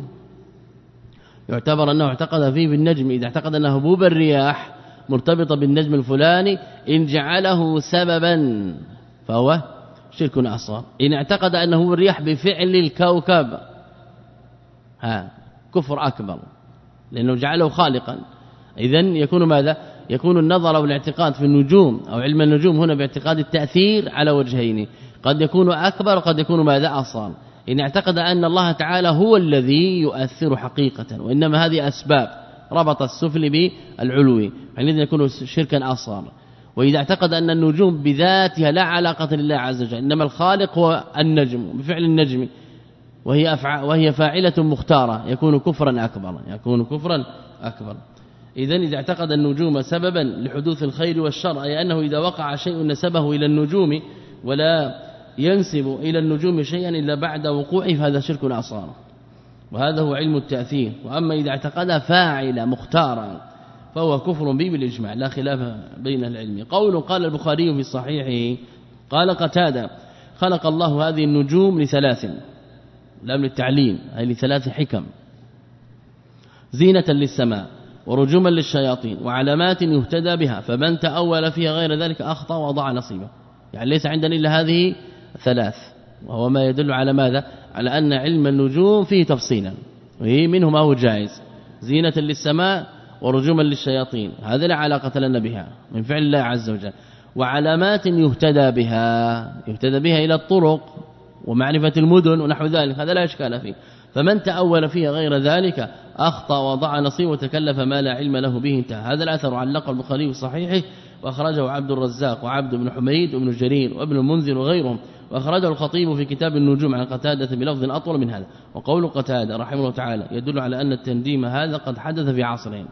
Speaker 2: يعتبر أنه اعتقد فيه في النجم. إذا اعتقد أن هبوب الرياح مرتبطة بالنجم الفلاني إن جعله سببا فهو شرك أصغر. إن اعتقد أنه الرياح بفعل الكوكب ها كفر أكبر لأنه جعله خالقا. إذن يكون ماذا؟ يكون النظر والاعتقاد في النجوم أو علم النجوم هنا باعتقاد التأثير على وجهين، قد يكون أكبر وقد يكون ماذا أصغر. إن اعتقد أن الله تعالى هو الذي يؤثر حقيقة وإنما هذه أسباب، ربط السفل بالعلوي، حينئذ يكون شركا أصغر. وإذا اعتقد أن النجوم بذاتها لا علاقة لله عز وجل، إنما الخالق هو النجم بفعل النجم وهي أفع وهي فاعلة مختارة، يكون كفرا أكبر، يكون كفرا أكبر. إذن إذا اعتقد النجوم سببا لحدوث الخير والشر، أي أنه إذا وقع شيء نسبه إلى النجوم ولا ينسب إلى النجوم شيئا إلا بعد وقوعه، فهذا شرك أصغر، وهذا هو علم التأثير. وأما إذا اعتقد فاعل مختارا فهو كفر به بالإجماع لا خلاف بين العلم. قول قال البخاري في صحيحه قال قتادة خلق الله هذه النجوم لثلاث، لام للتعليم أي لثلاث حكم: زينة للسماء ورجوما للشياطين وعلامات يهتدى بها، فمن تأول فيها غير ذلك أخطأ وضاع نصيبه. يعني ليس عندنا إلا هذه ثلاث، وهو ما يدل على ماذا؟ على أن علم النجوم فيه تفصيلا، وهي منه ما هو جائز: زينة للسماء ورجوما للشياطين، هذا لا علاقة لنا بها من فعل الله عز وجل، وعلامات يهتدى بها، يهتدى بها إلى الطرق ومعرفة المدن ونحو ذلك، هذا لا إشكال فيه. فمن تأول فيها غير ذلك أخطأ وضع نصيب وتكلف ما لا علم له به انتهى. هذا الأثر علق البخاري في صحيحه وأخرجه عبد الرزاق وعبد بن حميد وابن جرير وابن المنذر وغيرهم، وأخرجه الخطيب في كتاب النجوم عن قتادة بلفظ أطول من هذا. وقول قتادة رحمه الله تعالى يدل على أن التنديم هذا قد حدث في عصرين،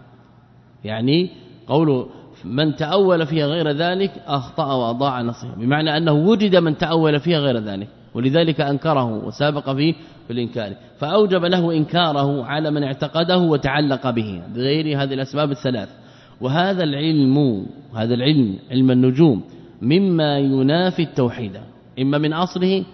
Speaker 2: يعني قول من تأول فيها غير ذلك أخطأ وأضاع نصيبه، بمعنى أنه وجد من تأول فيها غير ذلك ولذلك أنكره وسابق فيه بالإنكار، فأوجب له إنكاره على من اعتقده وتعلق به بغير هذه الأسباب الثلاث. وهذا العلم هذا العلم علم النجوم مما ينافي التوحيد، إما من أصله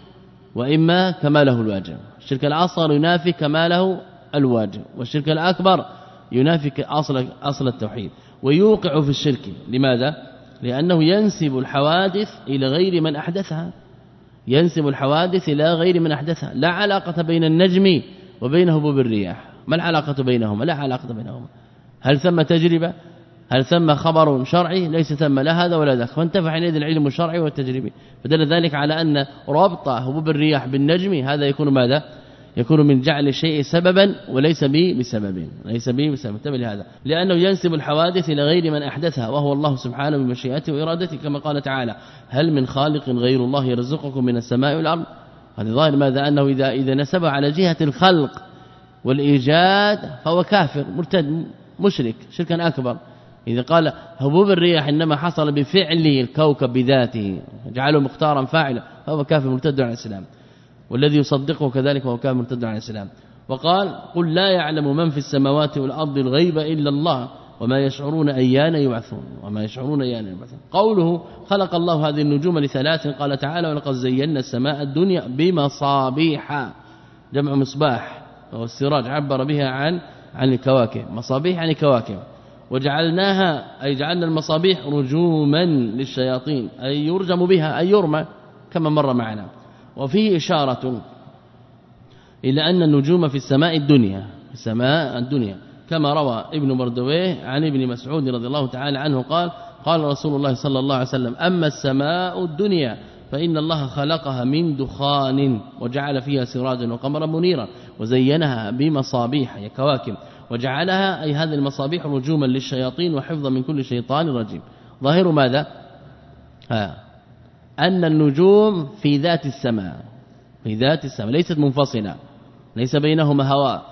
Speaker 2: وإما كماله الواجب. الشرك الأصغر ينافي كماله الواجب، والشرك الأكبر ينافي أصل أصل التوحيد ويوقع في الشرك. لماذا؟ لأنه ينسب الحوادث إلى غير من أحدثها، ينسب الحوادث إلى غير من أحدثها. لا علاقة بين النجم وبين هبوب الرياح، ما العلاقة بينهما؟ لا علاقة بينهما. هل ثم تجربة؟ هل ثم خبر شرعي؟ ليس ثم لا هذا ولا ذاك، فانتفع حينئذ العلم الشرعي والتجريبي. فدل ذلك على أن ربط هبوب الرياح بالنجم هذا يكون ماذا؟ يكون من جعل الشيء سببا وليس به بسبب، ليس به بسبب. انتبه لهذا، لأنه ينسب الحوادث إلى غير من أحدثها وهو الله سبحانه بمشيئته وإرادته، كما قال تعالى: هل من خالق غير الله يرزقكم من السماء والأرض. هذا ظاهر ماذا؟ أنه إذا إذا نسب على جهة الخلق والإيجاد فهو كافر مرتد مشرك شركا أكبر. إذا قال هبوب الرياح إنما حصل بفعل الكوكب بذاته جعله مختارا فاعلا فهو كافر مرتد عن الإسلام، والذي يصدقه كذلك وهو كافر مرتد عن الإسلام. وقال: قل لا يعلم من في السماوات والأرض الغيب إلا الله وما يشعرون أيان يبعثون وما يشعرون أيان يبعثون. قوله خلق الله هذه النجوم لثلاث، قال تعالى: ولقد زينا السماء الدنيا بمصابيح، جمع مصباح وهو السراج، عبر بها عن عن الكواكب، مصابيح يعني كواكب. وجعلناها أي جعلنا المصابيح رجوما للشياطين، أي يرجم بها أي يرمى كما مر معنا. وفيه إشارة إلى أن النجوم في السماء الدنيا، في السماء الدنيا، كما روى ابن مردويه عن ابن مسعود رضي الله تعالى عنه قال: قال رسول الله صلى الله عليه وسلم: أما السماء الدنيا فإن الله خلقها من دخان وجعل فيها سراجا وقمرا منيرا وزينها بمصابيح أي كواكب، وجعلها أي هذه المصابيح رجوما للشياطين وحفظا من كل شيطان رجيم. ظاهر ماذا؟ ها أن النجوم في ذات السماء، في ذات السماء ليست منفصلة، ليس بينهما هواء،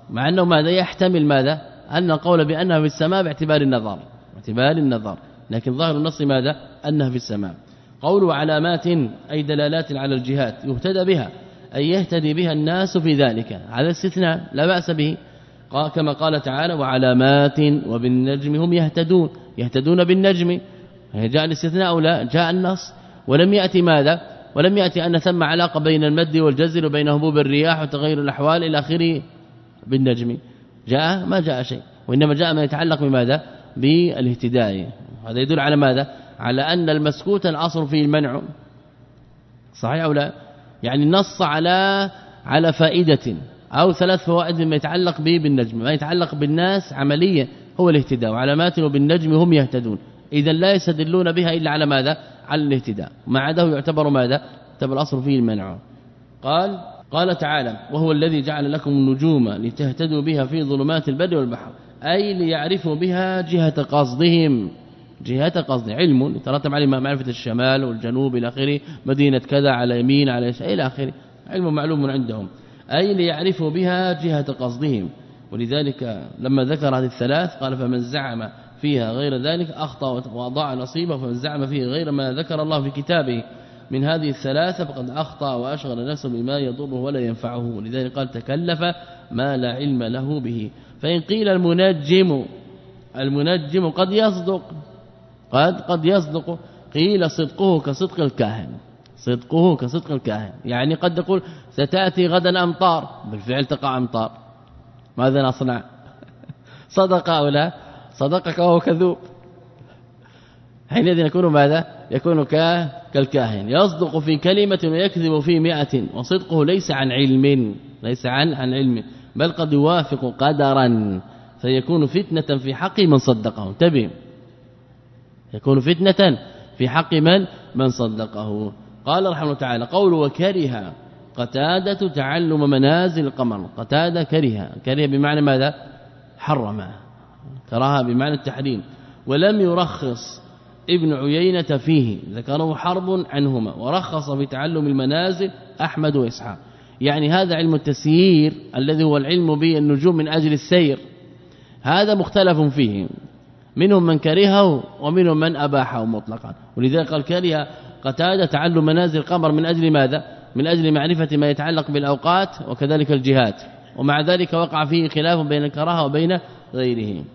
Speaker 2: مع أنه ماذا يحتمل ماذا أن القول بأنها في السماء باعتبار النظر باعتبار النظر لكن ظاهر النص ماذا أنها في السماء. قوله علامات أي دلالات على الجهات يهتدى بها أي يهتدي بها الناس في ذلك على الاستثناء لا بأس به كما قال تعالى وعلامات وبالنجم هم يهتدون يهتدون بالنجم جاء الاستثناء أو لا جاء النص ولم يأتي ماذا ولم يأتي أن ثم علاقة بين المد والجزر وبين هبوب الرياح وتغير الأحوال إلى آخره بالنجم جاء ما جاء شيء وإنما جاء ما يتعلق بماذا بالاهتداء. هذا يدل على ماذا على أن المسكوت الأصل فيه المنع صحيح أو لا يعني نص على على فائدة أو ثلاث فوائد ما يتعلق به بالنجم ما يتعلق بالناس عمليا هو الاهتداء وعلامات وبالنجم هم يهتدون إذا لا يستدلون بها إلا على ماذا على الاهتداء ما عداه يعتبر ماذا يعتبر الأصل فيه المنع. قال قال تعالى وهو الذي جعل لكم النجوم لتهتدوا بها في ظلمات البر والبحر أي ليعرفوا بها جهة قصدهم جهة قصد علم يترتب عليه معرفة الشمال والجنوب إلى آخره مدينة كذا على يمين على يسار إلى آخره علم معلوم عندهم أي ليعرفوا بها جهة قصدهم. ولذلك لما ذكر هذه الثلاث قال فمن زعم فيها غير ذلك أخطأ وأضاع نصيبه فمن زعم فيه غير ما ذكر الله في كتابه من هذه الثلاثة فقد أخطأ وأشغل نفسه بما يضره ولا ينفعه. ولذلك قال تكلف ما لا علم له به. فإن قيل المنجم المنجم قد يصدق قد قد يصدق قيل صدقه كصدق الكاهن صدقه كصدق الكاهن يعني قد يقول ستأتي غدا أمطار بالفعل تقع أمطار ماذا نصنع صدق أو لا صدقك وهو كذوب حينئذ يكون ماذا يكون كالكاهن يصدق في كلمة ويكذب في مئة وصدقه ليس عن علم ليس عن عن علم بل قد يوافق قدرا فيكون فتنة في حق من صدقه انتبه يكون فتنة في حق من من صدقه. قال رحمه الله تعالى قول وكره قتادة تعلم منازل القمر قتادة كره كره بمعنى ماذا حرم كراها بمعنى التحريم ولم يرخص ابن عيينة فيه ذكره حرب عنهما ورخص في تعلم المنازل أحمد وإسحاق يعني هذا علم التسيير الذي هو العلم بالنجوم من أجل السير هذا مختلف فيه منهم من كرهه ومنهم من أباحه مطلقا. ولذلك قال كره قتادة تعلم منازل القمر من أجل ماذا من أجل معرفة ما يتعلق بالأوقات وكذلك الجهات ومع ذلك وقع فيه خلاف بين الكراهه وبين غيره.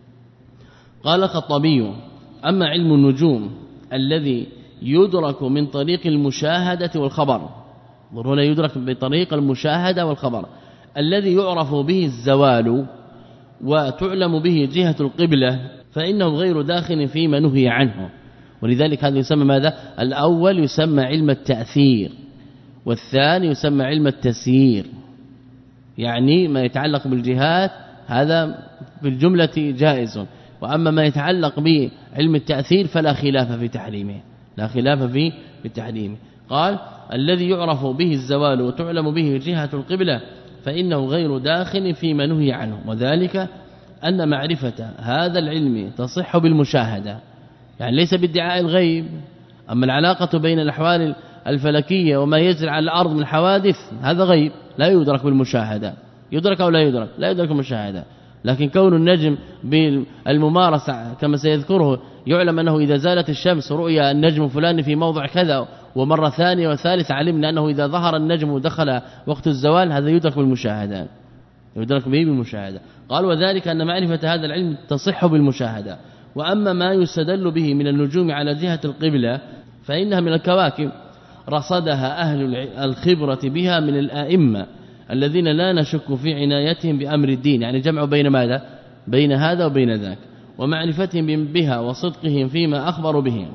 Speaker 2: قال الخطابي أما علم النجوم الذي يدرك من طريق المشاهدة والخبر هنا يدرك بطريق المشاهدة والخبر الذي يعرف به الزوال وتعلم به جهة القبلة فإنه غير داخل فيما نهي عنه. ولذلك هذا يسمى ماذا الأول يسمى علم التأثير والثاني يسمى علم التسيير يعني ما يتعلق بالجهات هذا بالجملة جائز وأما ما يتعلق بعلم التأثير فلا خلاف في تحريمه لا خلاف في التحريم. قال الذي يعرف به الزوال وتعلم به جهة القبلة فإنه غير داخل فيما نهي عنه وذلك أن معرفة هذا العلم تصح بالمشاهدة يعني ليس بادعاء الغيب. أما العلاقة بين الأحوال الفلكية وما يجري على الأرض من حوادث هذا غيب لا يدرك بالمشاهدة يدرك أو لا يدرك لا يدرك بالمشاهدة. لكن كون النجم بالممارسة كما سيذكره يعلم أنه إذا زالت الشمس رؤيا النجم فلان في موضع كذا ومرة ثانية وثالثة علمنا أنه إذا ظهر النجم ودخل وقت الزوال هذا يدرك بالمشاهدة يدرك به بالمشاهدة. قال وذلك أن معرفة هذا العلم تصح بالمشاهدة. وأما ما يستدل به من النجوم على جهة القبلة فإنها من الكواكب رصدها أهل الخبرة بها من الآئمة الذين لا نشك في عنايتهم بأمر الدين يعني جمع بين ماذا بين هذا وبين ذاك ومعرفتهم بها وصدقهم فيما أخبروا به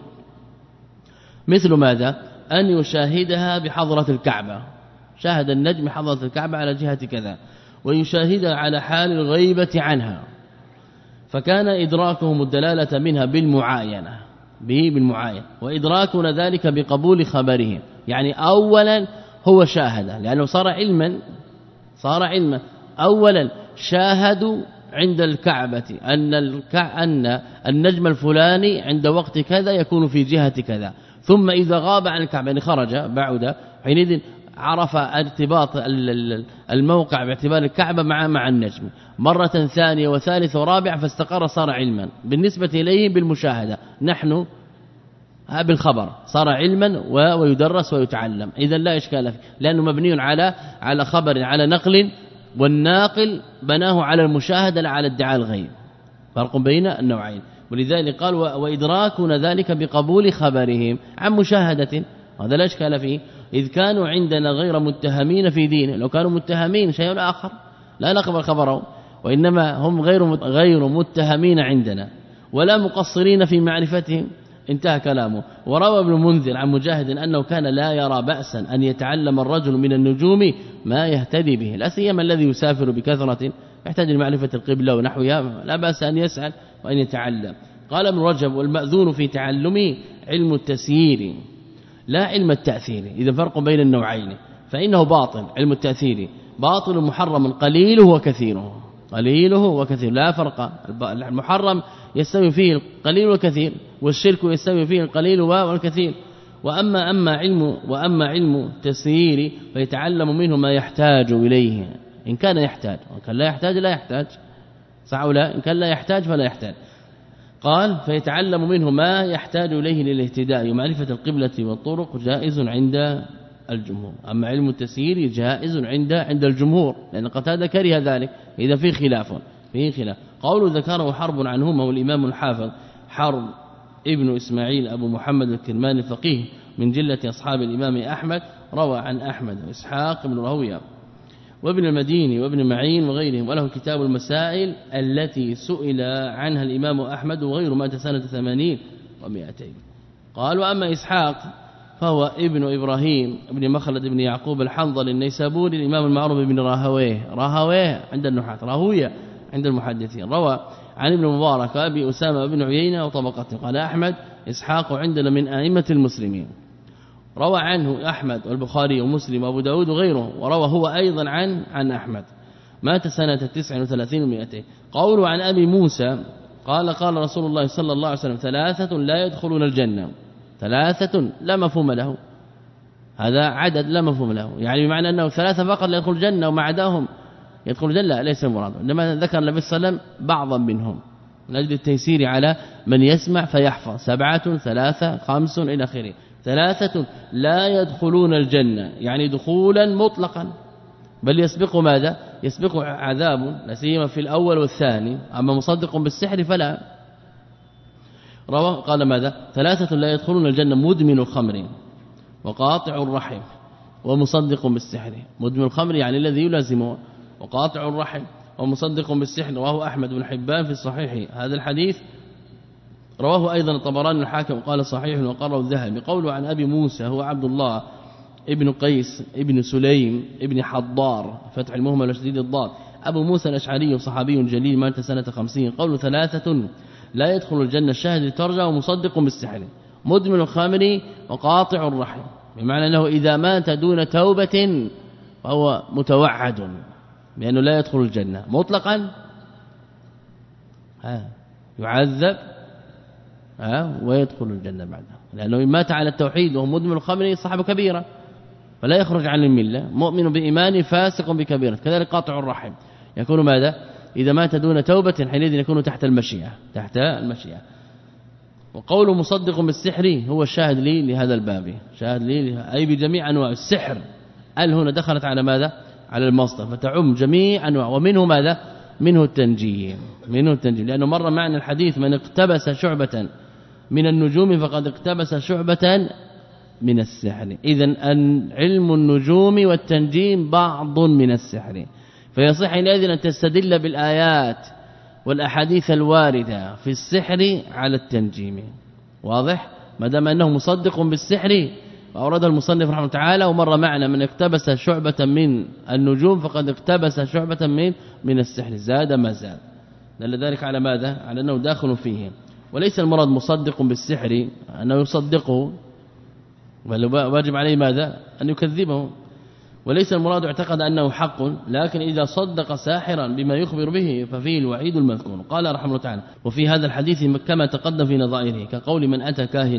Speaker 2: مثل ماذا أن يشاهدها بحضرة الكعبة شاهد النجم حضرة الكعبة على جهة كذا ويشاهدها على حال الغيبة عنها فكان إدراكهم الدلالة منها بالمعاينة به بالمعاينة وإدراكنا ذلك بقبول خبرهم يعني أولا هو شاهد لأنه صار علما صار علما أولا شاهدوا عند الكعبة أن الكع... أن النجم الفلاني عند وقت كذا يكون في جهة كذا ثم إذا غاب عن الكعبة يعني خرج بعد حينئذ عرف ارتباط الموقع باعتبار الكعبة مع مع النجم مرة ثانية وثالثة ورابعة فاستقر صار علما بالنسبة إليه بالمشاهدة، نحن بالخبر صار علما ويدرس ويتعلم. إذا لا إشكال فيه لأنه مبني على على خبر على نقل، والناقل بناه على المشاهدة لا على ادعاء الغيب، فرق بين النوعين. ولذلك قال وإدراكنا ذلك بقبول خبرهم عن مشاهدة، هذا لا إشكال فيه إذ كانوا عندنا غير متهمين في دينه. لو كانوا متهمين شيء آخر لا نقبل خبرهم، وإنما هم غير غير متهمين عندنا ولا مقصرين في معرفتهم، انتهى كلامه. وروى ابن منذر عن مجاهد أنه كان لا يرى بأسا أن يتعلم الرجل من النجوم ما يهتدي به، لا سيما الذي يسافر بكثرة يحتاج لمعرفة القبلة ونحوها، لا بأس أن يسأل وأن يتعلم. قال ابن رجب والمأذون في تعلمه علم التسيير لا علم التأثير. إذا فرق بين النوعين فإنه باطل، علم التأثير باطل محرم قليله وكثيره، قليله وكثير لا فرق. المحرم يستوي فيه القليل والكثير، والشرك يستوي فيه القليل والكثير. وأما أما علم وأما علم التسيير فيتعلم منه ما يحتاج إليه إن كان يحتاج، وإن كان لا يحتاج لا يحتاج، صح ولا؟ إن كان لا يحتاج فلا يحتاج. قال فيتعلم منه ما يحتاج إليه للاهتداء ومعرفة القبلة والطرق جائز عند الجمهور. أما علم التسيير جائز عند عند الجمهور، لأن قتادة كره ذلك. إذا في خلاف فيه خلاف. قول ذكره حرب عنهما والإمام الحافظ حرب ابن إسماعيل أبو محمد الكرماني الفقيه من جلة أصحاب الإمام أحمد، روى عن أحمد وإسحاق بن راهويه وابن المديني وابن معين وغيرهم، وله كتاب المسائل التي سئل عنها الإمام أحمد وغيره مات سنة ثمانين ومئتين. قال وأما إسحاق فهو ابن إبراهيم ابن مخلد ابن يعقوب الحنظل النيسابوري الإمام المعروف ابن راهويه، راهويه عند النحاة، راهويه عند المحدثين. روى عن ابن مبارك أبي أسامة بن عيينة وطبقته. قال أحمد إسحاق عندنا من أئمة المسلمين، روى عنه أحمد والبخاري ومسلم وأبو داود وغيره، وروى هو أيضا عن عن أحمد، مات سنة تسع وثلاثين ومئتين. قوله عن أبي موسى قال قال رسول الله صلى الله عليه وسلم ثلاثة لا يدخلون الجنة، ثلاثة لا مفهوم له، هذا عدد لا مفهوم له، يعني بمعنى أنه ثلاثة فقط لا يدخل الجنة ومع عداهم يدخل الجنة، ليس المراد. إنما ذكر النبي صلى الله عليه وسلم بعضا منهم من أجل التيسير على من يسمع فيحفظ، سبعة ثلاثة خمس إلى آخره. ثلاثة لا يدخلون الجنة يعني دخولا مطلقا، بل يسبق ماذا؟ يسبق عذاب لا سيما في الأول والثاني. أما مصدق بالسحر فلا. روى قال ماذا؟ ثلاثة لا يدخلون الجنة مدمن الخمر وقاطع الرحم ومصدق بالسحر. مدمن الخمر يعني الذي يلازمه، وقاطع الرحم ومصدق بالسحر. رواه أحمد بن حبان في الصحيح. هذا الحديث رواه أيضا الطبراني الحاكم قال صحيح وقرأه الذهبي. قوله عن أبي موسى هو عبد الله ابن قيس ابن سليم ابن حضار فتح المهمل وشديد الضاد، أبو موسى الأشعري صحابي جليل مات سنة خمسين. قول ثلاثة لا يدخل الجنة الشاهد لترجع ومصدق بالسحر مدمن الخمر وقاطع الرحم، بمعنى أنه إذا مات دون توبة فهو متوعد بأنه لا يدخل الجنة مطلقا، ها يعذب ها ويدخل الجنة بعدها، لأنه مات على التوحيد وهو مدمن الخمر صاحب كبيرة فلا يخرج عن الملة، مؤمن بإيمانه فاسق بكبيرة. كذلك قاطع الرحم يكون ماذا؟ إذا مات دون توبة حينئذ يكون تحت المشيئة، تحت المشيئة. وقوله مصدق بالسحر هو الشاهد لي لهذا الباب، شاهد لي أي بجميع أنواع السحر. ال هنا دخلت على ماذا؟ على المصدر فتعم جميع أنواع، ومنه ماذا؟ منه التنجيم، منه التنجيم، لأنه مر معنا الحديث من اقتبس شعبة من النجوم فقد اقتبس شعبة من السحر. إذن علم النجوم والتنجيم بعض من السحر، فيصح حينئذ أن تستدل بالآيات والأحاديث الواردة في السحر على التنجيم. واضح؟ ما دام أنه مصدق بالسحر وأورد المصنف رحمه تعالى. ومر معنا من اقتبس شعبة من النجوم فقد اقتبس شعبة من من السحر، زاد ما زاد، دل ذلك على ماذا؟ على أنه داخل فيه. وليس المراد مصدق بالسحر أنه يصدقه، بل واجب عليه ماذا؟ أن يكذبه. وليس المراد اعتقد أنه حق، لكن إذا صدق ساحرا بما يخبر به ففيه الوعيد المذكور. قال رحمه الله تعالى: وفي هذا الحديث كما تقدم في نظائره كقول من أتى كاهنا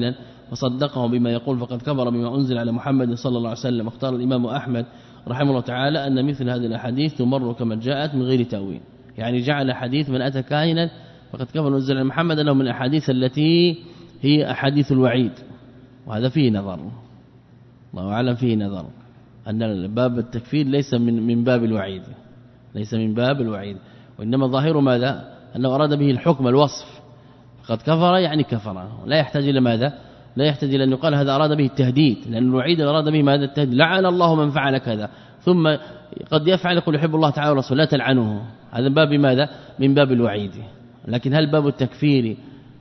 Speaker 2: فصدقه بما يقول فقد كفر بما أنزل على محمد صلى الله عليه وسلم. اختار الإمام أحمد رحمه الله تعالى أن مثل هذه الأحاديث تمر كما جاءت من غير تأويل، يعني جعل حديث من أتى كاهنا فقد كفر أنزل على محمد أنه من الأحاديث التي هي أحاديث الوعيد، وهذا فيه نظر، الله أعلم فيه نظر، أن باب التكفير ليس من من باب الوعيد، ليس من باب الوعيد، وإنما ظاهر ماذا أنه أراد به الحكم الوصف، قد كفر يعني كفر، لا يحتاج إلى ماذا، لا يحتاج إلى أن يقال هذا أراد به التهديد، لأن الوعيد أراد به ماذا التهديد، لعن الله من فعل كذا، ثم قد يفعل يقول يحب الله تعالى ورسوله لا تلعنه، هذا باب ماذا من باب الوعيد. لكن هل باب التكفير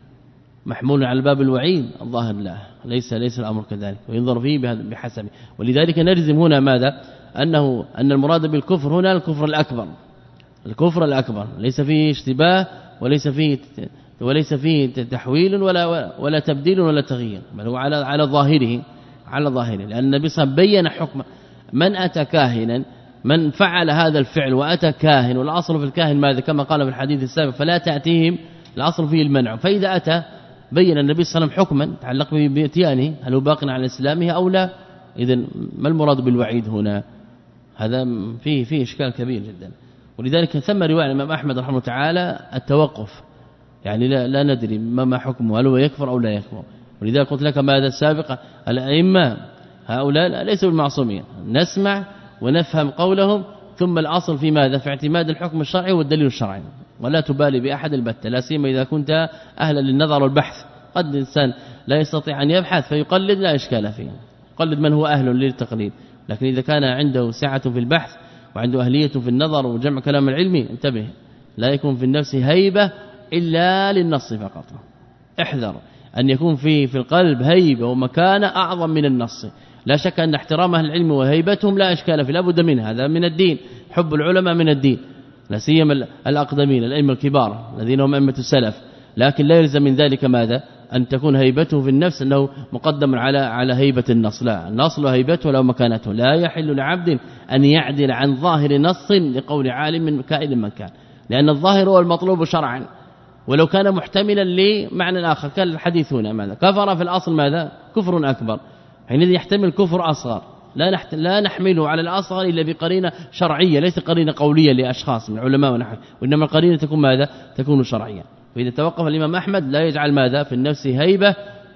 Speaker 2: محمول على باب الوعيد؟ الظاهر لا، ليس ليس الأمر كذلك، وينظر فيه بحسبه. ولذلك نجزم هنا ماذا أنه أن المراد بالكفر هنا الكفر الأكبر، الكفر الأكبر ليس فيه اشتباه وليس فيه وليس فيه تحويل ولا ولا تبديل ولا تغيير، بل هو على على ظاهره، على ظاهره، لأن النبي صلى الله عليه وسلم بين حكم من أتى كاهنا، من فعل هذا الفعل وأتى كاهن، والأصل في الكاهن ماذا كما قال في الحديث السابق فلا تأتيهم، الأصل فيه المنع، فإذا أتى بين النبي صلى الله عليه وسلم حكما تعلق بإتيانه هل هو باق على إسلامه أو لا، إذن ما المراد بالوعيد هنا؟ هذا فيه فيه إشكال كبير جدا. ولذلك ثم رواية الإمام أحمد رحمه الله تعالى التوقف، يعني لا, لا ندري ما حكمه، هل هو يكفر أو لا يكفر. ولذلك قلت لك ماذا السابقة الأئمة هؤلاء ليسوا بالمعصومين، نسمع ونفهم قولهم، ثم الأصل في ماذا في اعتماد الحكم الشرعي والدليل الشرعي، ولا تبالي بأحد البتة، لا سيما إذا كنت أهلا للنظر والبحث. قد الإنسان لا يستطيع أن يبحث فيقلد، لا إشكال فيه، يقلد من هو أهل للتقليد، لكن إذا كان عنده سعة في البحث وعنده أهلية في النظر وجمع كلام العلمي انتبه، لا يكون في النفس هيبة إلا للنص فقط، احذر أن يكون في في القلب هيبة ومكانة أعظم من النص. لا شك أن احترام أهل العلم وهيبتهم لا إشكال فيه، لا بد منه، هذا من الدين، حب العلماء من الدين، لا سيما الأقدمين الأئمة الكبار الذين هم أئمة السلف، لكن لا يلزم من ذلك ماذا أن تكون هيبته في النفس أنه مقدم على على هيبة النص، لا، النص له هيبته ولو مكانته، لا يحل لعبد أن يعدل عن ظاهر نص لقول عالم من كائن من كان، لأن الظاهر هو المطلوب شرعا، ولو كان محتملا لمعنى آخر كان الحديث هنا ماذا كفر في الأصل ماذا كفر أكبر، حينئذ يحتمل كفر أصغر، لا نحت... لا نحمله على الأصغر إلا بقرينة شرعية، ليس قرينة قولية لأشخاص من علماء ونحو، وإنما القرينة تكون ماذا تكون شرعية. فإذا توقف الإمام أحمد لا يجعل ماذا في النفس هيبة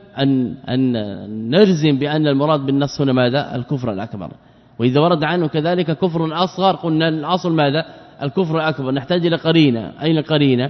Speaker 2: أن أن نجزم بأن المراد بالنص هنا ماذا الكفر الأكبر، وإذا ورد عنه كذلك كفر أصغر قلنا الأصل ماذا الكفر الأكبر، نحتاج إلى قرينة. أين القرينة؟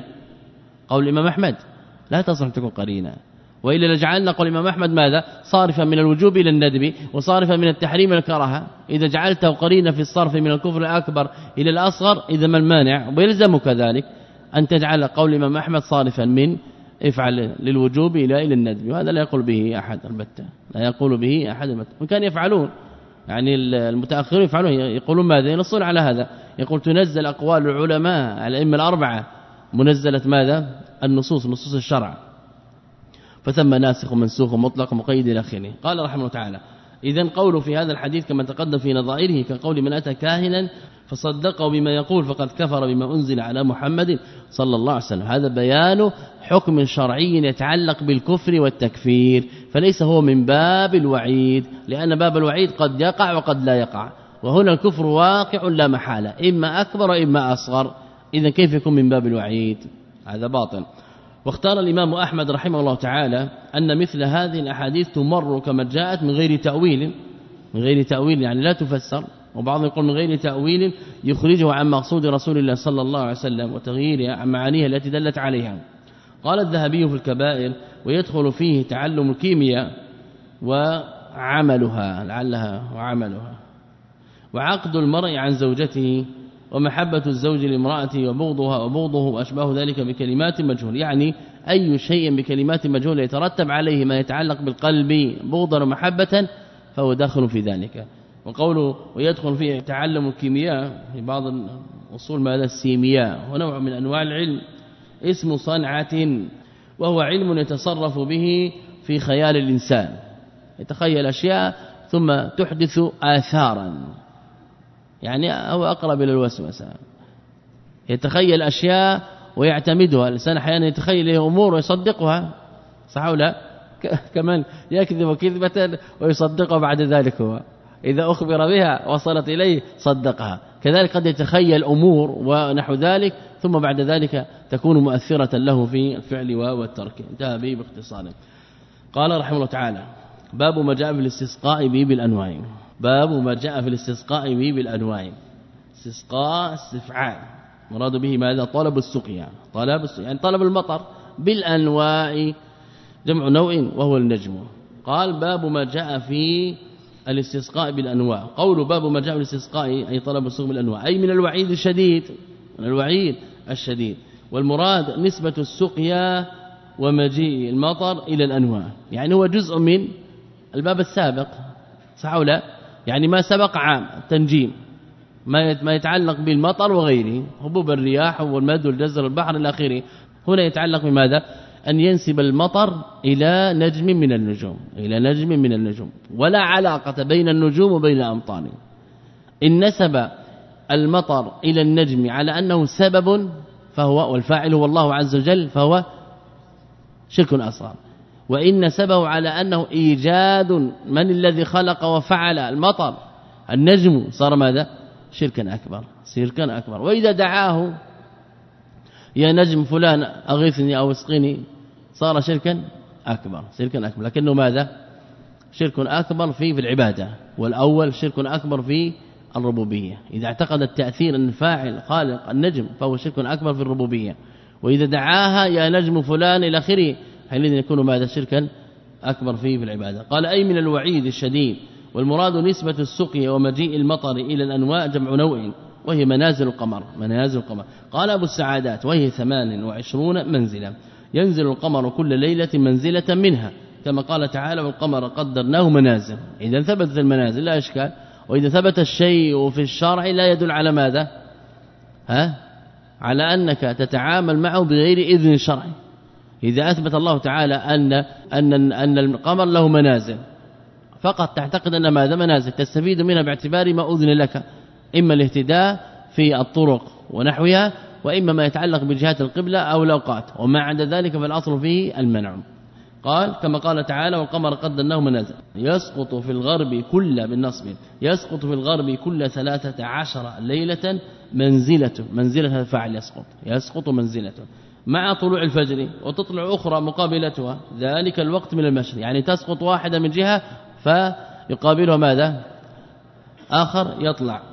Speaker 2: قول الإمام أحمد لا تصح تكون قرينة، وإلا لجعلنا قول الإمام أحمد ماذا صارفا من الوجوب إلى الندب وصارفا من التحريم إلى الكراهة. إذا جعلته قرينة في الصرف من الكفر الأكبر إلى الأصغر إذا ما المانع؟ ويلزم كذلك أن تجعل قول الإمام أحمد صارفا من افعل للوجوب إلى إلى الندب، وهذا لا يقول به أحد البتة، لا يقول به أحد البتة، وكان يفعلون يعني المتأخرون يفعلون، يقولون ماذا ينصون على هذا، يقول تنزل أقوال العلماء الأئمة الأربعة منزلة ماذا النصوص نصوص الشرع، فثم ناسخ ومنسوخ ومطلق ومقيد الى اخره. قال رحمه الله تعالى اذا قوله في هذا الحديث كما تقدم في نظائره كقول من اتى كاهنا فصدقه بما يقول فقد كفر بما انزل على محمد صلى الله عليه وسلم، هذا بيان حكم شرعي يتعلق بالكفر والتكفير، فليس هو من باب الوعيد، لأن باب الوعيد قد يقع وقد لا يقع، وهنا الكفر واقع لا محالة، إما أكبر وإما أصغر، إذا كيف يكون من باب الوعيد؟ هذا باطل. واختار الإمام أحمد رحمه الله تعالى أن مثل هذه الأحاديث تمر كما جاءت من غير تأويل، من غير تأويل يعني لا تفسر، وبعضهم يقول من غير تأويل يخرجه عن مقصود رسول الله صلى الله عليه وسلم وتغييرها عن معانيها التي دلت عليها. قال الذهبي في الكبائر ويدخل فيه تعلم الكيمياء وعملها لعلها وعملها وعقد المرء عن زوجته ومحبة الزوج لامرأته وبغضها وبغضه وأشباه ذلك بكلمات مجهول، يعني أي شيء بكلمات مجهول يترتب عليه ما يتعلق بالقلب بغضا ومحبة فهو داخل في ذلك. وقوله ويدخل فيه تعلم الكيمياء في بعض الأصول ماذا السيمياء، ونوع من أنواع العلم اسم صنعة، وهو علم يتصرف به في خيال الإنسان، يتخيل أشياء ثم تحدث آثارا، يعني هو أقرب إلى الوسوسة، يتخيل أشياء ويعتمدها، الإنسان أحيانا يتخيل له أمور ويصدقها، صح ولا؟ كمن يكذب كذبة ويصدقها بعد ذلك هو إذا أخبر بها وصلت إليه صدقها. كذلك قد يتخيل أمور ونحو ذلك ثم بعد ذلك تكون مؤثرة له في الفعل والترك. انتهى به باختصار. قال رحمه الله تعالى: باب ما جاء في الاستسقاء به بالأنواع. باب ما جاء في الاستسقاء به بالأنواع. استسقاء استفعال مراد به ماذا؟ طلب السقيا، طلب السقيا يعني طلب المطر بالأنواع، جمع نوع وهو النجم. قال: باب ما جاء في الاستسقاء بالأنواع. قول باب ما جاء في الاستسقاء أي طلب السقيا بالأنواع، أي من الوعيد الشديد، من الوعيد الشديد. والمراد نسبة السقيا ومجيء المطر إلى الأنواع، يعني هو جزء من الباب السابق، صح ولا لا؟ يعني ما سبق عام التنجيم، ما يتعلق بالمطر وغيره، هبوب الرياح والمد والجزر والبحر الى اخره. هنا يتعلق بماذا؟ أن ينسب المطر إلى نجم من النجوم، إلى نجم من النجوم، ولا علاقة بين النجوم وبين الأمطار. إن نسب المطر إلى النجم على أنه سبب فهو، والفاعل هو الله عز وجل، فهو شرك أصغر. وإن نسبه على أنه إيجاد من الذي خلق وفعل المطر النجم، صار ماذا؟ شركا أكبر، شركا أكبر. وإذا دعاه يا نجم فلان أغثني أو اسقني، صار شركا أكبر، شركا أكبر. لكنه ماذا؟ شرك أكبر في في العبادة، والأول شرك أكبر في الربوبية. إذا اعتقد التأثير أن الفاعل خالق النجم فهو شرك أكبر في الربوبية. وإذا دعاها يا نجم فلان إلى آخره حينئذ يكون ماذا؟ شركا أكبر فيه في العبادة. قال: أي من الوعيد الشديد. والمراد نسبة السقيا ومجيء المطر إلى الأنواع، جمع نوع وهي منازل القمر، منازل القمر. قال أبو السعادات: وهي ثمان وعشرون منزلة، ينزل القمر كل ليلة منزلة منها، كما قال تعالى: والقمر قدرناه منازل. إذا ثبتت المنازل لا إشكال. وإذا ثبت الشيء في الشرع لا يدل على ماذا؟ ها؟ على أنك تتعامل معه بغير إذن شرعي. إذا أثبت الله تعالى أن أن أن القمر له منازل، فقط تعتقد أن ماذا؟ منازل تستفيد منها باعتبار ما أذن لك، إما الاهتداء في الطرق ونحوها، وإما ما يتعلق بجهات القبلة أو الأوقات، وما عدا ذلك فالأصل فيه المنع. قال كما قال تعالى: والقمر قدرناه منازل. يسقط في الغرب كل بالنصب، يسقط في الغرب كل ثلاثة عشر ليلة منزلة، منزلة الفاعل يسقط، يسقط منزلة مع طلوع الفجر، وتطلع أخرى مقابلتها ذلك الوقت من المشرق، يعني تسقط واحدة من جهة فيقابلها ماذا؟ آخر يطلع.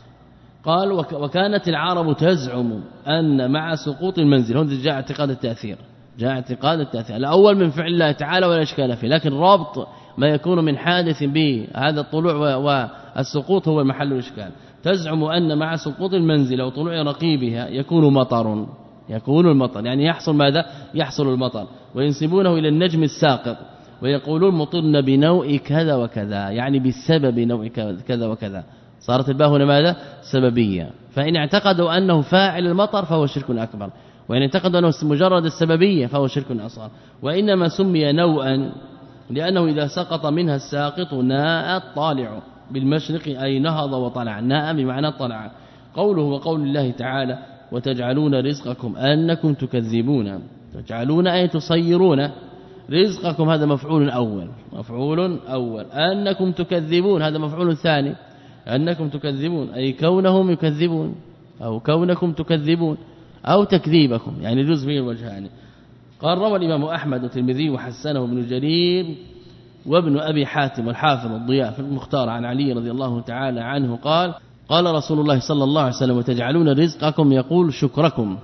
Speaker 2: قال: وكانت العرب تزعم أن مع سقوط المنزل، هنا جاء اعتقاد التأثير، جاء اعتقاد التأثير الأول من فعل الله تعالى ولا إشكال فيه، لكن رابط ما يكون من حادث به هذا الطلوع والسقوط هو محل الإشكال. تزعم أن مع سقوط المنزل وطلوع رقيبها يكون مطر، يكون المطر يعني يحصل ماذا؟ يحصل المطر. وينسبونه إلى النجم الساقط، ويقولون مطرنا بنوع كذا وكذا، يعني بسبب نوع كذا وكذا. صارت الباء هنا ماذا؟ سببية. فإن اعتقدوا أنه فاعل المطر فهو شرك أكبر، وإن اعتقدوا أنه مجرد السببية فهو شرك أصغر. وإنما سمي نوعا لأنه إذا سقط منها الساقط ناء الطالع بالمشرق، أي نهض وطلع، ناء بمعنى طلع. قوله وقول الله تعالى: وتجعلون رزقكم أنكم تكذبون، تجعلون أي تصيرون رزقكم، هذا مفعول أول، مفعول أول. أنكم تكذبون هذا مفعول ثاني، أنكم تكذبون أي كونهم يكذبون، أو كونكم تكذبون، أو تكذيبكم، يعني يجوز فيه الوجهان. قال: روى الإمام أحمد والترمذي وحسنه ابن جرير وابن أبي حاتم والحافظ الضياء في المختار عن علي رضي الله تعالى عنه قال: قال رسول الله صلى الله عليه وسلم: وتجعلون رزقكم، يقول شكركم،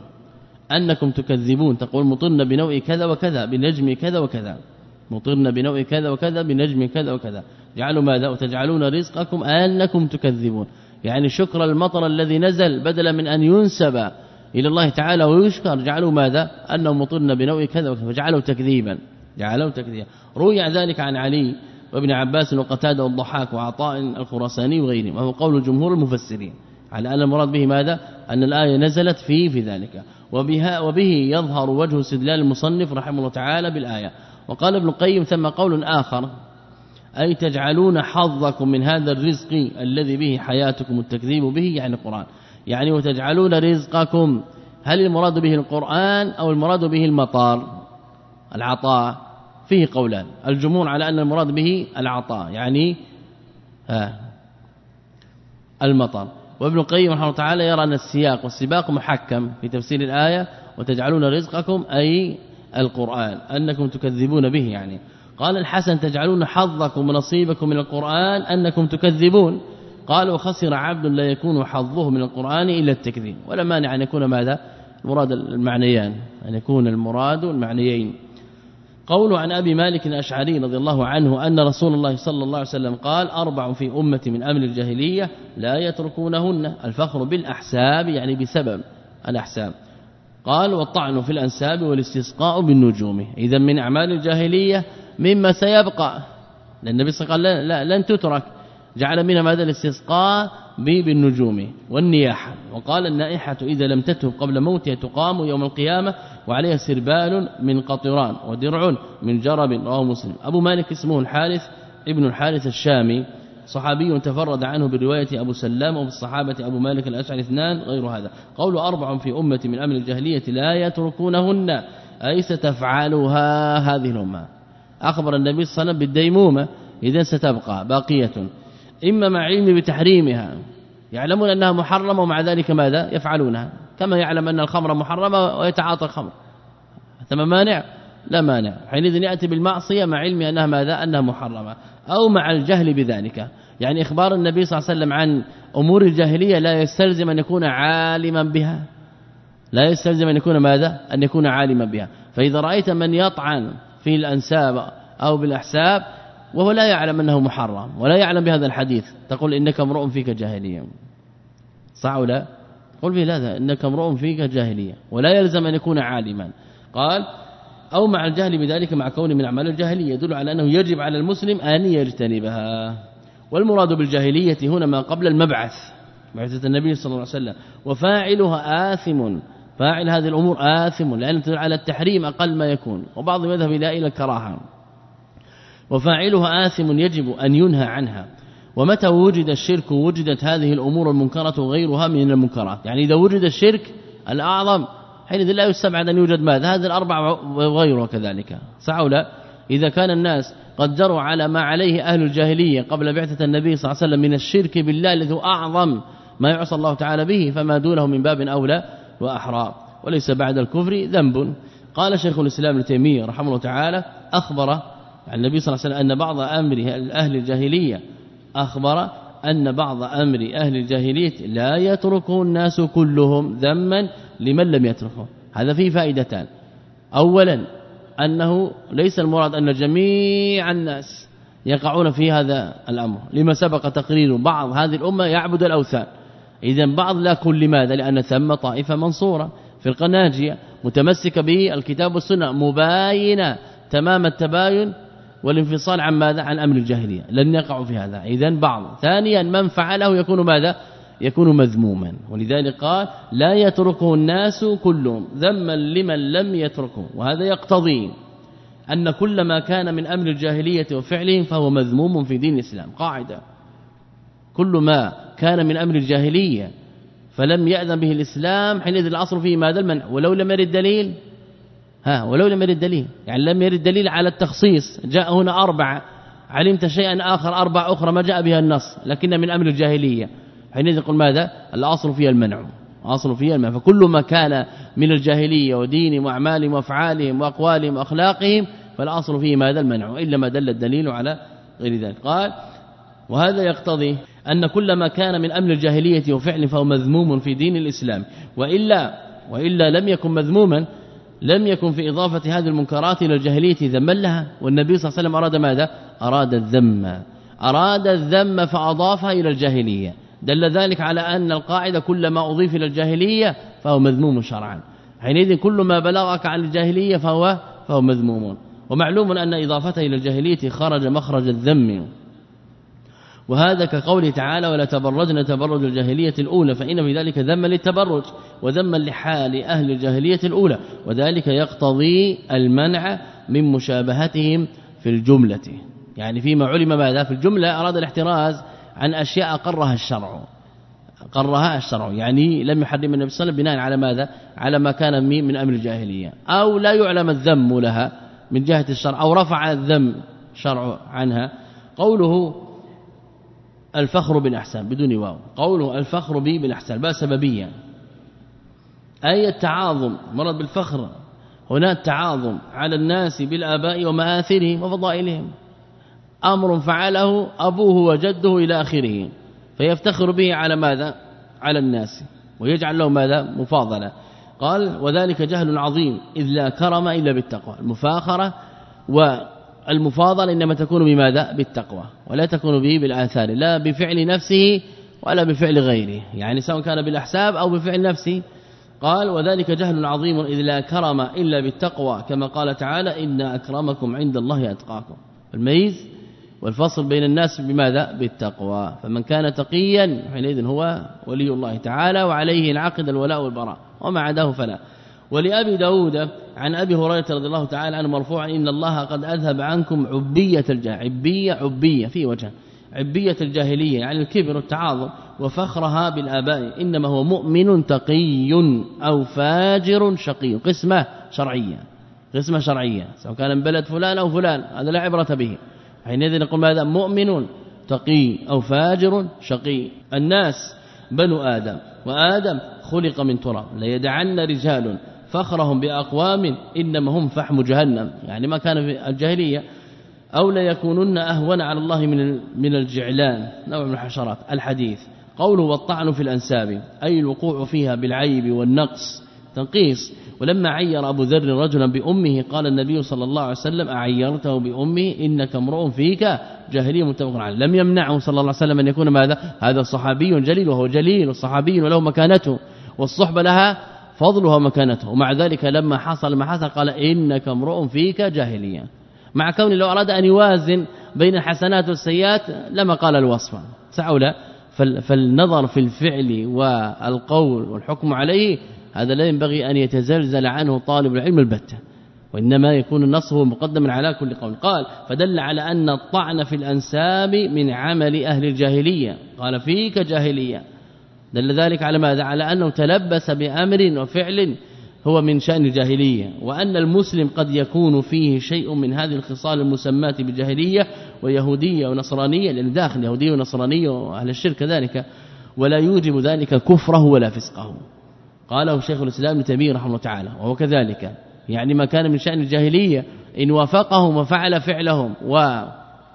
Speaker 2: أنكم تكذبون، تقول مطرنا بنوع كذا وكذا بنجم كذا وكذا، مطرنا بنوع كذا وكذا بنجم كذا وكذا. جعلوا ماذا؟ وتجعلون رزقكم أنكم تكذبون، يعني شكر المطر الذي نزل بدلا من أن ينسب إلى الله تعالى ويشكر، جعلوا ماذا؟ أنه مطرنا بنوع كذا وكذا، فجعلوا تكذيبا، جعلوا تكذيبا. روي ذلك عن علي وابن عباس وقتادة والضحاك وعطاء الخراساني وغيرهم، وهو قول جمهور المفسرين على أن المراد به ماذا؟ أن الآية نزلت فيه في ذلك. وبها وبه يظهر وجه استدلال المصنف رحمه الله تعالى بالآية. وقال ابن القيم: ثم قول آخر، أي تجعلون حظكم من هذا الرزق الذي به حياتكم التكذيب به، يعني القرآن، يعني وتجعلون رزقكم، هل المراد به القرآن أو المراد به المطار العطاء؟ فيه قولان. الجمهور على أن المراد به العطاء يعني ها المطر، وابن القيم رحمه الله تعالى يرى أن السياق والسباق محكم في تفسير الآية وتجعلون رزقكم أي القرآن أنكم تكذبون به. يعني قال الحسن تجعلون حظكم ونصيبكم من القرآن أنكم تكذبون. قال وخسر عبد لا يكون حظه من القرآن إلا التكذيب. ولا مانع أن يكون ماذا المراد المعنيان، أن يكون المراد المعنيين. قول عن أبي مالك الأشعري رضي الله عنه أن رسول الله صلى الله عليه وسلم قال أربع في أمة من أمر الجاهلية لا يتركونهن: الفخر بالأحساب يعني بسبب الأحساب، قال والطعن في الأنساب والاستسقاء بالنجوم. إذا من أعمال الجاهلية مما سيبقى، لأن النبي صلى الله عليه وسلم قال لن تترك، جعل منها ماذا الاستسقاء بالنجوم والنياحة. وقال النائحة إذا لم تتب قبل موتها تقام يوم القيامة وعليها سربال من قطران ودرع من جرب. رواه مسلم. أبو مالك اسمه الحارث ابن الحارث الشامي، صحابي تفرد عنه برواية أبو سلام، وفي الصحابة أبو مالك الأشعري اثنان غير هذا. قول أربع في أمة من أمر الجاهلية لا يتركونهن أي ستفعلها هذه الأمة. أخبر النبي صلى الله عليه وسلم بالديمومة، إذن ستبقى باقية، إما مع علم بتحريمها، يعلمون أنها محرمة ومع ذلك ماذا يفعلونها، كما يعلم أن الخمر محرمة ويتعاطى الخمر، ثم مانع لا مانع، حينئذ يأتي بالمعصية مع علم أنها ماذا أنها محرمة، أو مع الجهل بذلك. يعني إخبار النبي صلى الله عليه وسلم عن أمور الجاهلية لا يستلزم أن يكون عالما بها، لا يستلزم أن يكون ماذا أن يكون عالما بها. فإذا رأيت من يطعن في الأنساب أو بالأحساب وهو لا يعلم أنه محرم ولا يعلم بهذا الحديث، تقول إنك امرؤ فيك جاهلية، صح ولا؟ قل في هذا إنك امرؤ فيك جاهلية، ولا يلزم أن يكون عالما. قال أو مع الجهل بذلك مع كون من أعمال الجاهلية، يدل على أنه يجب على المسلم أن يجتنبها. والمراد بالجاهلية هنا ما قبل المبعث، بعثة النبي صلى الله عليه وسلم، وفاعلها آثم، فاعل هذه الأمور آثم، لأن تدل على التحريم أقل ما يكون، وبعض يذهب إلى إلى الكراهة. وفاعلها آثم يجب أن ينهى عنها. ومتى وجد الشرك وجدت هذه الأمور المنكرة وغيرها من المنكرات. يعني إذا وجد الشرك الأعظم حينئذ لا يستبعد أن يوجد ماذا هذه الأربع وغيرها كذلك، صح أو لا؟ إذا كان الناس قد جروا على ما عليه أهل الجاهلية قبل بعثة النبي صلى الله عليه وسلم من الشرك بالله الذي هو أعظم ما يعصى الله تعالى به، فما دونه من باب أولى وأحرى، وليس بعد الكفر ذنب. قال شيخ الإسلام ابن تيمية رحمه الله تعالى أخبر عن النبي صلى الله عليه وسلم أن بعض أمر أهل الجاهلية أخبر أن بعض أمر أهل الجاهلية لا يتركه الناس كلهم ذما لمن لم يتركه. هذا فيه فائدتان: أولا أنه ليس المراد أن جميع الناس يقعون في هذا الأمر، لما سبق تقرير بعض هذه الأمة يعبد الأوثان، إذن بعض لا كل. لماذا؟ لأن ثم طائفة منصورة فرقة ناجية متمسكة به الكتاب والسنة، مباينة تمام التباين والانفصال عن ماذا؟ عن أمر الجاهلية، لن يقع في هذا. إذن بعض. ثانيا من فعله يكون ماذا؟ يكون مذموما، ولذلك قال لا يتركه الناس كلهم ذما لمن لم يتركه. وهذا يقتضي أن كل ما كان من أمر الجاهلية وفعلهم فهو مذموم في دين الإسلام، قاعدة. كل ما كان من أمر الجاهلية فلم يأذن به الإسلام حينئذ الأصل فيه ماذا؟ المنع، ولو لم يرد دليل ها ولو لم يرد دليل، يعني لم يرد دليل على التخصيص، جاء هنا أربعة، علمت شيئا آخر أربع أخرى ما جاء بها النص لكن من أمر الجاهلية، حينئذ يقول ماذا؟ الأصل فيها المنع، أصل فيها المنع. فكل ما كان من الجاهلية ودينهم وأعمالهم وأفعالهم وأقوالهم وأخلاقهم فالأصل فيه ماذا؟ المنع، إلا ما دل الدليل على غير ذلك. قال وهذا يقتضي أن كل ما كان من أمر الجاهلية وفعل فهو مذموم في دين الإسلام، وإلا وإلا لم يكن مذموما، لم يكن في إضافة هذه المنكرات إلى الجاهلية ذما لها. والنبي صلى الله عليه وسلم أراد ماذا؟ أراد الذم، أراد الذم فأضافها إلى الجاهلية، دل ذلك على أن القاعدة كل ما أضيف إلى الجاهلية فهو مذموم شرعا، حينئذ كل ما بلغك عن الجاهلية فهو فهو مذموم. ومعلوم أن إضافته إلى الجاهلية خرج مخرج الذم، وهذا كقوله تعالى ولا تبرجن تبرج الجاهلية الأولى، فإن في ذلك ذما للتبرج وذما لحال أهل الجاهلية الأولى، وذلك يقتضي المنع من مشابهتهم في الجملة. يعني فيما علم ماذا في الجملة أراد الاحتراز عن أشياء قرها الشرع، قرها الشرع، يعني لم يحرم النبي صلى الله عليه وسلم بناء على ماذا؟ على ما كان من أمر الجاهلية، أو لا يعلم الذم لها من جهة الشرع أو رفع الذم شرع عنها. قوله الفخر بالأحسان بدون واو، قوله الفخر به بالأحسان باء سببية، أي التعاظم، مرض بالفخر هنا التعاظم على الناس بالآباء ومآثرهم وفضائلهم، أمر فعله أبوه وجده إلى آخره، فيفتخر به على ماذا؟ على الناس، ويجعل له ماذا؟ مفاضلة. قال وذلك جهل عظيم إذ لا كرم إلا بالتقوى. المفاخرة والمفاضلة إنما تكون بماذا؟ بالتقوى، ولا تكون به بالآثار، لا بفعل نفسه ولا بفعل غيره، يعني سواء كان بالأحساب أو بفعل نفسه. قال وذلك جهل عظيم إذ لا كرم إلا بالتقوى، كما قال تعالى إن أكرمكم عند الله أتقاكم. الميز والفصل بين الناس بماذا؟ بالتقوى. فمن كان تقيا حينئذ هو ولي الله تعالى، وعليه العقد الولاء والبراء، وما عداه فلا. ولأبي داود عن أبي هريرة رضي الله تعالى عنه مرفوعا إن الله قد أذهب عنكم عبية الجاهلية، عبية عبية في وجه عبية الجاهلية يعني الكبر والتعاظم وفخرها بالآباء، إنما هو مؤمن تقي أو فاجر شقي. قسمة شرعية، قسمة شرعية سواء كان من بلد فلان أو فلان، هذا لا عبرة به. حينئذ نقول هذا مؤمن تقي أو فاجر شقي. الناس بنو آدم، وآدم خلق من تراب، لا يدعن رجال فخرهم بأقوام إنما هم فحم جهنم، يعني ما كان في الجاهلية. أو لا يكونن أهون على الله من من الجعلان، نوع من الحشرات. الحديث قوله والطعن في الأنساب أي الوقوع فيها بالعيب والنقص تنقيص. ولما عير أبو ذر رجلا بأمه قال النبي صلى الله عليه وسلم أعيرته بأمه إنك امرؤ فيك جاهلي متفق عليه. لم يمنعه صلى الله عليه وسلم أن يكون ماذا؟ هذا صحابي جليل، وهو جليل الصحابي وله مكانته، والصحبة لها فضلها ومكانته، ومع ذلك لما حصل ما حصل قال إنك امرؤ فيك جاهلية، مع كون لو أراد أن يوازن بين الحسنات والسيئات لما قال الوصف سعولا. فالنظر في الفعل والقول والحكم عليه هذا لا ينبغي أن يتزلزل عنه طالب العلم البتة، وإنما يكون النص هو مقدما على كل قول. قال فدل على أن الطعن في الأنساب من عمل أهل الجاهلية، قال فيك جاهلية، دل ذلك على ماذا؟ على أنه تلبس بأمر وفعل هو من شأن الجاهلية، وأن المسلم قد يكون فيه شيء من هذه الخصال المسماة بالجاهلية ويهودية ونصرانية، لأن داخل يهودية ونصرانية وأهل الشرك كذلك، ولا يوجب ذلك كفره ولا فسقه. قاله شيخ الإسلام ابن تيمية رحمه الله تعالى، وهو كذلك، يعني ما كان من شأن الجاهلية إن وافقهم وفعل فعلهم وقال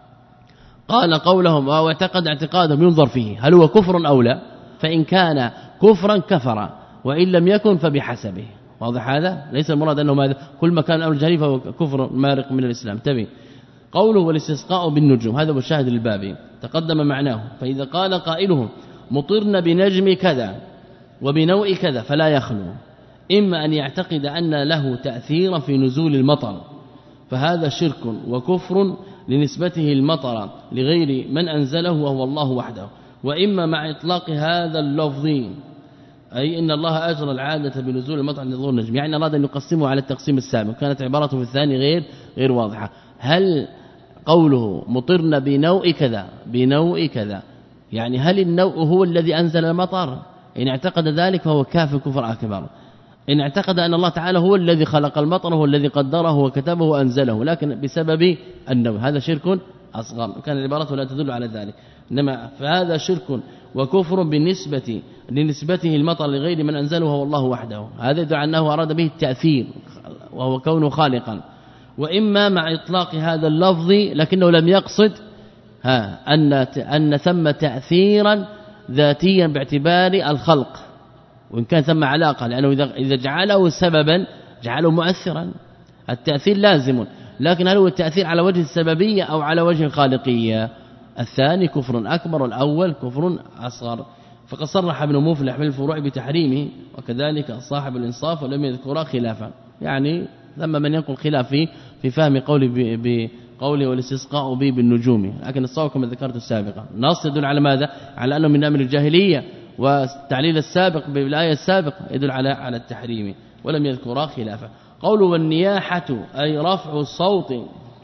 Speaker 2: قولهم واعتقد اعتقادهم ينظر فيه هل هو كفر أو لا، فإن كان كفرا كفر، وإن لم يكن فبحسبه. واضح هذا؟ ليس المراد أنه ماذا؟ كل ما كان أمر الجاهلية فهو كفر مارق من الإسلام. تبي قوله والاستسقاء بالنجوم، هذا هو الشاهد للباب تقدم معناه. فإذا قال قائله مطرن بنجم كذا وبنوء كذا فلا يخلو إما أن يعتقد أن له تأثيرا في نزول المطر، فهذا شرك وكفر لنسبته المطر لغير من أنزله وهو الله وحده، وإما مع إطلاق هذا اللفظ أي إن الله أجرى العادة بنزول المطر لظهور النجم، يعني أراد أن يقسمه على التقسيم السابق، كانت عبارته في الثاني غير غير واضحة. هل قوله مطرنا بنوء كذا بنوء كذا يعني هل النوء هو الذي أنزل المطر؟ إن اعتقد ذلك فهو كافر كفر أكبر. إن اعتقد أن الله تعالى هو الذي خلق المطر، هو الذي قدره وكتبه وأنزله، لكن بسبب النوء، هذا شرك أصغر، كان العبارة لا تدل على ذلك. إنما فهذا شرك وكفر بالنسبة لنسبته المطر لغير من أنزله وهو الله وحده، هذا يدل أنه أراد به التأثير وهو كونه خالقا. وإما مع إطلاق هذا اللفظ لكنه لم يقصد ها أن أن ثم تأثيرا ذاتيا باعتبار الخلق، وإن كان ثم علاقة، لأنه إذا جعله سببا جعله مؤثرا، التأثير لازم، لكن هل هو التأثير على وجه السببية أو على وجه الخالقية؟ الثاني كفر أكبر والأول كفر أصغر. فقد صرح ابن مفلح من الفروع بتحريمه، وكذلك صاحب الإنصاف ولم يذكر خلافا، يعني لما من ينقل خلاف في في فهم قولي بقوله والاستسقاء به بالنجوم، لكن الصواب كما ذكرت السابقة نص يدل على ماذا؟ على أنه من أمر الجاهلية، والتعليل السابق بالآية السابقة يدل على على التحريم ولم يذكر خلافا. قوله والنياحة أي رفع الصوت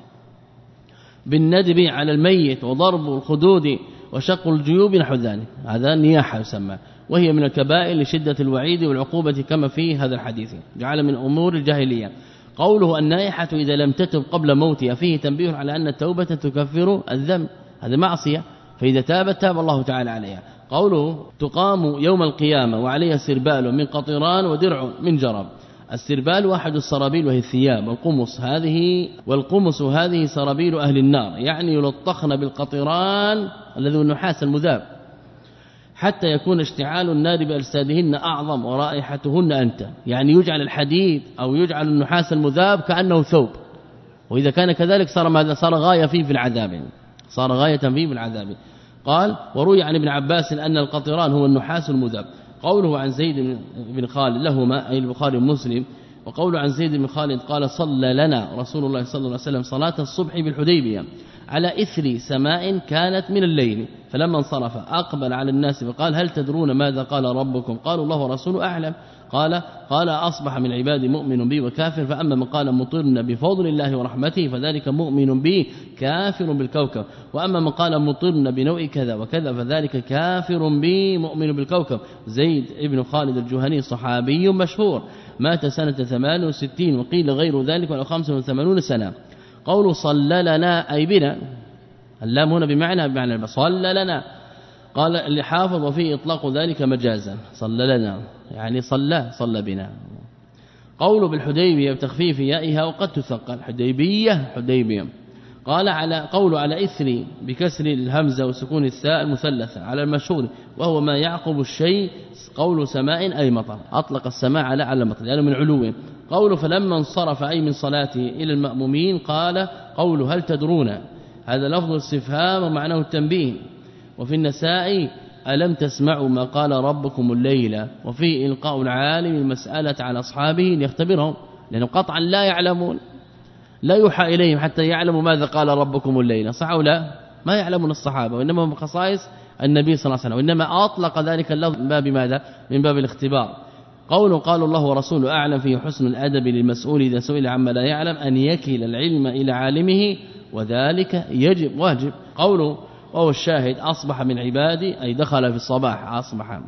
Speaker 2: بالندب على الميت وضرب الخدود وشق الجيوب نحو ذلك، هذا نياحة يسمى، وهي من الكبائر لشدة الوعيد والعقوبة كما في هذا الحديث، جعل من أمور الجاهلية. قوله النائحة إذا لم تتب قبل موتها فيه تنبيه على أن التوبة تكفر الذنب، هذا معصية، فإذا تابت تاب الله تعالى عليها. قوله تقام يوم القيامة وعليها سربال من قطران ودرع من جرب. السربال واحد السرابيل وهي الثياب، والقمص هذه والقمص هذه سرابيل أهل النار، يعني يلطخن بالقطران الذي هو النحاس المذاب حتى يكون اشتعال النار بأجسادهن أعظم ورائحتهن أنت، يعني يجعل الحديد أو يجعل النحاس المذاب كأنه ثوب، وإذا كان كذلك صار ماذا؟ صار غاية فيه في العذاب، صار غاية فيه في العذاب. قال وروي عن ابن عباس أن القطران هو النحاس المذاب. قوله عن زيد بن خالد لهما أي البخاري ومسلم، وقوله عن زيد بن خالد قال صلى لنا رسول الله صلى الله عليه وسلم صلاة الصبح بالحديبية على إثر سماء كانت من الليل، فلما انصرف أقبل على الناس فقال هل تدرون ماذا قال ربكم؟ قالوا الله ورسوله أعلم. قال قال أصبح من عبادي مؤمن بي وكافر، فأما من قال مطرنا بفضل الله ورحمته فذلك مؤمن بي كافر بالكوكب، وأما من قال مطرنا بنوع كذا وكذا فذلك كافر بي مؤمن بالكوكب. زيد ابن خالد الجهني صحابي مشهور مات سنة ثمان وستين، وقيل غير ذلك ولو خمسة وثمانين سنة. قول صلى لنا أي بنا، اللام هنا بمعنى بمعنى صلى لنا. قال اللي حافظ وفيه إطلاق ذلك مجازا، صلى لنا يعني صلى صلى بنا. قول بالحديبية بتخفيف يائها وقد تثقل حديبية حديبية. قال على قول على إثر بكسر الهمزة وسكون الثاء المثلثة على المشهور، وهو ما يعقب الشيء. قول سماء أي مطر، أطلق السماء على على المطر يعني من علو. قول فلما انصرف أي من صلاته إلى المأمومين قال قول هل تدرون، هذا لفظ الاستفهام ومعناه التنبيه. وفي النساء ألم تسمعوا ما قال ربكم الليلة، وفي إلقاء العالم المسألة على أصحابه ليختبرهم، لأنه قطعا لا يعلمون، لا يوحى إليهم حتى يعلموا ماذا قال ربكم الليلة، صح أو لا؟ ما يعلمون الصحابة، وإنما من خصائص النبي صلى الله عليه وسلم، وإنما أطلق ذلك اللفظ من باب ماذا؟ من باب الاختبار. قوله قال الله ورسوله أعلم فيه حسن الأدب للمسؤول إذا سئل عما لا يعلم أن يكل العلم إلى عالمه، وذلك يجب واجب. قوله وهو الشاهد أصبح من عبادي أي دخل في الصباح، أصبح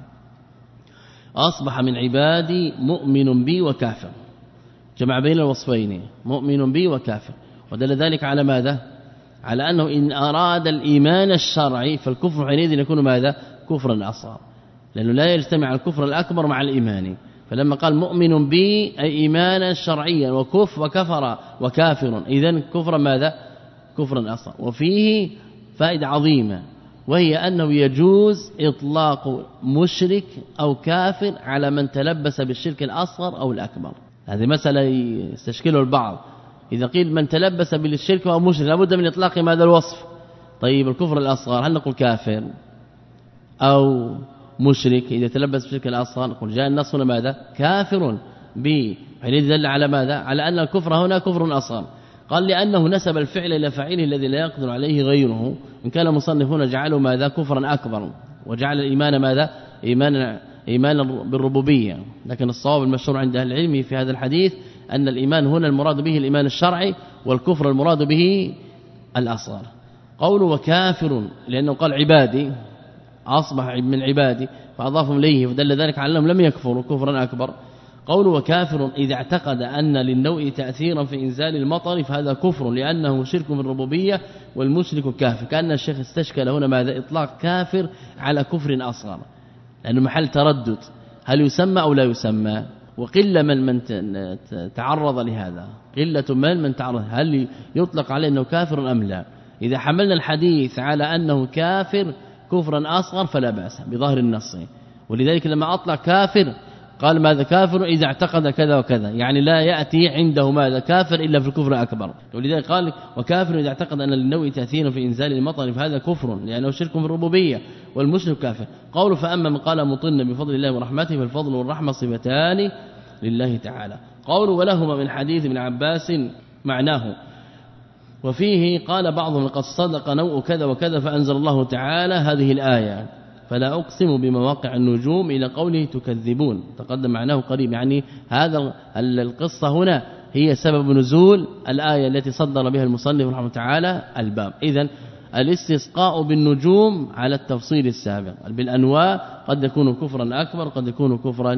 Speaker 2: أصبح من عبادي مؤمن بي وكافر، جمع بين الوصفين مؤمن بي وكافر، ودل ذلك على ماذا؟ على أنه إن أراد الإيمان الشرعي فالكفر حينئذ يكون ماذا؟ كفرا أصغر، لأنه لا يجتمع الكفر الأكبر مع الإيمان. فلما قال مؤمن بي أي إيمانا شرعيا وكف وكفر وكافر، إذن كفر ماذا؟ كفرا أصغر. وفيه فائدة عظيمة، وهي أنه يجوز إطلاق مشرك أو كافر على من تلبس بالشرك الأصغر أو الأكبر. هذه مسألة يستشكله البعض، إذا قيل من تلبس بالشرك أو مشرك لابد من إطلاق ماذا الوصف. طيب الكفر الأصغر هل نقول كافر أو مشرك؟ إذا تلبس بالشرك الأصغر نقول جاء النص هنا ماذا؟ كافر به، يعني دل على ماذا؟ على أن الكفر هنا كفر أصغر. قال لأنه نسب الفعل إلى فاعله الذي لا يقدر عليه غيره، إن كان مصنف هنا جعله ماذا؟ كفرا أكبر، وجعل الإيمان ماذا؟ إيمانا إيمانا بالربوبية. لكن الصواب المشهور عند أهل العلم في هذا الحديث أن الإيمان هنا المراد به الإيمان الشرعي، والكفر المراد به الأصغر. قوله وكافر لأنه قال عبادي، أصبح من عبادي فأضافهم إليه، فدل ذلك على أنهم لم يكفروا كفرا أكبر. قوله وكافر إذا اعتقد أن للنوء تأثيرا في إنزال المطر فهذا كفر، لأنه شرك في الربوبية والمشرك كافر. كأن الشيخ استشكل هنا ماذا؟ إطلاق كافر على كفر أصغر، لأنه محل تردد هل يسمى أو لا يسمى، وقلة من من تعرض لهذا، قلة من من تعرض هل يطلق عليه أنه كافر أم لا. إذا حملنا الحديث على أنه كافر كفرا أصغر فلا بأس بظاهر النص، ولذلك لما أطلق كافر قال ماذا؟ كافر إذا اعتقد كذا وكذا، يعني لا يأتي عنده ماذا؟ كافر إلا في الكفر الأكبر. ولذلك قال وكافر إذا اعتقد أن للنوء تأثير في إنزال المطر فهذا كفر، لأنه شرك في الربوبية والمشرك كافر. قوله فأما من قال مطن بفضل الله ورحمته فالفضل والرحمة صفتان لله تعالى. قوله ولهما من حديث ابن عباس معناه، وفيه قال بعضهم قد صدق نوء كذا وكذا فأنزل الله تعالى هذه الآية فلا أقسم بمواقع النجوم إلى قوله تكذبون، تقدم معناه قريب، يعني هذا القصة هنا هي سبب نزول الآية التي صدر بها المصنف رحمه تعالى الباب. إذن الاستسقاء بالنجوم على التفصيل السابق، بالأنواع قد يكون كفرا أكبر قد يكون كفرا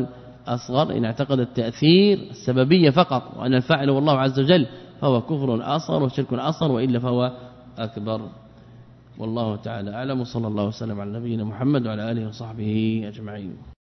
Speaker 2: أصغر. إن اعتقد التأثير السببية فقط وأن الفاعل هو الله عز وجل فهو كفر أصغر وشرك أصغر، وإلا فهو أكبر. والله تعالى أعلم. صلى الله وسلم على نبينا محمد وعلى آله وصحبه أجمعين.